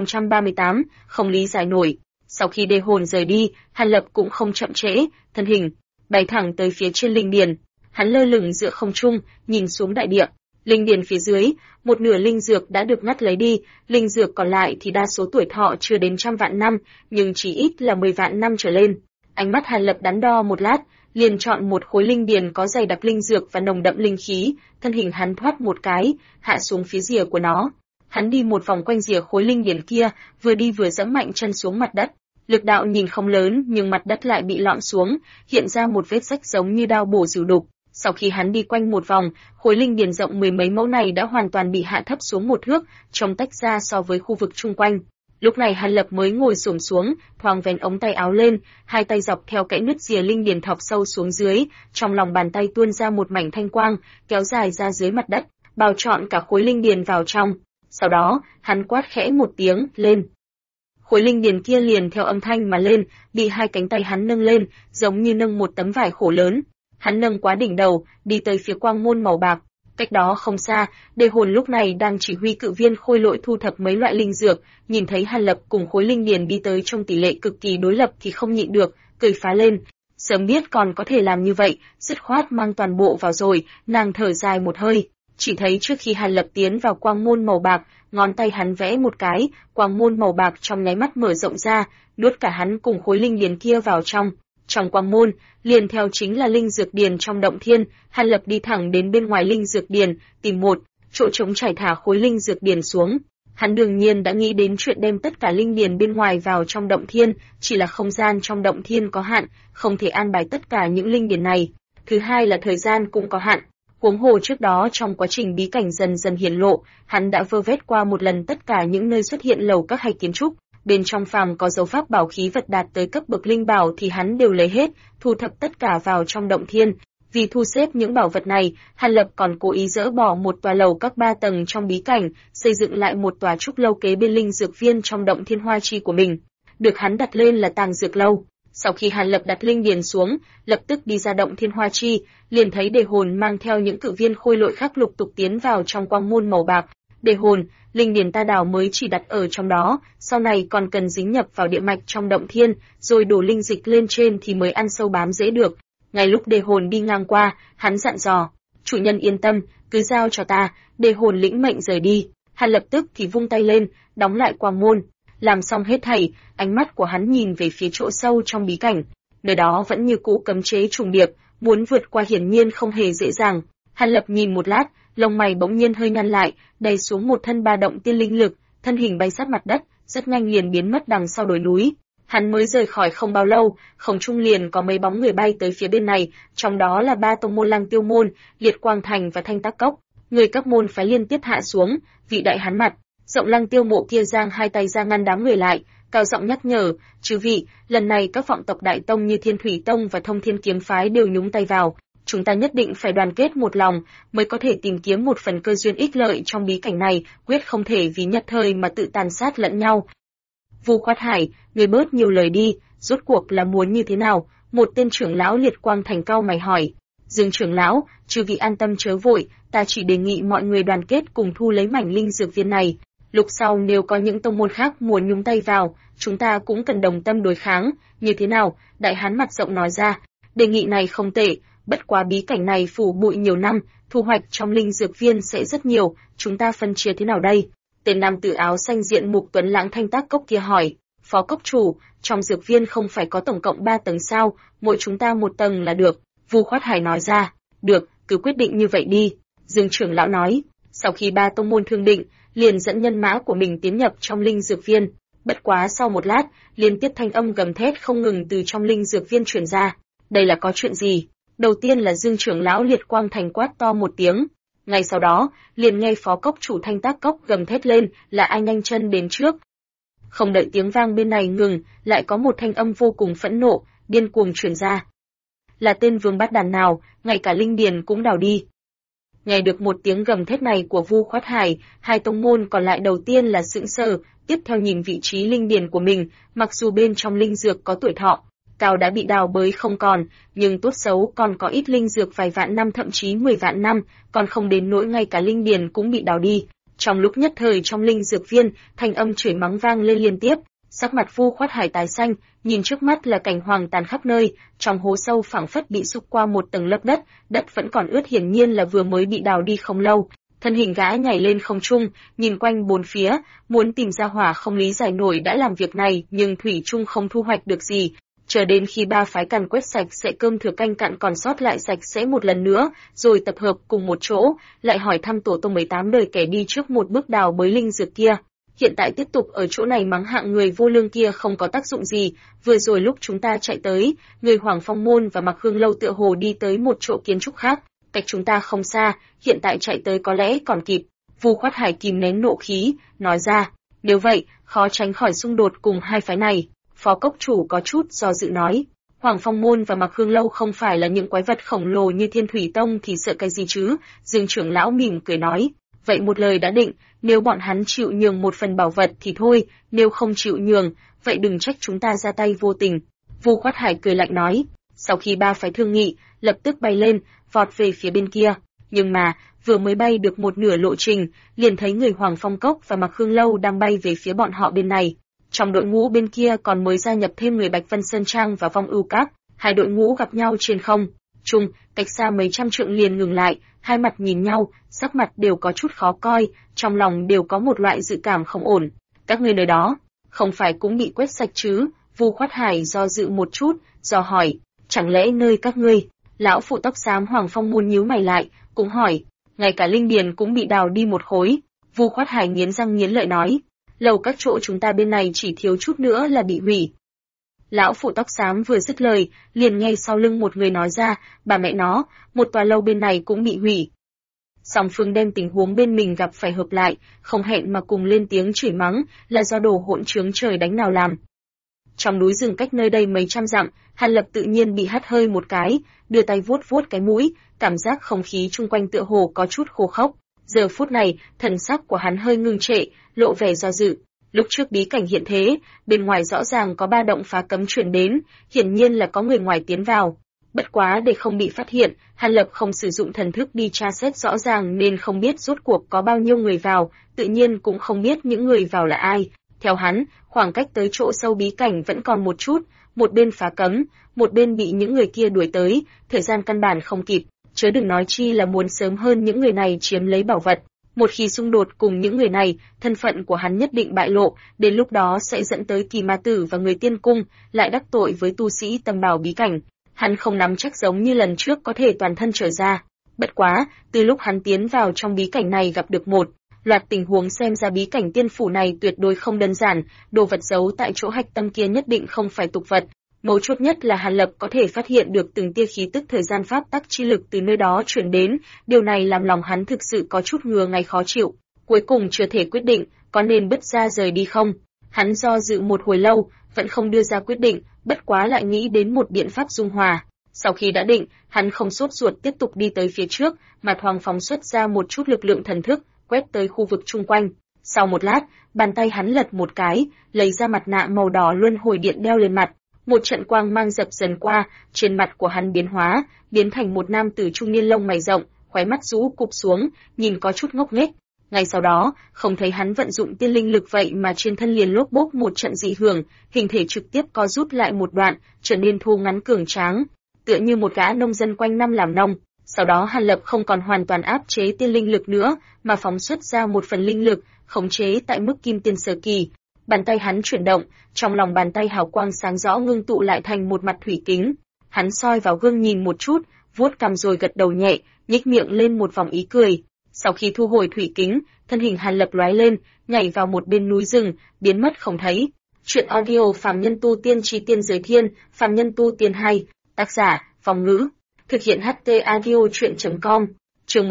1038, không lý giải nổi. Sau khi đê hồn rời đi, Hàn Lập cũng không chậm trễ, thân hình bay thẳng tới phía trên linh điền. Hắn lơ lửng giữa không trung, nhìn xuống đại địa. Linh điền phía dưới, một nửa linh dược đã được ngắt lấy đi, linh dược còn lại thì đa số tuổi thọ chưa đến 100 vạn năm, nhưng chỉ ít là 10 vạn năm trở lên. Ánh mắt Hàn Lập đắn đo một lát, liền chọn một khối linh điền có dày đặc linh dược và nồng đậm linh khí, thân hình hắn thoát một cái, hạ xuống phía rìa của nó. Hắn đi một vòng quanh rìa khối linh điền kia, vừa đi vừa giẫm mạnh chân xuống mặt đất. Lực đạo nhìn không lớn, nhưng mặt đất lại bị lõm xuống, hiện ra một vết rách giống như đao bổ rửu đục. Sau khi hắn đi quanh một vòng, khối linh điền rộng 10 mấy mẫu này đã hoàn toàn bị hạ thấp xuống một thước, trông tách ra so với khu vực chung quanh. Lúc này Hàn Lập mới ngồi xổm xuống, thoáng vén ống tay áo lên, hai tay dọc theo kẽ nứt rìa linh điền thọc sâu xuống dưới, trong lòng bàn tay tuôn ra một mảnh thanh quang, kéo dài ra dưới mặt đất, bao trọn cả khối linh điền vào trong. Sau đó, hắn quát khẽ một tiếng, lên. Khối linh điền kia liền theo âm thanh mà lên, bị hai cánh tay hắn nâng lên, giống như nâng một tấm vải khổ lớn. Hắn nâng quá đỉnh đầu, đi tới phía quang môn màu bạc. Cách đó không xa, Đề Hồn lúc này đang chỉ huy cự viên khôi lỗi thu thập mấy loại linh dược, nhìn thấy Hàn Lập cùng khối linh điền đi tới trong tỷ lệ cực kỳ đối lập thì không nhịn được, cười phá lên. Sớm biết còn có thể làm như vậy, dứt khoát mang toàn bộ vào rồi, nàng thở dài một hơi. Chỉ thấy trước khi Hàn Lập tiến vào quang môn màu bạc, ngón tay hắn vẽ một cái, quang môn màu bạc trong nháy mắt mở rộng ra, nuốt cả hắn cùng khối linh điền kia vào trong. Trong quang môn, liền theo chính là linh dược điền trong động thiên, Hàn Lập đi thẳng đến bên ngoài linh dược điền, tìm một chỗ trống trải thả khối linh dược điền xuống. Hắn đương nhiên đã nghĩ đến chuyện đem tất cả linh điền bên ngoài vào trong động thiên, chỉ là không gian trong động thiên có hạn, không thể an bài tất cả những linh điền này. Thứ hai là thời gian cũng có hạn. Huống hồ trước đó trong quá trình bí cảnh dần dần hiển lộ, hắn đã vơ vét qua một lần tất cả những nơi xuất hiện lầu các hay kiến trúc. Bên trong phàm có dấu pháp bảo khí vật đạt tới cấp bậc linh bảo thì hắn đều lấy hết, thu thập tất cả vào trong động thiên. Vì thu xếp những bảo vật này, Hàn Lập còn cố ý dỡ bỏ một tòa lầu các 3 tầng trong bí cảnh, xây dựng lại một tòa trúc lâu kế bên linh dược viên trong động thiên hoa chi của mình. Được hắn đặt lên là Tàng Dược Lâu. Sau khi Hàn Lập đặt linh điền xuống, lập tức đi ra động thiên hoa chi, liền thấy Đề Hồn mang theo những cự viên khôi lỗi khác lục tục tiến vào trong quang môn màu bạc. Đề Hồn, linh điền ta đào mới chỉ đặt ở trong đó, sau này còn cần dính nhập vào địa mạch trong động thiên, rồi đổ linh dịch lên trên thì mới ăn sâu bám dễ được. Ngay lúc Đề Hồn đi ngang qua, hắn dặn dò, chủ nhân yên tâm, cứ giao cho ta. Đề Hồn lĩnh mệnh rời đi. Hắn lập tức thì vung tay lên, đóng lại quang môn. Làm xong hết thảy, ánh mắt của hắn nhìn về phía chỗ sâu trong bí cảnh. Nơi đó vẫn như cũ cấm chế trùng điệp, muốn vượt qua hiển nhiên không hề dễ dàng. Hàn Lập nhìn một lát, lông mày bỗng nhiên hơi nhăn lại, đầy xuống một thân ba động tiên linh lực, thân hình bay sát mặt đất, rất nhanh liền biến mất đằng sau đồi núi. Hắn mới rời khỏi không bao lâu, không trung liền có mấy bóng người bay tới phía bên này, trong đó là 3 tông môn Lăng Tiêu môn, Liệt Quang thành và Thanh Tác cốc. Người các môn phái liên tiếp hạ xuống, vị đại hắn mặt rộng Lăng Tiêu mộ kia giang hai tay ra ngăn đám người lại, cao giọng nhắc nhở, chư vị, lần này các vọng tộc đại tông như Thiên Thủy tông và Thông Thiên kiếm phái đều nhúng tay vào. Chúng ta nhất định phải đoàn kết một lòng, mới có thể tìm kiếm một phần cơ duyên ích lợi trong bí cảnh này, quyết không thể vì nhất thời mà tự tàn sát lẫn nhau. Vu Khoát Hải, người bớt nhiều lời đi, rốt cuộc là muốn như thế nào? Một tên trưởng lão Liệt Quang thành cau mày hỏi. Dương trưởng lão, chư vị an tâm chớ vội, ta chỉ đề nghị mọi người đoàn kết cùng thu lấy mảnh linh dược viên này. Lúc sau nếu có những tông môn khác muốn nhúng tay vào, chúng ta cũng cần đồng tâm đối kháng. Như thế nào? Đại hán mặt rộng nói ra. Đề nghị này không tệ. Bất quá bí cảnh này phủ bụi nhiều năm, thu hoạch trong linh dược viên sẽ rất nhiều, chúng ta phân chia thế nào đây? Tên nam tử áo xanh diện mục tuấn lãng Thanh Tác cốc kia hỏi. Phó cốc chủ, trong dược viên không phải có tổng cộng 3 tầng sao, mỗi chúng ta một tầng là được. Vu Khoát Hải nói ra. Được, cứ quyết định như vậy đi. Dương trưởng lão nói. Sau khi 3 tông môn thương định, liền dẫn nhân mã của mình tiến nhập trong linh dược viên. Bất quá sau một lát, liên tiếp thanh âm gầm thét không ngừng từ trong linh dược viên truyền ra. Đây là có chuyện gì? Đầu tiên là Dương trưởng lão Liệt Quang thành quát to một tiếng. Ngay sau đó, liền nghe phó cốc chủ Thanh Tác Cốc gầm thét lên, là ai nhanh chân đến trước. Không đợi tiếng vang bên này ngừng, lại có một thanh âm vô cùng phẫn nộ, điên cuồng truyền ra. Là tên vương bát đàn nào, ngay cả linh điền cũng đào đi. Nghe được một tiếng gầm thét này của Vu Khoát Hải, hai tông môn còn lại đầu tiên là sững sờ, tiếp theo nhìn vị trí linh điền của mình, mặc dù bên trong linh dược có tuổi thọ cao đã bị đào bới không còn, nhưng tốt xấu còn có ít linh dược vài vạn năm thậm chí 10 vạn năm, còn không đến nỗi ngay cả linh điền cũng bị đào đi. Trong lúc nhất thời trong linh dược viên, thanh âm chửi mắng vang lên liên tiếp, sắc mặt Vu Khoát Hải tái xanh, nhìn trước mắt là cảnh hoang tàn khắp nơi, trong hố sâu phảng phất bị xúc qua một tầng lớp đất, đất vẫn còn ướt hiển nhiên là vừa mới bị đào đi không lâu. Thân hình gã nhảy lên không trung, nhìn quanh bốn phía, muốn tìm ra hỏa không lý giải nổi đã làm việc này, nhưng thủy chung không thu hoạch được gì. Chờ đến khi ba phái càn quét sạch sẽ cơm thừa canh cặn còn sót lại sạch sẽ một lần nữa, rồi tập hợp cùng một chỗ, lại hỏi thăm tổ tông 18 đời kẻ đi trước một bước đào bới linh dược kia. Hiện tại tiếp tục ở chỗ này mắng hạng người vô lương kia không có tác dụng gì, vừa rồi lúc chúng ta chạy tới, người Hoàng Phong Môn và Mặc Hương Lâu tựa hồ đi tới một chỗ kiến trúc khác, cách chúng ta không xa, hiện tại chạy tới có lẽ còn kịp. Vu Khoát Hải kìm nén nộ khí, nói ra, nếu vậy, khó tránh khỏi xung đột cùng hai phái này. Phó cốc chủ có chút do dự nói, Hoàng Phong Môn và Mặc Hương Lâu không phải là những quái vật khổng lồ như Thiên Thủy Tông thì sợ cái gì chứ? Dương trưởng lão mỉm cười nói, vậy một lời đã định, nếu bọn hắn chịu nhường một phần bảo vật thì thôi, nếu không chịu nhường, vậy đừng trách chúng ta ra tay vô tình. Vu Khoát Hải cười lạnh nói, sau khi ba phái thương nghị, lập tức bay lên, vọt về phía bên kia, nhưng mà vừa mới bay được một nửa lộ trình, liền thấy người Hoàng Phong Cốc và Mặc Hương Lâu đang bay về phía bọn họ bên này. Trong đội ngũ bên kia còn mới gia nhập thêm người Bạch Vân Sơn Trang và Vong Ưu Các, hai đội ngũ gặp nhau trên không trung, cách xa mấy trăm trượng liền ngừng lại, hai mặt nhìn nhau, sắc mặt đều có chút khó coi, trong lòng đều có một loại dự cảm không ổn. Các ngươi nơi đó, không phải cũng bị quét sạch chứ? Vu Khoát Hải do dự một chút, dò hỏi, chẳng lẽ nơi các ngươi? Lão phụ tóc xám Hoàng Phong Môn nhíu mày lại, cũng hỏi, ngay cả linh điền cũng bị đào đi một khối. Vu Khoát Hải nghiến răng nghiến lợi nói, lầu các chỗ chúng ta bên này chỉ thiếu chút nữa là bị hủy. Lão phụ tóc xám vừa dứt lời, liền nghe sau lưng một người nói ra, bà mẹ nó, một tòa lâu bên này cũng bị hủy. Song phương đem tình huống bên mình gặp phải hợp lại, không hẹn mà cùng lên tiếng chửi mắng, là do đồ hỗn trướng trời đánh nào làm. Trong núi rừng cách nơi đây mấy trăm dặm, Hàn Lập tự nhiên bị hắt hơi một cái, đưa tay vuốt vuốt cái mũi, cảm giác không khí chung quanh tựa hồ có chút khô khốc. Giờ phút này, thần sắc của hắn hơi ngưng trệ, lộ vẻ do dự. Lúc trước bí cảnh hiện thế, bên ngoài rõ ràng có ba động phá cấm chuyển đến, hiển nhiên là có người ngoài tiến vào. Bất quá để không bị phát hiện, Hàn Lập không sử dụng thần thức đi tra xét rõ ràng nên không biết rốt cuộc có bao nhiêu người vào, tự nhiên cũng không biết những người vào là ai. Theo hắn, khoảng cách tới chỗ sâu bí cảnh vẫn còn một chút, một bên phá cấm, một bên bị những người kia đuổi tới, thời gian căn bản không kịp, chớ đừng nói chi là muốn sớm hơn những người này chiếm lấy bảo vật. Một khi xung đột cùng những người này, thân phận của hắn nhất định bại lộ, đến lúc đó sẽ dẫn tới Kỳ Ma Tử và người tiên cung, lại đắc tội với tu sĩ tầm bảo bí cảnh. Hắn không nắm chắc giống như lần trước có thể toàn thân trở ra. Bất quá, từ lúc hắn tiến vào trong bí cảnh này gặp được một loạt tình huống xem ra bí cảnh tiên phủ này tuyệt đối không đơn giản, đồ vật giấu tại chỗ hạch tâm kia nhất định không phải tục vật. Mấu chốt nhất là Hàn Lập có thể phát hiện được từng tia khí tức thời gian pháp tắc chi lực từ nơi đó chuyển đến, điều này làm lòng hắn thực sự có chút ngứa ngáy khó chịu. Cuối cùng chưa thể quyết định, có nên bứt ra rời đi không? Hắn do dự một hồi lâu, vẫn không đưa ra quyết định, bất quá lại nghĩ đến một biện pháp dung hòa. Sau khi đã định, hắn không sốt ruột tiếp tục đi tới phía trước, mà thoáng phóng xuất ra một chút lực lượng thần thức, quét tới khu vực chung quanh. Sau một lát, bàn tay hắn lật một cái, lấy ra mặt nạ màu đỏ luân hồi điện đeo lên mặt. Một trận quang mang dập dần qua, trên mặt của hắn biến hóa, biến thành một nam tử trung niên lông mày rộng, khóe mắt rũ cụp xuống, nhìn có chút ngốc nghếch. Ngay sau đó, không thấy hắn vận dụng tiên linh lực vậy mà trên thân liền lốp bốp một trận dị hưởng, hình thể trực tiếp co rút lại một đoạn, trở nên thô ngắn cường tráng, tựa như một gã nông dân quanh năm làm nông. Sau đó Hàn Lập không còn hoàn toàn áp chế tiên linh lực nữa, mà phóng xuất ra một phần linh lực, khống chế tại mức kim tiên sơ kỳ. Bàn tay hắn chuyển động, trong lòng bàn tay hào quang sáng rõ ngưng tụ lại thành một mặt thủy kính. Hắn soi vào gương nhìn một chút, vuốt cằm rồi gật đầu nhẹ, nhếch miệng lên một vòng ý cười. Sau khi thu hồi thủy kính, thân hình Hàn Lập lóe lên, nhảy vào một bên núi rừng, biến mất không thấy. Chuyện audio Phàm Nhân Tu Tiên Chi Tiên Giới Thiên, Phàm Nhân Tu Tiên 2, tác giả, Phong Ngữ. Thực hiện HT audio chuyện.com Chương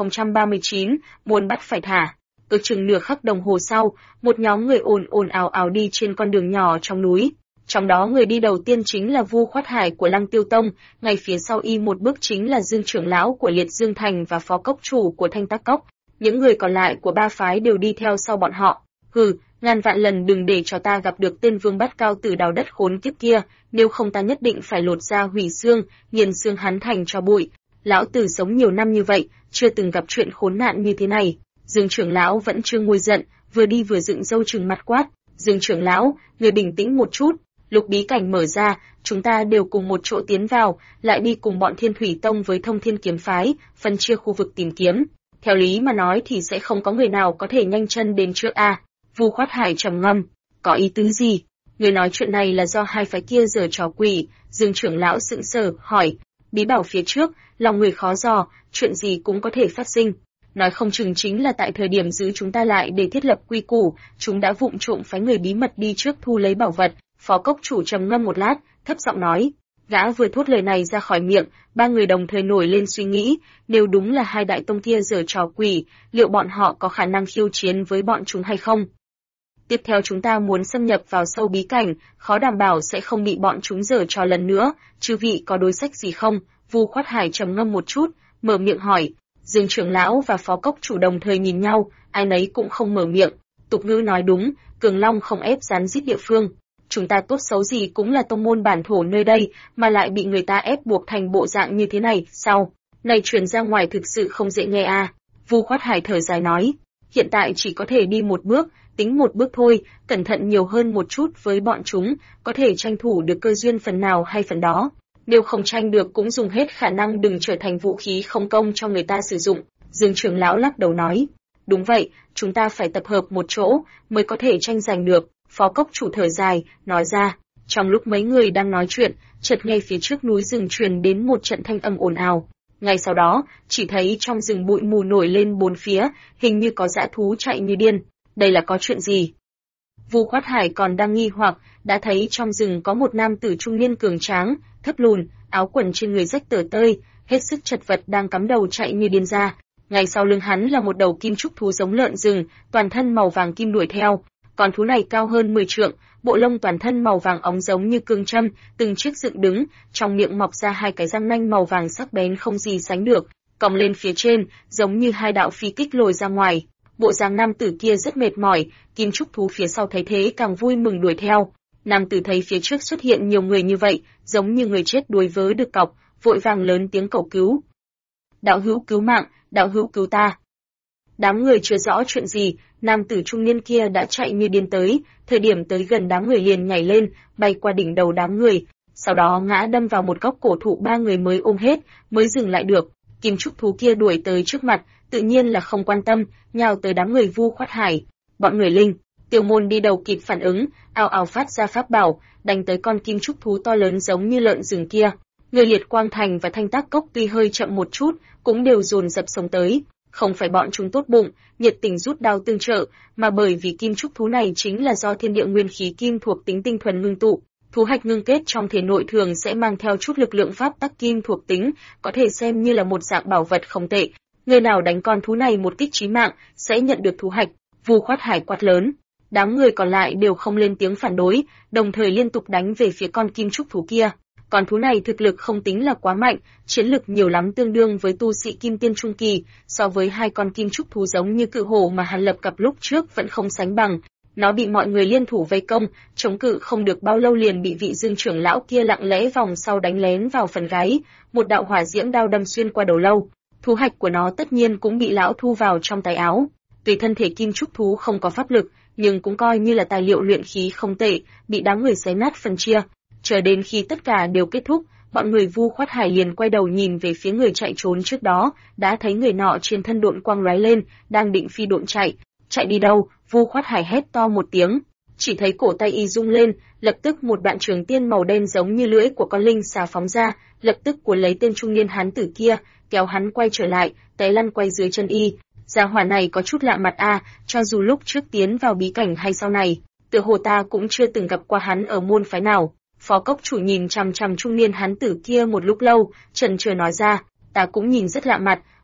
1039, muốn bắt phải thả. Ước chừng nửa khắc đồng hồ sau, một nhóm người ồn ào ào đi trên con đường nhỏ trong núi. Trong đó người đi đầu tiên chính là Vu Khoát Hải của Lăng Tiêu Tông, ngay phía sau y một bước chính là Dương trưởng lão của Liệt Dương Thành và phó cốc chủ của Thanh Tác Cốc. Những người còn lại của ba phái đều đi theo sau bọn họ. Hừ, ngàn vạn lần đừng để cho ta gặp được tên vương bát cao tử đào đất khốn kiếp kia, nếu không ta nhất định phải lột da hủy xương, nghiền xương hắn thành tro bụi. Lão tử sống nhiều năm như vậy, chưa từng gặp chuyện khốn nạn như thế này. Dương trưởng lão vẫn chưa nguôi giận, vừa đi vừa dựng râu trừng mặt quát. Dương trưởng lão, người bình tĩnh một chút. Lục bí cảnh mở ra, chúng ta đều cùng một chỗ tiến vào, lại đi cùng bọn Thiên Thủy Tông với Thông Thiên Kiếm Phái, phân chia khu vực tìm kiếm. Theo lý mà nói thì sẽ không có người nào có thể nhanh chân đến trước a. Vu Khoát Hải trầm ngâm, có ý tứ gì? Người nói chuyện này là do hai phái kia giở trò quỷ. Dương trưởng lão sững sờ hỏi, bí bảo phía trước, lòng người khó dò, chuyện gì cũng có thể phát sinh. Nói không chừng chính là tại thời điểm giữ chúng ta lại để thiết lập quy củ, chúng đã vụng trộm phái người bí mật đi trước thu lấy bảo vật. Phó cốc chủ trầm ngâm một lát, thấp giọng nói. Gã vừa thốt lời này ra khỏi miệng, ba người đồng thời nổi lên suy nghĩ, nếu đúng là hai đại tông kia giở trò quỷ, liệu bọn họ có khả năng khiêu chiến với bọn chúng hay không? Tiếp theo chúng ta muốn xâm nhập vào sâu bí cảnh, khó đảm bảo sẽ không bị bọn chúng giở trò lần nữa, chư vị có đối sách gì không? Vu Khoát Hải trầm ngâm một chút, mở miệng hỏi. Dương trưởng lão và phó cốc chủ đồng thời nhìn nhau, ai nấy cũng không mở miệng. Tục ngữ nói đúng, cường long không ép rắn rít địa phương. Chúng ta tốt xấu gì cũng là tông môn bản thổ nơi đây, mà lại bị người ta ép buộc thành bộ dạng như thế này, sao? Này truyền ra ngoài thực sự không dễ nghe à? Vu Khoát Hải thở dài nói, hiện tại chỉ có thể đi một bước, tính một bước thôi, cẩn thận nhiều hơn một chút với bọn chúng, có thể tranh thủ được cơ duyên phần nào hay phần đó. Nếu không tranh được cũng dùng hết khả năng đừng trở thành vũ khí không công cho người ta sử dụng. Dương trưởng lão lắc đầu nói, đúng vậy, chúng ta phải tập hợp một chỗ, mới có thể tranh giành được. Phó cốc chủ thở dài, nói ra. Trong lúc mấy người đang nói chuyện, chợt nghe phía trước núi rừng truyền đến một trận thanh âm ồn ào. Ngay sau đó, chỉ thấy trong rừng bụi mù nổi lên bốn phía, hình như có dã thú chạy như điên. Đây là có chuyện gì? Vu Khoát Hải còn đang nghi hoặc, đã thấy trong rừng có một nam tử trung niên cường tráng, thấp lùn, áo quần trên người rách tở tơi, hết sức chật vật đang cắm đầu chạy như điên ra. Ngay sau lưng hắn là một đầu kim trúc thú giống lợn rừng, toàn thân màu vàng kim đuổi theo. Con thú này cao hơn 10 trượng, bộ lông toàn thân màu vàng óng giống như cương châm, từng chiếc dựng đứng, trong miệng mọc ra hai cái răng nanh màu vàng sắc bén không gì sánh được, còng lên phía trên, giống như hai đạo phi kích lồi ra ngoài. Bộ dáng nam tử kia rất mệt mỏi, kim trúc thú phía sau thấy thế càng vui mừng đuổi theo. Nam tử thấy phía trước xuất hiện nhiều người như vậy, giống như người chết đuối vớ được cọc, vội vàng lớn tiếng cầu cứu. Đạo hữu cứu mạng, đạo hữu cứu ta. Đám người chưa rõ chuyện gì, nam tử trung niên kia đã chạy như điên tới, thời điểm tới gần đám người liền nhảy lên, bay qua đỉnh đầu đám người, sau đó ngã đâm vào một góc cổ thụ, ba người mới ôm hết, mới dừng lại được. Kim trúc thú kia đuổi tới trước mặt, tự nhiên là không quan tâm, nhào tới đám người Vu Khoát Hải. Bọn người Linh, Tiêu Môn đi đầu kịp phản ứng, ào ào phát ra pháp bảo, đánh tới con kim trúc thú to lớn giống như lợn rừng kia. Người Liệt Quang Thành và Thanh Tác Cốc tuy hơi chậm một chút, cũng đều dồn dập sống tới. Không phải bọn chúng tốt bụng, nhiệt tình rút đao tương trợ, mà bởi vì kim trúc thú này chính là do thiên địa nguyên khí kim thuộc tính tinh thuần ngưng tụ. Thú hạch ngưng kết trong thể nội thường sẽ mang theo chút lực lượng pháp tắc kim thuộc tính, có thể xem như là một dạng bảo vật không tệ. Người nào đánh con thú này một kích chí mạng, sẽ nhận được thú hạch. Vu Khoát Hải quát lớn. Đám người còn lại đều không lên tiếng phản đối, đồng thời liên tục đánh về phía con kim trúc thú kia. Con thú này thực lực không tính là quá mạnh, chiến lực nhiều lắm tương đương với tu sĩ kim tiên trung kỳ, so với hai con kim trúc thú giống như cự hổ mà Hàn Lập gặp lúc trước vẫn không sánh bằng. Nó bị mọi người liên thủ vây công, chống cự không được bao lâu liền bị vị Dương trưởng lão kia lặng lẽ vòng sau đánh lén vào phần gáy, một đạo hỏa diễm đao đâm xuyên qua đầu lâu. Thú hạch của nó tất nhiên cũng bị lão thu vào trong tay áo. Tuy thân thể kim trúc thú không có pháp lực, nhưng cũng coi như là tài liệu luyện khí không tệ, bị đám người xé nát phân chia. Chờ đến khi tất cả đều kết thúc, bọn người Vu Khoát Hải liền quay đầu nhìn về phía người chạy trốn trước đó, đã thấy người nọ trên thân độn quang lóe lên, đang định phi độn chạy. Chạy đi đâu? Vu Khoát Hải hét to một tiếng, chỉ thấy cổ tay y rung lên, lập tức một đoạn trường tiên màu đen giống như lưỡi của con linh xà phóng ra, lập tức cuốn lấy tên trung niên hán tử kia, kéo hắn quay trở lại, té lăn quay dưới chân y. Gia hỏa này có chút lạ mặt a, cho dù lúc trước tiến vào bí cảnh hay sau này, tựa hồ ta cũng chưa từng gặp qua hắn ở môn phái nào. Phó cốc chủ nhìn chằm chằm trung niên hán tử kia một lúc lâu, chần chừ nói ra, ta cũng nhìn rất lạ mặt,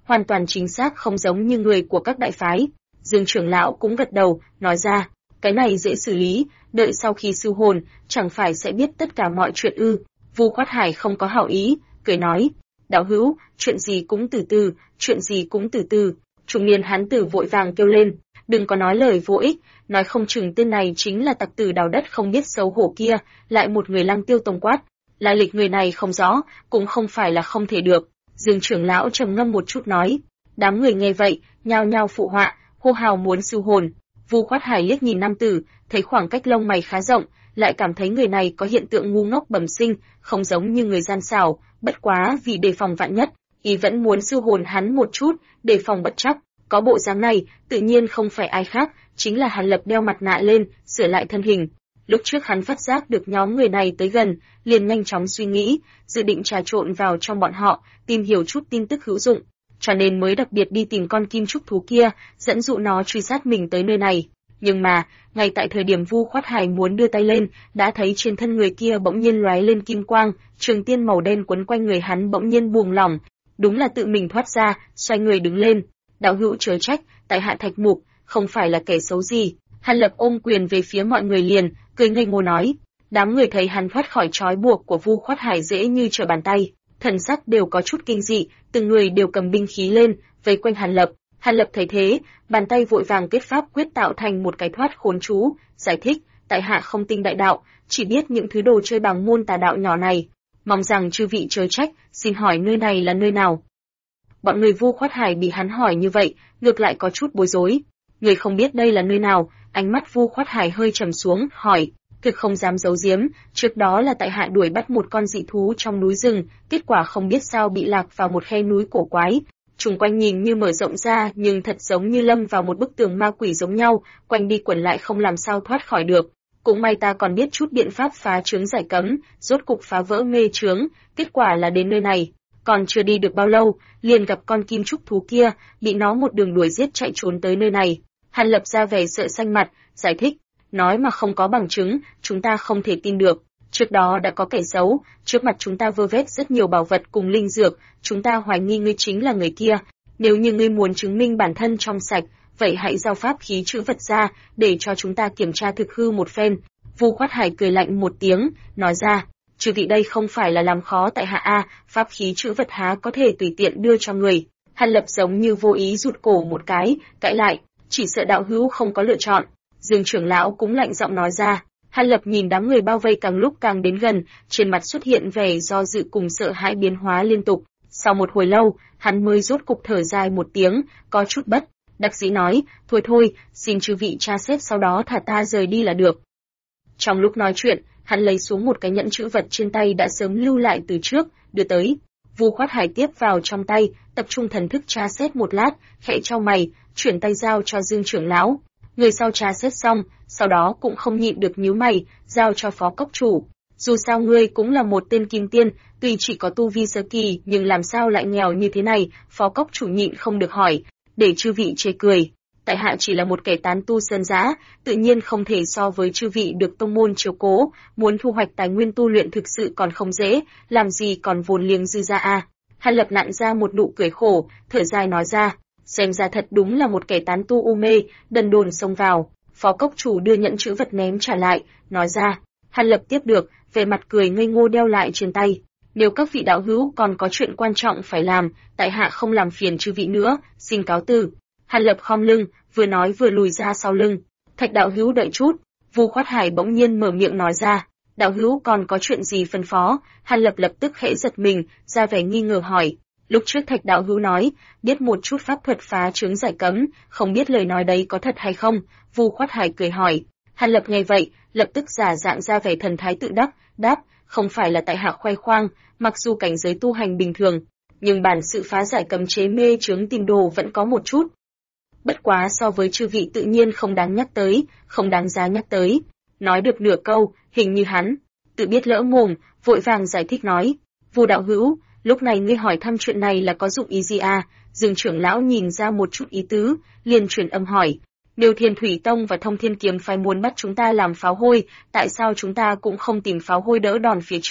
hoàn toàn chính xác không giống như người của các đại phái. Dương trưởng lão cũng gật đầu, nói ra, cái này dễ xử lý, đợi sau khi siêu hồn, chẳng phải sẽ biết tất cả mọi chuyện ư? Vu Khoát Hải không có hảo ý, cười nói, đạo hữu, chuyện gì cũng từ từ, chuyện gì cũng từ từ. Trung niên hán tử vội vàng kêu lên, đừng có nói lời vô ích, nói không chừng tên này chính là tặc tử đào đất không biết xấu hổ kia, lại một người Lăng Tiêu Tông quát. Lai lịch người này không rõ, cũng không phải là không thể được. Dương trưởng lão trầm ngâm một chút nói. Đám người nghe vậy, nhao nhao phụ họa, hô hào muốn siêu hồn. Vu Khoát Hải liếc nhìn nam tử, thấy khoảng cách lông mày khá rộng, lại cảm thấy người này có hiện tượng ngu ngốc bẩm sinh, không giống như người gian xảo, bất quá vì đề phòng vạn nhất, y vẫn muốn siêu hồn hắn một chút, đề phòng bất trắc. Có bộ dáng này, tự nhiên không phải ai khác, chính là Hàn Lập đeo mặt nạ lên, sửa lại thân hình. Lúc trước hắn phát giác được nhóm người này tới gần, liền nhanh chóng suy nghĩ, dự định trà trộn vào trong bọn họ, tìm hiểu chút tin tức hữu dụng, cho nên mới đặc biệt đi tìm con kim trúc thú kia, dẫn dụ nó truy sát mình tới nơi này. Nhưng mà, ngay tại thời điểm Vu Khoát Hải muốn đưa tay lên, đã thấy trên thân người kia bỗng nhiên lóe lên kim quang, trường tiên màu đen quấn quanh người hắn bỗng nhiên buông lỏng, đúng là tự mình thoát ra, xoay người đứng lên. Đạo hữu chớ trách, tại hạ Thạch Mục, không phải là kẻ xấu gì. Hàn Lập ôm quyền về phía mọi người liền, cười ngây ngô nói. Đám người thấy hắn thoát khỏi trói buộc của Vu Khoát Hải dễ như trở bàn tay, thần sắc đều có chút kinh dị, từng người đều cầm binh khí lên, vây quanh Hàn Lập. Hàn Lập thấy thế, bàn tay vội vàng kết pháp quyết tạo thành một cái thoát khốn chú, giải thích, tại hạ không tin đại đạo, chỉ biết những thứ đồ chơi bằng môn tà đạo nhỏ này, mong rằng chư vị chớ trách, xin hỏi nơi này là nơi nào? Bọn người Vu Khoát Hải bị hắn hỏi như vậy, ngược lại có chút bối rối. Người không biết đây là nơi nào? Ánh mắt Vu Khoát Hải hơi trầm xuống, hỏi, thực không dám giấu giếm, trước đó là tại hạ đuổi bắt một con dị thú trong núi rừng, kết quả không biết sao bị lạc vào một khe núi cổ quái. Chung quanh nhìn như mở rộng ra, nhưng thật giống như lâm vào một bức tường ma quỷ giống nhau, quanh đi quẩn lại không làm sao thoát khỏi được. Cũng may ta còn biết chút biện pháp phá trướng giải cấm, rốt cục phá vỡ mê trướng, kết quả là đến nơi này. Còn chưa đi được bao lâu, liền gặp con kim trúc thú kia, bị nó một đường đuổi giết chạy trốn tới nơi này. Hàn Lập ra vẻ sợ xanh mặt, giải thích, nói mà không có bằng chứng, chúng ta không thể tin được. Trước đó đã có kẻ xấu, trước mặt chúng ta vơ vét rất nhiều bảo vật cùng linh dược, chúng ta hoài nghi ngươi chính là người kia. Nếu như ngươi muốn chứng minh bản thân trong sạch, vậy hãy giao pháp khí chữ vật ra, để cho chúng ta kiểm tra thực hư một phen. Vu Khoát Hải cười lạnh một tiếng, nói ra, chư vị đây không phải là làm khó tại hạ a, pháp khí chữ vật há có thể tùy tiện đưa cho người. Hàn Lập giống như vô ý rụt cổ một cái, cãi lại, chỉ sợ đạo hữu không có lựa chọn. Dương trưởng lão cũng lạnh giọng nói ra. Hàn Lập nhìn đám người bao vây càng lúc càng đến gần, trên mặt xuất hiện vẻ do dự cùng sợ hãi biến hóa liên tục. Sau một hồi lâu, hắn mới rốt cục thở dài một tiếng, có chút bất đắc dĩ nói, thôi, xin chư vị tra xét sau đó thả ta rời đi là được. Trong lúc nói chuyện, hắn lấy xuống một cái nhẫn chữ vật trên tay đã sớm lưu lại từ trước, đưa tới. Vu Khoát Hải tiếp vào trong tay, tập trung thần thức tra xét một lát, khẽ chau mày, chuyển tay giao cho Dương trưởng lão. Người sau tra xét xong, sau đó cũng không nhịn được nhíu mày, giao cho phó cốc chủ. Dù sao ngươi cũng là một tên kim tiên, tuy chỉ có tu vi sơ kỳ, nhưng làm sao lại nghèo như thế này, phó cốc chủ nhịn không được hỏi, để chư vị chê cười. Tại hạ chỉ là một kẻ tán tu sơn dã, tự nhiên không thể so với chư vị được tông môn chiếu cố, muốn thu hoạch tài nguyên tu luyện thực sự còn không dễ, làm gì còn vốn liếng dư ra a. Hàn Lập nặn ra một nụ cười khổ, thở dài nói ra, xem ra thật đúng là một kẻ tán tu u mê, đần đồn xông vào. Phó cốc chủ đưa nhẫn chữ vật ném trả lại, nói ra. Hàn Lập tiếp được, về mặt cười ngây ngô đeo lại trên tay. Nếu các vị đạo hữu còn có chuyện quan trọng phải làm, tại hạ không làm phiền chư vị nữa, xin cáo từ. Hàn Lập khom lưng, vừa nói vừa lùi ra sau lưng. Thạch đạo hữu đợi chút. Vu Khoát Hải bỗng nhiên mở miệng nói ra. Đạo hữu còn có chuyện gì phân phó? Hàn Lập lập tức khẽ giật mình, ra vẻ nghi ngờ hỏi. Lúc trước Thạch đạo hữu nói, biết một chút pháp thuật phá trướng giải cấm, không biết lời nói đấy có thật hay không? Vu Khoát Hải cười hỏi. Hàn Lập nghe vậy, lập tức giả dạng ra vẻ thần thái tự đắc, đáp, không phải là tại hạ khoe khoang, mặc dù cảnh giới tu hành bình thường, nhưng bản sự phá giải cấm chế mê trướng tìm đồ vẫn có một chút. Bất quá so với chư vị tự nhiên không đáng nhắc tới, không đáng giá nhắc tới. Nói được nửa câu, hình như hắn tự biết lỡ mồm, vội vàng giải thích nói, Vu đạo hữu, lúc này ngươi hỏi thăm chuyện này là có dụng ý gì à? Dương trưởng lão nhìn ra một chút ý tứ, liền truyền âm hỏi, nếu Thiên Thủy Tông và Thông Thiên Kiếm phái muốn bắt chúng ta làm pháo hôi, tại sao chúng ta cũng không tìm pháo hôi đỡ đòn phía trước,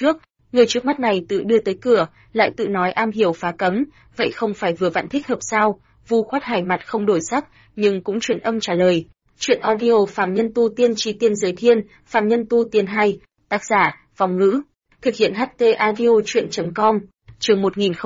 Người trước mắt này tự đưa tới cửa, lại tự nói am hiểu phá cấm, vậy không phải vừa vặn thích hợp sao? Vu Khoát Hải mặt không đổi sắc, nhưng cũng truyền âm trả lời. Chuyện audio Phàm Nhân Tu Tiên Chi Tiên Giới Thiên, Phàm Nhân Tu Tiên 2, tác giả, Phong Ngữ. Thực hiện HT Audio Chuyện.com, chương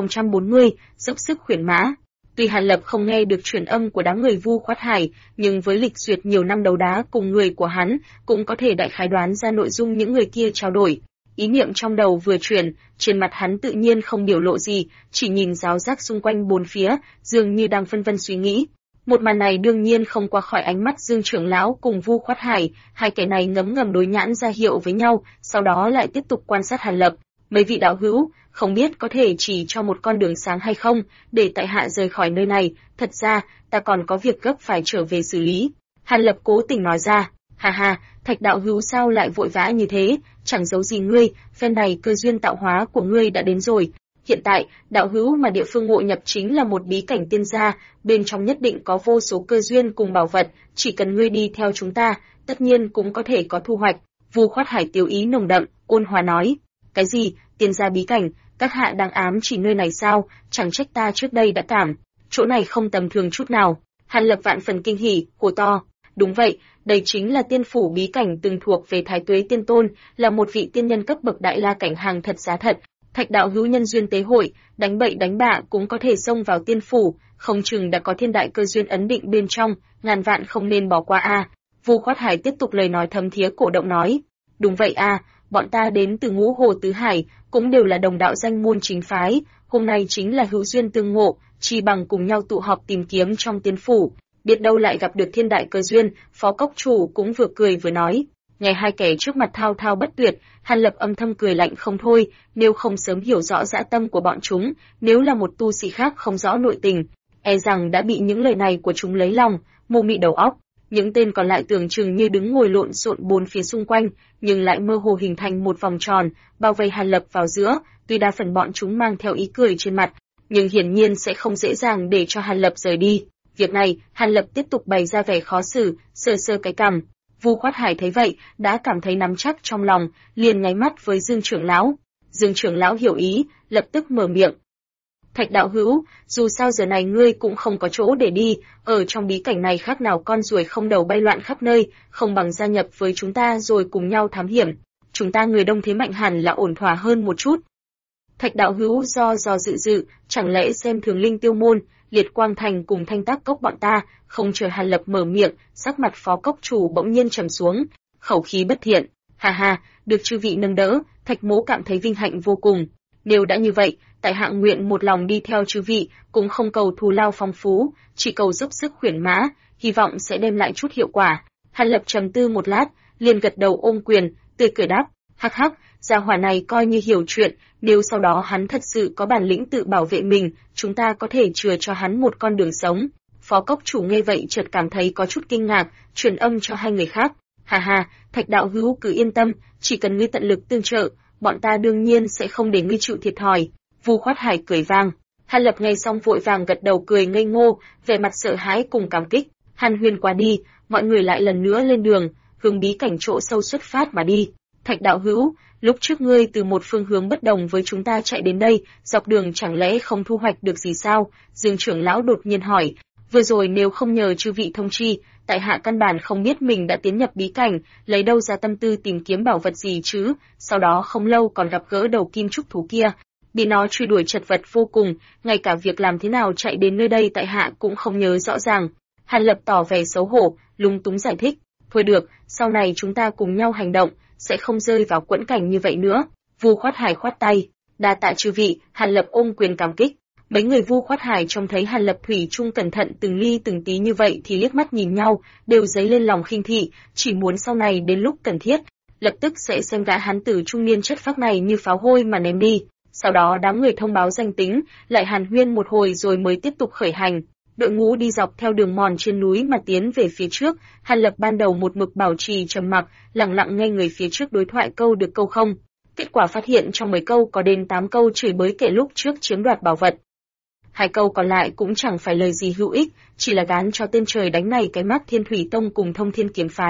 1040, dốc sức khuyển mã. Tuy Hàn Lập không nghe được truyền âm của đám người Vu Khoát Hải, nhưng với lịch duyệt nhiều năm đấu đá cùng người của hắn, cũng có thể đại khái đoán ra nội dung những người kia trao đổi. Ý niệm trong đầu vừa chuyển, trên mặt hắn tự nhiên không biểu lộ gì, chỉ nhìn ráo rác xung quanh bốn phía, dường như đang phân vân suy nghĩ. Một màn này đương nhiên không qua khỏi ánh mắt Dương trưởng lão cùng Vu Khoát Hải, hai kẻ này ngấm ngầm đối nhãn ra hiệu với nhau, sau đó lại tiếp tục quan sát Hàn Lập. Mấy vị đạo hữu, không biết có thể chỉ cho một con đường sáng hay không, để tại hạ rời khỏi nơi này, thật ra, ta còn có việc gấp phải trở về xử lý. Hàn Lập cố tình nói ra, ha ha, Thạch đạo hữu sao lại vội vã như thế, chẳng giấu gì ngươi, phen này cơ duyên tạo hóa của ngươi đã đến rồi. Hiện tại, đạo hữu mà địa phương ngộ nhập chính là một bí cảnh tiên gia, bên trong nhất định có vô số cơ duyên cùng bảo vật, chỉ cần ngươi đi theo chúng ta, tất nhiên cũng có thể có thu hoạch. Vu Khoát Hải tiêu ý nồng đậm, ôn hòa nói, cái gì, tiên gia bí cảnh, các hạ đang ám chỉ nơi này sao, chẳng trách ta trước đây đã cảm, chỗ này không tầm thường chút nào. Hàn Lập vạn phần kinh hỉ, hô to, đúng vậy, đây chính là tiên phủ bí cảnh từng thuộc về Thái Tuế Tiên Tôn, là một vị tiên nhân cấp bậc đại la cảnh hàng thật giá thật. Thạch đạo hữu nhân duyên tế hội, đánh bậy đánh bạ cũng có thể xông vào tiên phủ, không chừng đã có thiên đại cơ duyên ấn định bên trong, ngàn vạn không nên bỏ qua a. Vu Khoát Hải tiếp tục lời nói thấm thía cổ động nói, đúng vậy a, bọn ta đến từ Ngũ Hồ Tứ Hải, cũng đều là đồng đạo danh môn chính phái, hôm nay chính là hữu duyên tương ngộ, chi bằng cùng nhau tụ họp tìm kiếm trong tiên phủ, biết đâu lại gặp được thiên đại cơ duyên. Phó cốc chủ cũng vừa cười vừa nói. Nghe hai kẻ trước mặt thao thao bất tuyệt, Hàn Lập âm thầm cười lạnh không thôi, nếu không sớm hiểu rõ dã tâm của bọn chúng, nếu là một tu sĩ khác không rõ nội tình, e rằng đã bị những lời này của chúng lấy lòng, mù mị đầu óc. Những tên còn lại tưởng chừng như đứng ngồi lộn xộn bốn phía xung quanh, nhưng lại mơ hồ hình thành một vòng tròn, bao vây Hàn Lập vào giữa, tuy đa phần bọn chúng mang theo ý cười trên mặt, nhưng hiển nhiên sẽ không dễ dàng để cho Hàn Lập rời đi. Việc này, Hàn Lập tiếp tục bày ra vẻ khó xử, sờ sờ cái cằm. Vu Khoát Hải thấy vậy, đã cảm thấy nắm chắc trong lòng, liền nháy mắt với Dương trưởng lão. Dương trưởng lão hiểu ý, lập tức mở miệng. Thạch đạo hữu, dù sao giờ này ngươi cũng không có chỗ để đi, ở trong bí cảnh này khác nào con ruồi không đầu bay loạn khắp nơi, không bằng gia nhập với chúng ta rồi cùng nhau thám hiểm. Chúng ta người đông thế mạnh hẳn là ổn thỏa hơn một chút. Thạch đạo hữu do dự, chẳng lẽ xem thường Linh Tiêu môn, Liệt Quang Thành cùng Thanh Tác Cốc bọn ta? Không chờ Hàn Lập mở miệng, sắc mặt phó cốc chủ bỗng nhiên trầm xuống, khẩu khí bất thiện. Ha ha, được chư vị nâng đỡ, Thạch mỗ cảm thấy vinh hạnh vô cùng. Nếu đã như vậy, tại hạ nguyện một lòng đi theo chư vị, cũng không cầu thù lao phong phú, chỉ cầu giúp sức khuyển mã, hy vọng sẽ đem lại chút hiệu quả. Hàn Lập trầm tư một lát, liền gật đầu ôm quyền, tươi cười đáp, hắc hắc, gia hỏa này coi như hiểu chuyện, nếu sau đó hắn thật sự có bản lĩnh tự bảo vệ mình, chúng ta có thể chừa cho hắn một con đường sống. Phó cốc chủ nghe vậy chợt cảm thấy có chút kinh ngạc, truyền âm cho hai người khác. Ha ha, Thạch đạo hữu cứ yên tâm, chỉ cần ngươi tận lực tương trợ, bọn ta đương nhiên sẽ không để ngươi chịu thiệt thòi. Vu Khoát Hải cười vang. Hàn Lập nghe xong vội vàng gật đầu cười ngây ngô, vẻ mặt sợ hãi cùng cảm kích. Hàn huyên qua đi, mọi người lại lần nữa lên đường, hướng bí cảnh chỗ sâu xuất phát mà đi. Thạch đạo hữu, lúc trước ngươi từ một phương hướng bất đồng với chúng ta chạy đến đây, dọc đường chẳng lẽ không thu hoạch được gì sao? Dương trưởng lão đột nhiên hỏi. Vừa rồi nếu không nhờ chư vị thông chi, tại hạ căn bản không biết mình đã tiến nhập bí cảnh, lấy đâu ra tâm tư tìm kiếm bảo vật gì chứ? Sau đó không lâu còn gặp gỡ đầu kim trúc thú kia, bị nó truy đuổi chật vật vô cùng, ngay cả việc làm thế nào chạy đến nơi đây tại hạ cũng không nhớ rõ ràng. Hàn Lập tỏ vẻ xấu hổ, lúng túng giải thích. Thôi được, sau này chúng ta cùng nhau hành động, sẽ không rơi vào quẫn cảnh như vậy nữa. Vu Khoát Hải khoát tay, đa tạ chư vị. Hàn Lập ôm quyền cảm kích. Mấy người Vu Khoát Hải trông thấy Hàn Lập thủy chung cẩn thận từng ly từng tí như vậy thì liếc mắt nhìn nhau, đều dấy lên lòng khinh thị, chỉ muốn sau này đến lúc cần thiết, lập tức sẽ xem gã hán tử trung niên chất phác này như pháo hôi mà ném đi. Sau đó đám người thông báo danh tính, lại hàn huyên một hồi rồi mới tiếp tục khởi hành. Đội ngũ đi dọc theo đường mòn trên núi mà tiến về phía trước. Hàn Lập ban đầu một mực bảo trì trầm mặc, lặng lặng nghe người phía trước đối thoại câu được câu không. Kết quả phát hiện trong 10 câu có đến 8 câu chửi bới kẻ lúc trước chiếm đoạt bảo vật. 2 câu còn lại cũng chẳng phải lời gì hữu ích, chỉ là gán cho tên trời đánh này cái mắt Thiên Thủy Tông cùng Thông Thiên Kiếm Phái.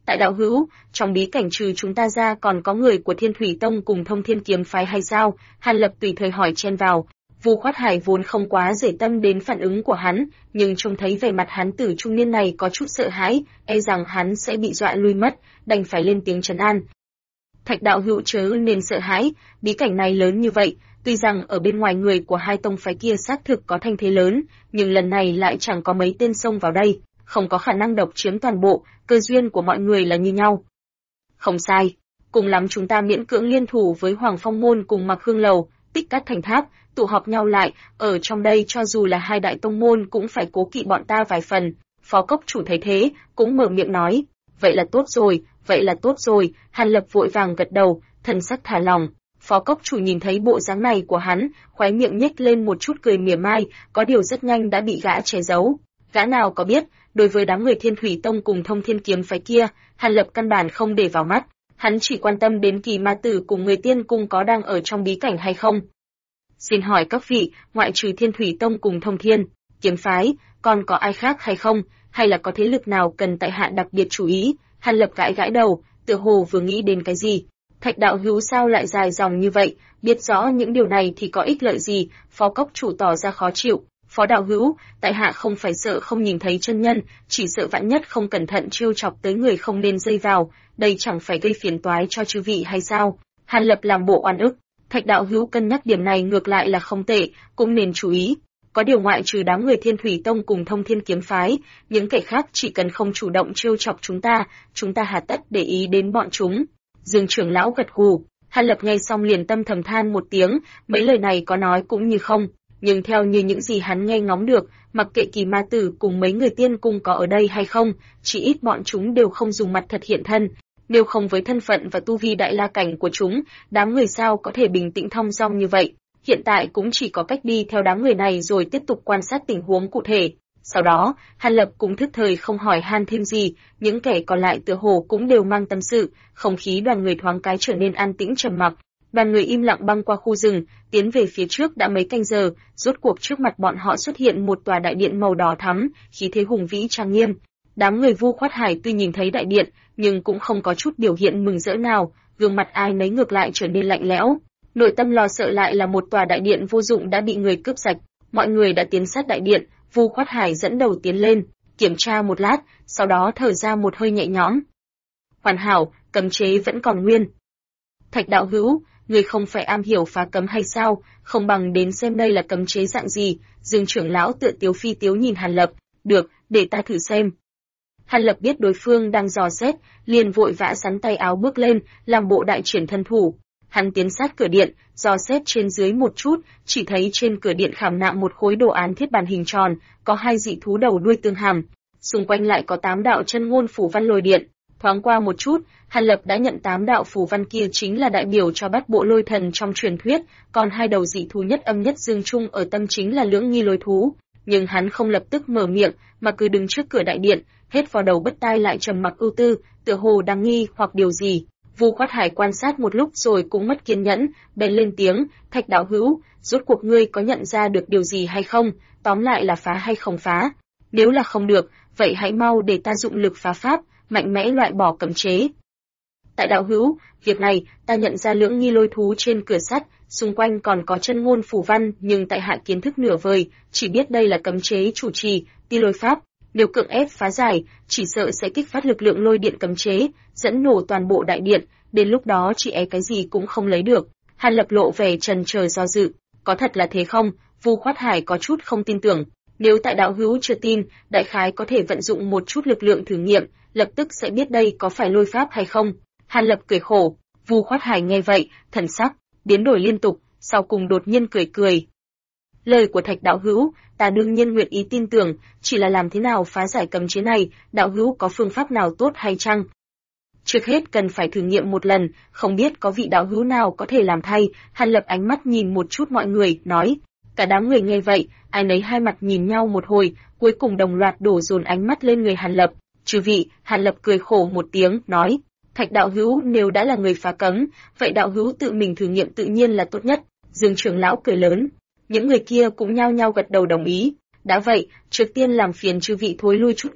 Tại đạo hữu, trong bí cảnh trừ chúng ta ra còn có người của Thiên Thủy Tông cùng Thông Thiên Kiếm phái hay sao? Hàn Lập tùy thời hỏi chen vào. Vu Khoát Hải vốn không quá để tâm đến phản ứng của hắn, nhưng trông thấy vẻ mặt hắn tử trung niên này có chút sợ hãi, e rằng hắn sẽ bị dọa lui mất, đành phải lên tiếng trấn an. Thạch đạo hữu chớ nên sợ hãi, bí cảnh này lớn như vậy, tuy rằng ở bên ngoài người của hai tông phái kia xác thực có thanh thế lớn, nhưng lần này lại chẳng có mấy tên xông vào đây, không có khả năng độc chiếm toàn bộ, cơ duyên của mọi người là như nhau. Không sai, cùng lắm chúng ta miễn cưỡng liên thủ với Hoàng Phong Môn cùng Mặc Hương Lầu, Tích Cát Thành Tháp, tụ họp nhau lại, ở trong đây cho dù là hai đại tông môn cũng phải cố kỵ bọn ta vài phần. Phó Cốc chủ thấy thế, cũng mở miệng nói, vậy là tốt rồi, vậy là tốt rồi. Hàn Lập vội vàng gật đầu, thần sắc thả lỏng. Phó Cốc chủ nhìn thấy bộ dáng này của hắn, khóe miệng nhếch lên một chút cười mỉa mai, có điều rất nhanh đã bị gã che giấu. Gã nào có biết, đối với đám người Thiên Thủy Tông cùng Thông Thiên Kiếm phái kia, Hàn Lập căn bản không để vào mắt, hắn chỉ quan tâm đến Kỳ Ma Tử cùng người Tiên Cung có đang ở trong bí cảnh hay không. Xin hỏi các vị, ngoại trừ Thiên Thủy Tông cùng Thông Thiên Kiếm phái, còn có ai khác hay không, hay là có thế lực nào cần tại hạ đặc biệt chú ý? Hàn Lập gãi gãi đầu, tựa hồ vừa nghĩ đến cái gì. Thạch đạo hữu sao lại dài dòng như vậy, biết rõ những điều này thì có ích lợi gì? Phó Cốc chủ tỏ ra khó chịu. Phó đạo hữu, tại hạ không phải sợ không nhìn thấy chân nhân, chỉ sợ vạn nhất không cẩn thận trêu chọc tới người không nên dây vào, đây chẳng phải gây phiền toái cho chư vị hay sao? Hàn Lập làm bộ oan ức. Thạch đạo hữu cân nhắc điểm này ngược lại là không tệ, cũng nên chú ý. Có điều ngoại trừ đám người Thiên Thủy Tông cùng Thông Thiên Kiếm phái, những kẻ khác chỉ cần không chủ động trêu chọc chúng ta hà tất để ý đến bọn chúng. Dương trưởng lão gật gù, Hàn Lập nghe xong liền tâm thầm than một tiếng, mấy lời này có nói cũng như không, nhưng theo như những gì hắn nghe ngóng được, mặc kệ Kỳ Ma Tử cùng mấy người Tiên Cung có ở đây hay không, chỉ ít bọn chúng đều không dùng mặt thật hiện thân. Nếu không với thân phận và tu vi đại la cảnh của chúng, đám người sao có thể bình tĩnh thong dong như vậy? Hiện tại cũng chỉ có cách đi theo đám người này rồi tiếp tục quan sát tình huống cụ thể. Sau đó, Hàn Lập cũng thức thời không hỏi han thêm gì, những kẻ còn lại tựa hồ cũng đều mang tâm sự, không khí đoàn người thoáng cái trở nên an tĩnh trầm mặc. Đoàn người im lặng băng qua khu rừng, tiến về phía trước đã mấy canh giờ, rốt cuộc trước mặt bọn họ xuất hiện một tòa đại điện màu đỏ thắm, khí thế hùng vĩ trang nghiêm. Đám người Vu Khoát Hải tuy nhìn thấy đại điện, nhưng cũng không có chút biểu hiện mừng rỡ nào, gương mặt ai nấy ngược lại trở nên lạnh lẽo. Nội tâm lo sợ lại là một tòa đại điện vô dụng đã bị người cướp sạch. Mọi người đã tiến sát đại điện, Vu Khoát Hải dẫn đầu tiến lên, kiểm tra một lát, sau đó thở ra một hơi nhẹ nhõm. Hoàn hảo, cấm chế vẫn còn nguyên. Thạch đạo hữu, người không phải am hiểu phá cấm hay sao, không bằng đến xem đây là cấm chế dạng gì. Dương trưởng lão tựa tiếu phi tiếu nhìn Hàn Lập, được, để ta thử xem. Hàn Lập biết đối phương đang dò xét, liền vội vã sắn tay áo bước lên, làm bộ đại triển thân thủ. Hắn tiến sát cửa điện, dò xét trên dưới một chút, chỉ thấy trên cửa điện khảm nạm một khối đồ án thiết bàn hình tròn, có hai dị thú đầu đuôi tương hàm, xung quanh lại có 8 đạo chân ngôn phủ văn lôi điện. Thoáng qua một chút, Hàn Lập đã nhận 8 đạo phủ văn kia chính là đại biểu cho bát bộ lôi thần trong truyền thuyết, còn hai đầu dị thú nhất âm nhất dương chung ở tâm chính là lưỡng nghi lôi thú. Nhưng hắn không lập tức mở miệng, mà cứ đứng trước cửa đại điện, hết vào đầu bất tai lại trầm mặc ưu tư, tựa hồ đang nghi hoặc điều gì. Vu Khoát Hải quan sát một lúc rồi cũng mất kiên nhẫn, bèn lên tiếng, Thạch đạo hữu, rốt cuộc ngươi có nhận ra được điều gì hay không, tóm lại là phá hay không phá. Nếu là không được, vậy hãy mau để ta dụng lực phá pháp, mạnh mẽ loại bỏ cấm chế. Tại đạo hữu, việc này, ta nhận ra lưỡng nghi lôi thú trên cửa sắt, xung quanh còn có chân ngôn phủ văn, nhưng tại hạ kiến thức nửa vời, chỉ biết đây là cấm chế chủ trì, ti lôi pháp. Nếu cưỡng ép phá giải, chỉ sợ sẽ kích phát lực lượng lôi điện cấm chế, dẫn nổ toàn bộ đại điện, đến lúc đó chỉ e cái gì cũng không lấy được. Hàn Lập lộ vẻ trần chờ do dự, có thật là thế không? Vu Khoát Hải có chút không tin tưởng. Nếu tại đạo hữu chưa tin, đại khái có thể vận dụng một chút lực lượng thử nghiệm, lập tức sẽ biết đây có phải lôi pháp hay không. Hàn Lập cười khổ, Vu Khoát Hải nghe vậy, thần sắc biến đổi liên tục, sau cùng đột nhiên cười cười. Lời của Thạch đạo hữu, ta đương nhiên nguyện ý tin tưởng, chỉ là làm thế nào phá giải cấm chế này, đạo hữu có phương pháp nào tốt hay chăng? Trước hết cần phải thử nghiệm một lần, không biết có vị đạo hữu nào có thể làm thay. Hàn Lập ánh mắt nhìn một chút mọi người, nói. Cả đám người nghe vậy, ai nấy hai mặt nhìn nhau một hồi, cuối cùng đồng loạt đổ dồn ánh mắt lên người Hàn Lập. Chư vị, Hàn Lập cười khổ một tiếng, nói. Thạch đạo hữu nếu đã là người phá cấm, vậy đạo hữu tự mình thử nghiệm tự nhiên là tốt nhất. Dương trưởng lão cười lớn. Những người kia cũng nhao nhao gật đầu đồng ý. Đã vậy, trước tiên làm phiền chư vị thối lui chút ít,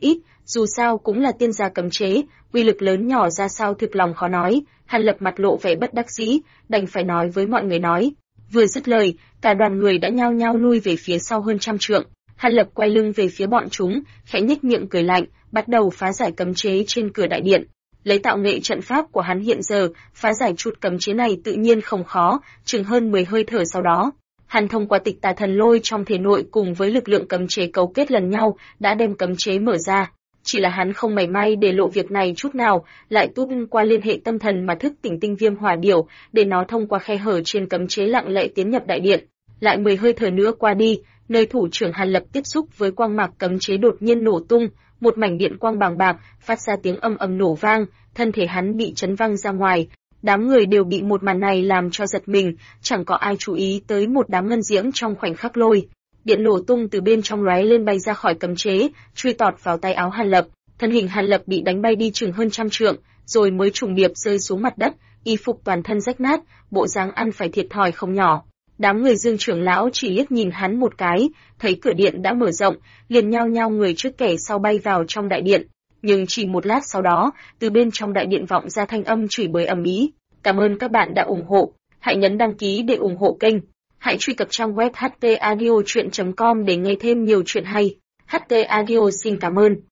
Dù sao cũng là tiên gia cấm chế, uy lực lớn nhỏ ra sao thực lòng khó nói. Hàn Lập mặt lộ vẻ bất đắc dĩ, đành phải nói với mọi người nói. Vừa dứt lời, cả đoàn người đã nhao nhao lui về phía sau hơn trăm trượng. Hàn Lập quay lưng về phía bọn chúng, khẽ nhếch miệng cười lạnh, bắt đầu phá giải cấm chế trên cửa đại điện. Lấy tạo nghệ trận pháp của hắn hiện giờ, phá giải chút cấm chế này tự nhiên không khó, chừng hơn 10 hơi thở sau đó, hắn thông qua tịch tà thần lôi trong thể nội cùng với lực lượng cấm chế cấu kết lần nhau, đã đem cấm chế mở ra. Chỉ là hắn không mảy may để lộ việc này chút nào, lại tút qua liên hệ tâm thần mà thức tỉnh tinh viêm hỏa điểu, để nó thông qua khe hở trên cấm chế lặng lẽ tiến nhập đại điện. Lại 10 hơi thở nữa qua đi, nơi thủ trưởng Hàn Lập tiếp xúc với quang mạc cấm chế đột nhiên nổ tung, một mảnh điện quang bàng bạc phát ra tiếng ầm ầm nổ vang, thân thể hắn bị chấn văng ra ngoài. Đám người đều bị một màn này làm cho giật mình, chẳng có ai chú ý tới một đám ngân diễm trong khoảnh khắc lôi. Điện nổ tung từ bên trong lóe lên bay ra khỏi cấm chế, truy tọt vào tay áo Hàn Lập. Thân hình Hàn Lập bị đánh bay đi chừng hơn trăm trượng, rồi mới trùng điệp rơi xuống mặt đất, y phục toàn thân rách nát, bộ dáng ăn phải thiệt thòi không nhỏ. Đám người Dương trưởng lão chỉ liếc nhìn hắn một cái, thấy cửa điện đã mở rộng, liền nhao nhao người trước kẻ sau bay vào trong đại điện. Nhưng chỉ một lát sau đó, từ bên trong đại điện vọng ra thanh âm chửi bới ầm ĩ. Cảm ơn các bạn đã ủng hộ, hãy nhấn đăng ký để ủng hộ kênh. Hãy truy cập trang web htaudio.com để nghe thêm nhiều chuyện hay. HT Audio xin cảm ơn.